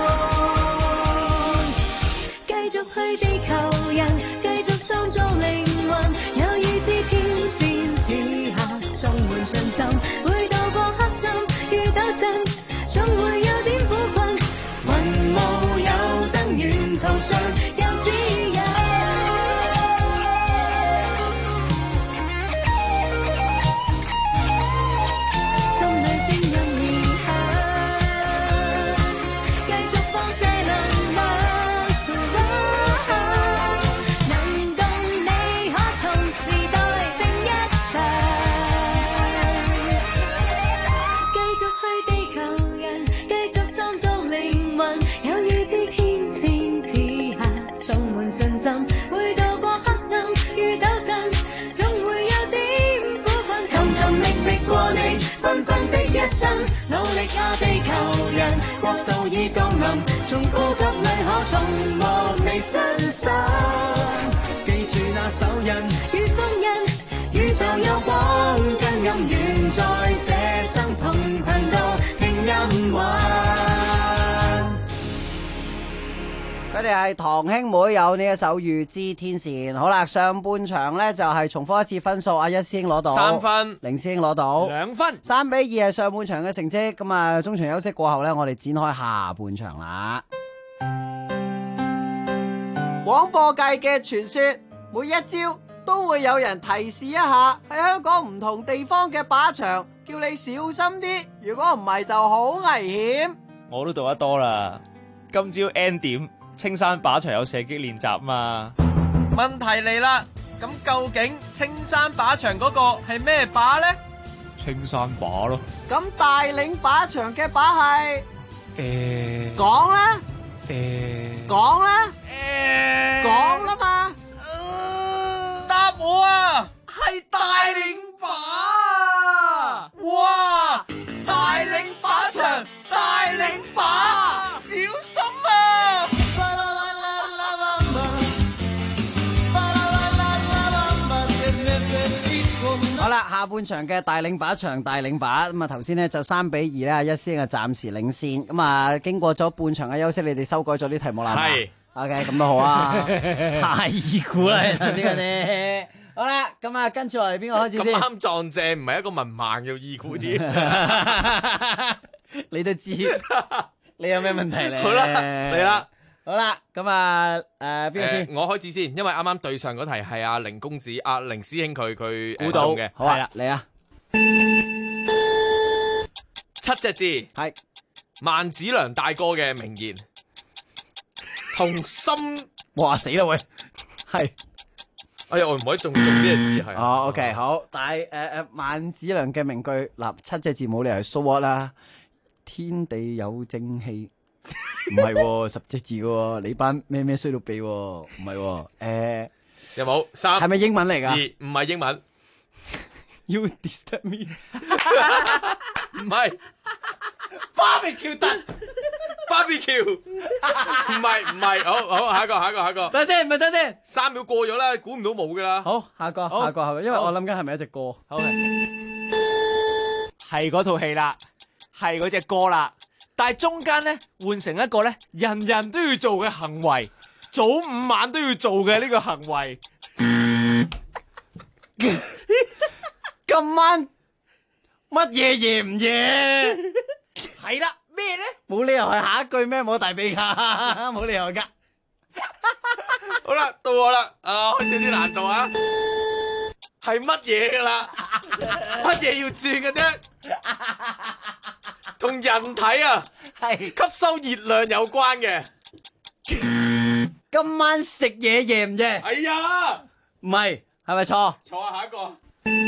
繼續去地球人，繼續創造靈魂，有預知天線之下，充滿信心，會渡過黑暗與糾纏，總會有點苦困。雲霧有燈，沿途上有指引。心裏聲音異響，繼續放射能量。信心會渡過黑暗與糾纏，總會有點苦困。尋尋覓覓過你繽紛的一生，努力下地球人，國度已降臨，從呼吸裏可重獲你身心。 記住那手印與封印，宇宙有光更暗，願在這生同頻道聽音樂。 佢哋係堂兄妹，有呢一首《預知天線》。好啦，上半場呢就係重複一次分數，阿一師兄攞到 3分， 凌師兄攞到 2分 ，3-2係上半場嘅成績。咁啊，中場休息過後呢，我哋展開下半場啦。 廣播界嘅傳說，每一朝都會有人提示一下喺香港唔同地方嘅靶場，叫你小心啲，如果唔係就好危險。 我都讀得多啦，今朝 N 點。青山靶場有射擊練習嘛？ 問題嚟啦，咁究竟青山靶場嗰個係咩靶呢？ 青山靶咯。 咁大嶺靶場嘅靶係？講啦。講啦。講啦嘛。 答我啊！係大嶺靶。哇！大嶺靶場，大嶺靶，小心啊！ 好啦，下半場嘅大嶺靶場，大嶺靶咁啊，頭先呢就3-2咧，一師兄啊暫時領先。咁啊，經過咗半場嘅休息，你哋修改咗啲題目啦？係。OK， 咁都好啊。太易估啦，頭先嗰啲。好啦，咁啊，跟住我哋邊個開始先？ 咁啱撞正，唔係一個文盲要易估啲。 你都知，你有咩問題咧？ 好啦，嚟啦。 好啦，咁啊，邊個先？ 我開始先，因為啱啱對上嗰題係阿凌公子、阿凌師兄佢估到嘅。好啊，嚟啊 ！7隻字係萬梓良大哥嘅名言，同心。 哇死啦喂，係。 哎呀，我唔可以仲呢個字係。 哦 ，OK， 好，但係萬梓良嘅名句嗱，7隻字冇理由係 so what 啦，天地有正氣。唔係10隻字嘅，你班咩衰到痹，唔係有冇3？ 係咪英文嚟噶 ？2唔係英文。 You disturb me？ 唔係 barbecue 得 barbecue？ 唔係，好，下一個。 等先，唔係等先 ，3秒過咗啦，估唔到冇噶啦。 好，下個，因為我諗緊係咪一隻歌？ 好，係嗰套戲啦，係嗰隻歌啦。但係中間咧換成一個咧人人都要做嘅行為，早午晚都要做嘅呢個行為。 今晚乜嘢夜唔夜？ 係啦，咩咧？ 冇理由係下一句咩？冇大髀噶，冇理由噶。 好啦，到我啦，開始有啲難度啊！係乜嘢噶啦？乜嘢要轉嘅啫？同人體啊， 係吸收熱量有關嘅。 今晚食嘢夜唔夜？ 哎呀， 唔係，係咪錯？ 錯啊，下一個。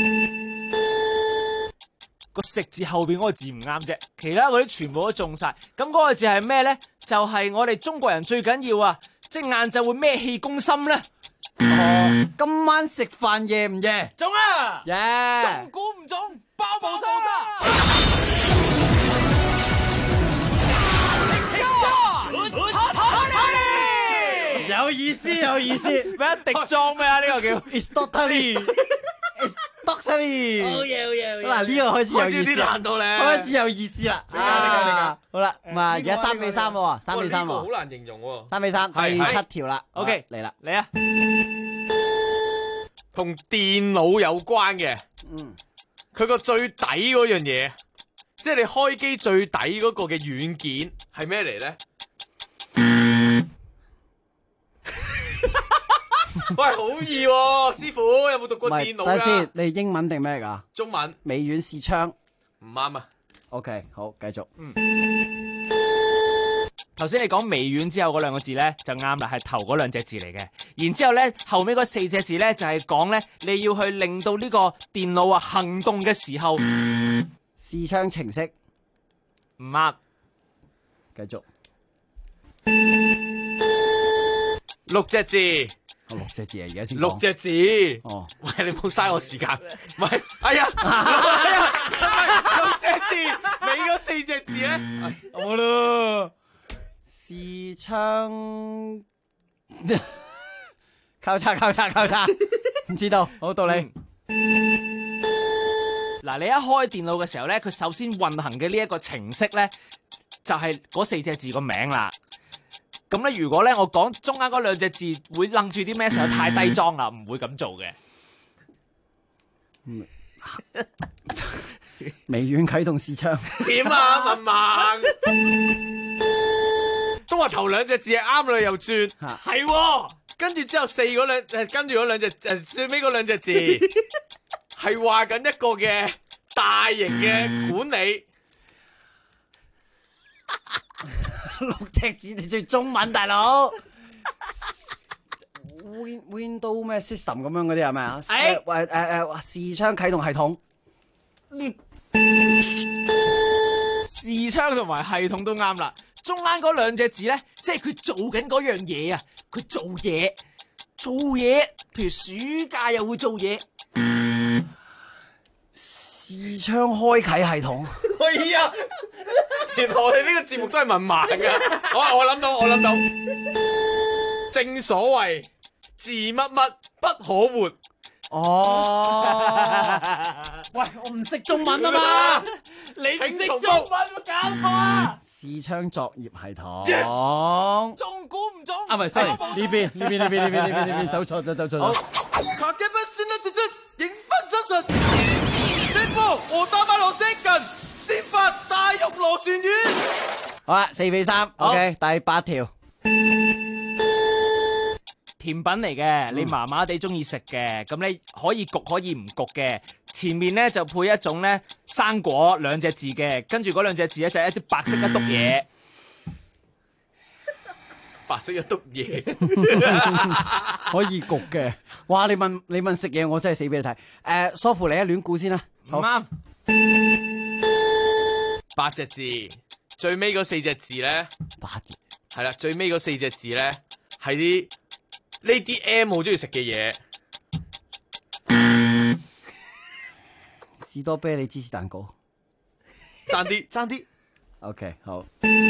個食字後邊嗰個字唔啱啫，其他嗰啲全部都中晒。咁嗰個字係咩咧？就係我哋中國人最緊要啊，即係晏晝會咩氣攻心咧？ 今晚食飯夜唔夜？ 中啊！ 中估唔中，包冇收沙。 有意思，有意思。 咩滴裝咩啊？呢個叫 It's totally。It's totally。好嘢，好嘢，好嘢。嗱，呢個開始有意思， 難到咧， 開始有意思啦。好啦，咁啊，而家3-3喎，3-3喎。 好難形容喎。 3-3，第7條啦。 OK， 嚟啦， 嚟啊！ 同電腦有關嘅，佢個最底嗰樣嘢，即係你開機最底嗰個嘅軟件係咩嚟咧？喂，好易喎，師傅有冇讀過電腦㗎？ 等下先，你英文定咩嚟㗎？ 中文。 微軟視窗。 唔啱啊。 OK，好，繼續。 頭先你講微軟之後嗰兩個字咧就啱啦，係頭嗰兩隻字嚟嘅。然之後咧後尾嗰4隻字咧就係講咧你要去令到呢個電腦啊行動嘅時候， 視窗程式唔啱。 繼續。 6隻字。 6隻字啊，而家先講。 6隻字。 哦。 喂，你冇嘥我時間。唔係，哎呀，6隻字，尾嗰4隻字咧， 好啦。視窗交叉，唔知道，好道理。 嗱，你一開電腦嘅時候咧，佢首先運行嘅呢一個程式咧，就係嗰4隻字個名啦。咁咧，如果咧我講中間嗰兩隻字會楞住啲咩，實在太低裝啦，唔會咁做嘅。 微軟啟動視窗。 點啊，文文？都話頭兩隻字係啱啦，又轉，係喎。跟住之後跟住嗰兩隻最尾嗰兩隻字係話緊一個嘅大型嘅管理。 6隻字你最中文大佬。Windows 咩 system 咁樣嗰啲係咪啊？視窗啟動系統。 視窗同埋系統都啱啦。中間嗰兩隻字咧，即係佢做緊嗰樣嘢啊！佢做嘢，譬如暑假又會做嘢。 視窗開啟系統。 哎呀，原來我哋呢個節目都係文盲噶。好，我諗到，正所謂字乜乜不可活。 哦，喂，我唔識中文啊嘛， 你唔識中文搞錯啊！ 視窗作業系統， 中估唔中？ 啊，唔係 ，sorry，呢邊，走錯。 卡這邊先啦，直接迎風上陣，先波我打馬羅升近，先發大玉螺旋丸。 好啦，4-3 ，OK，第8條。 甜品嚟嘅，你麻麻地中意食嘅，咁你可以焗可以唔焗嘅。前面咧就配一種咧生果兩隻字嘅，跟住嗰兩隻字咧就係一啲白色一篤嘢。 白色一篤嘢， 可以焗嘅。哇！你問食嘢，我真係死俾你睇。梳乎你一亂估先啦。 唔啱。 8隻字，最尾嗰4隻字咧，8隻係啦，最尾嗰4隻字咧係啲呢啲 M 好中意食嘅嘢。 士多啤梨芝士蛋糕， 爭啲。 OK， 好。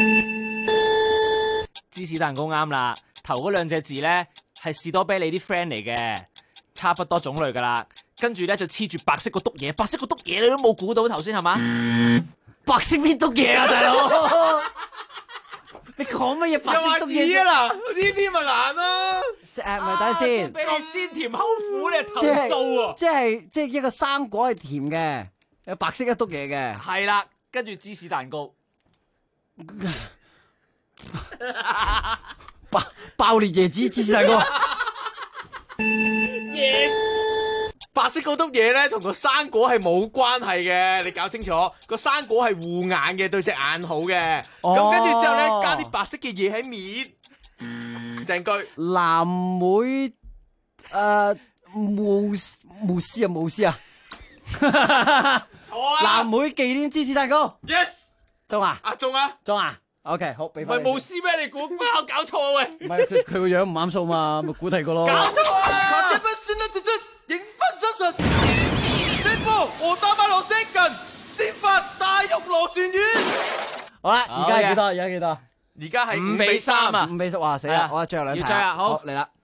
芝士蛋糕啱啦，頭嗰兩隻字咧係士多啤梨啲 friend 嚟嘅，差不多種類噶啦。跟住咧就黐住白色個篤嘢，白色個篤嘢你都冇估到頭先係嘛？ 白色邊篤嘢啊，大佬！ 你講乜嘢白色篤嘢又話二啊嗱，呢啲咪難咯。 咪等先， 俾你先甜後苦，你投即訴喎。 係一個生果係甜嘅，有白色一篤嘢嘅。 係啦，跟住芝士蛋糕， 爆裂椰子芝士蛋糕。 白色嗰篤嘢咧，同個生果係冇關係嘅，你搞清楚。個生果係護眼嘅，對隻眼好嘅。咁跟住之後咧，加啲白色嘅嘢喺面。成句藍莓慕斯啊，藍莓紀念芝士蛋糕 ，yes， 中啊， 中啊 ，OK 好，俾唔翻。 係慕斯咩？你估搞錯喂？ 唔係佢個樣唔啱數嘛，咪估題個咯。 搞錯啊！ 迎分身術，先波我打馬羅星近，先發大玉螺旋丸。 好啦，而家係幾多？ 而家係 5比3啊 ，5比3，哇死啦！我最後兩題， 要追啊，好嚟啦。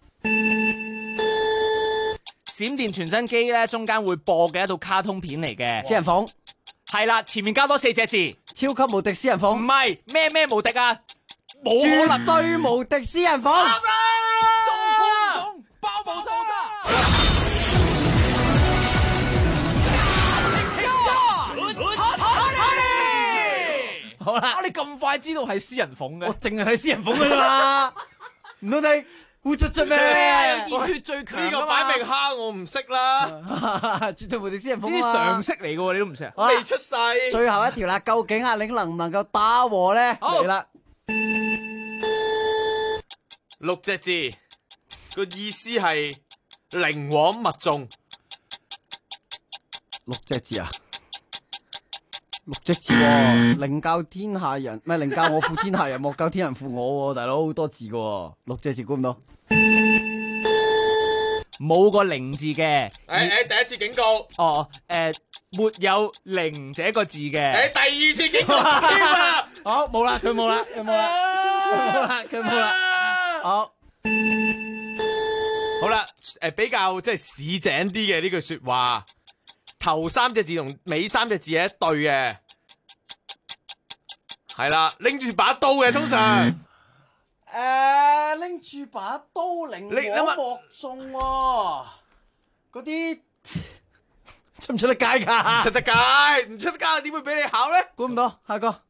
閃電傳真機咧，中間會播嘅一套卡通片嚟嘅， 私人房係啦，前面加多4隻字， 超級無敵私人房， 唔係咩無敵啊，冇可能絕對無敵私人房， 中包冇收沙。 好啦， 你咁快知道係私人房嘅？ 我淨係睇私人房噶啦，唔通你烏出咩？ 熱血最強呢個擺明蝦我唔識啦， 絕對無敵私人房呢啲常識嚟嘅喎，你都唔識啊？ 未出世。 最後一條啦，究竟阿玲能唔能夠打和咧？嚟啦 ，6隻字個意思係寧枉勿縱。 6隻字啊，6隻字喎，寧教天下人，唔係寧教我負天下人，莫教天人負我喎，大佬好多字嘅，6隻字估唔到， 冇個寧字嘅。 第一次警告。 沒有寧這個字嘅。 第二次警告添啊！ 好，冇啦，佢冇啦，佢冇啦，好。 好啦，比較即係市井啲嘅呢句說話。頭3隻字同尾3隻字係一對嘅，係啦，拎住把刀嘅通常， 拎住把刀寧枉莫縱喎，嗰啲出唔出得街噶？ 唔出得街，唔出得街點會俾你考咧？ 估唔到，下個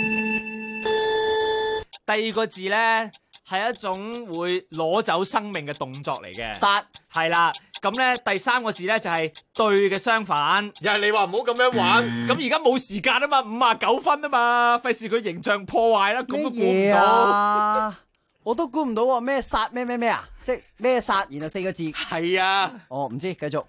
第二個字咧係一種會攞走生命嘅動作嚟嘅， 殺係啦。咁咧第3個字咧就係對嘅相反， 又係你話唔好咁樣玩。 咁而家冇時間啊嘛，59分啊嘛，費事佢形象破壞啦，咁都估唔到。 啊、我都估唔到喎，咩殺咩啊？即係咩殺，然後4個字。 係啊。 哦，唔知，繼續。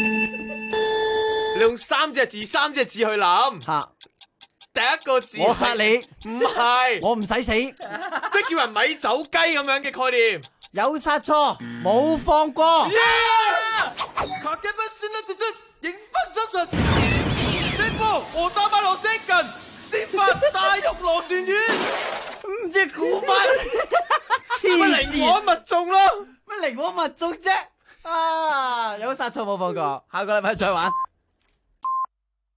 你用3隻字去諗。 嚇。 第一個字我殺你， 唔係， 我唔使死， 即係叫人咪走雞咁樣嘅概念。 有殺錯，冇放過。 卡基不先得直出，迎分身術，先波我打馬羅星近，先發大玉螺旋丸。 唔知估乜？ 咪寧枉勿縱咯， 乜寧枉勿縱啫？啊，有殺錯冇放過，下個禮拜再玩。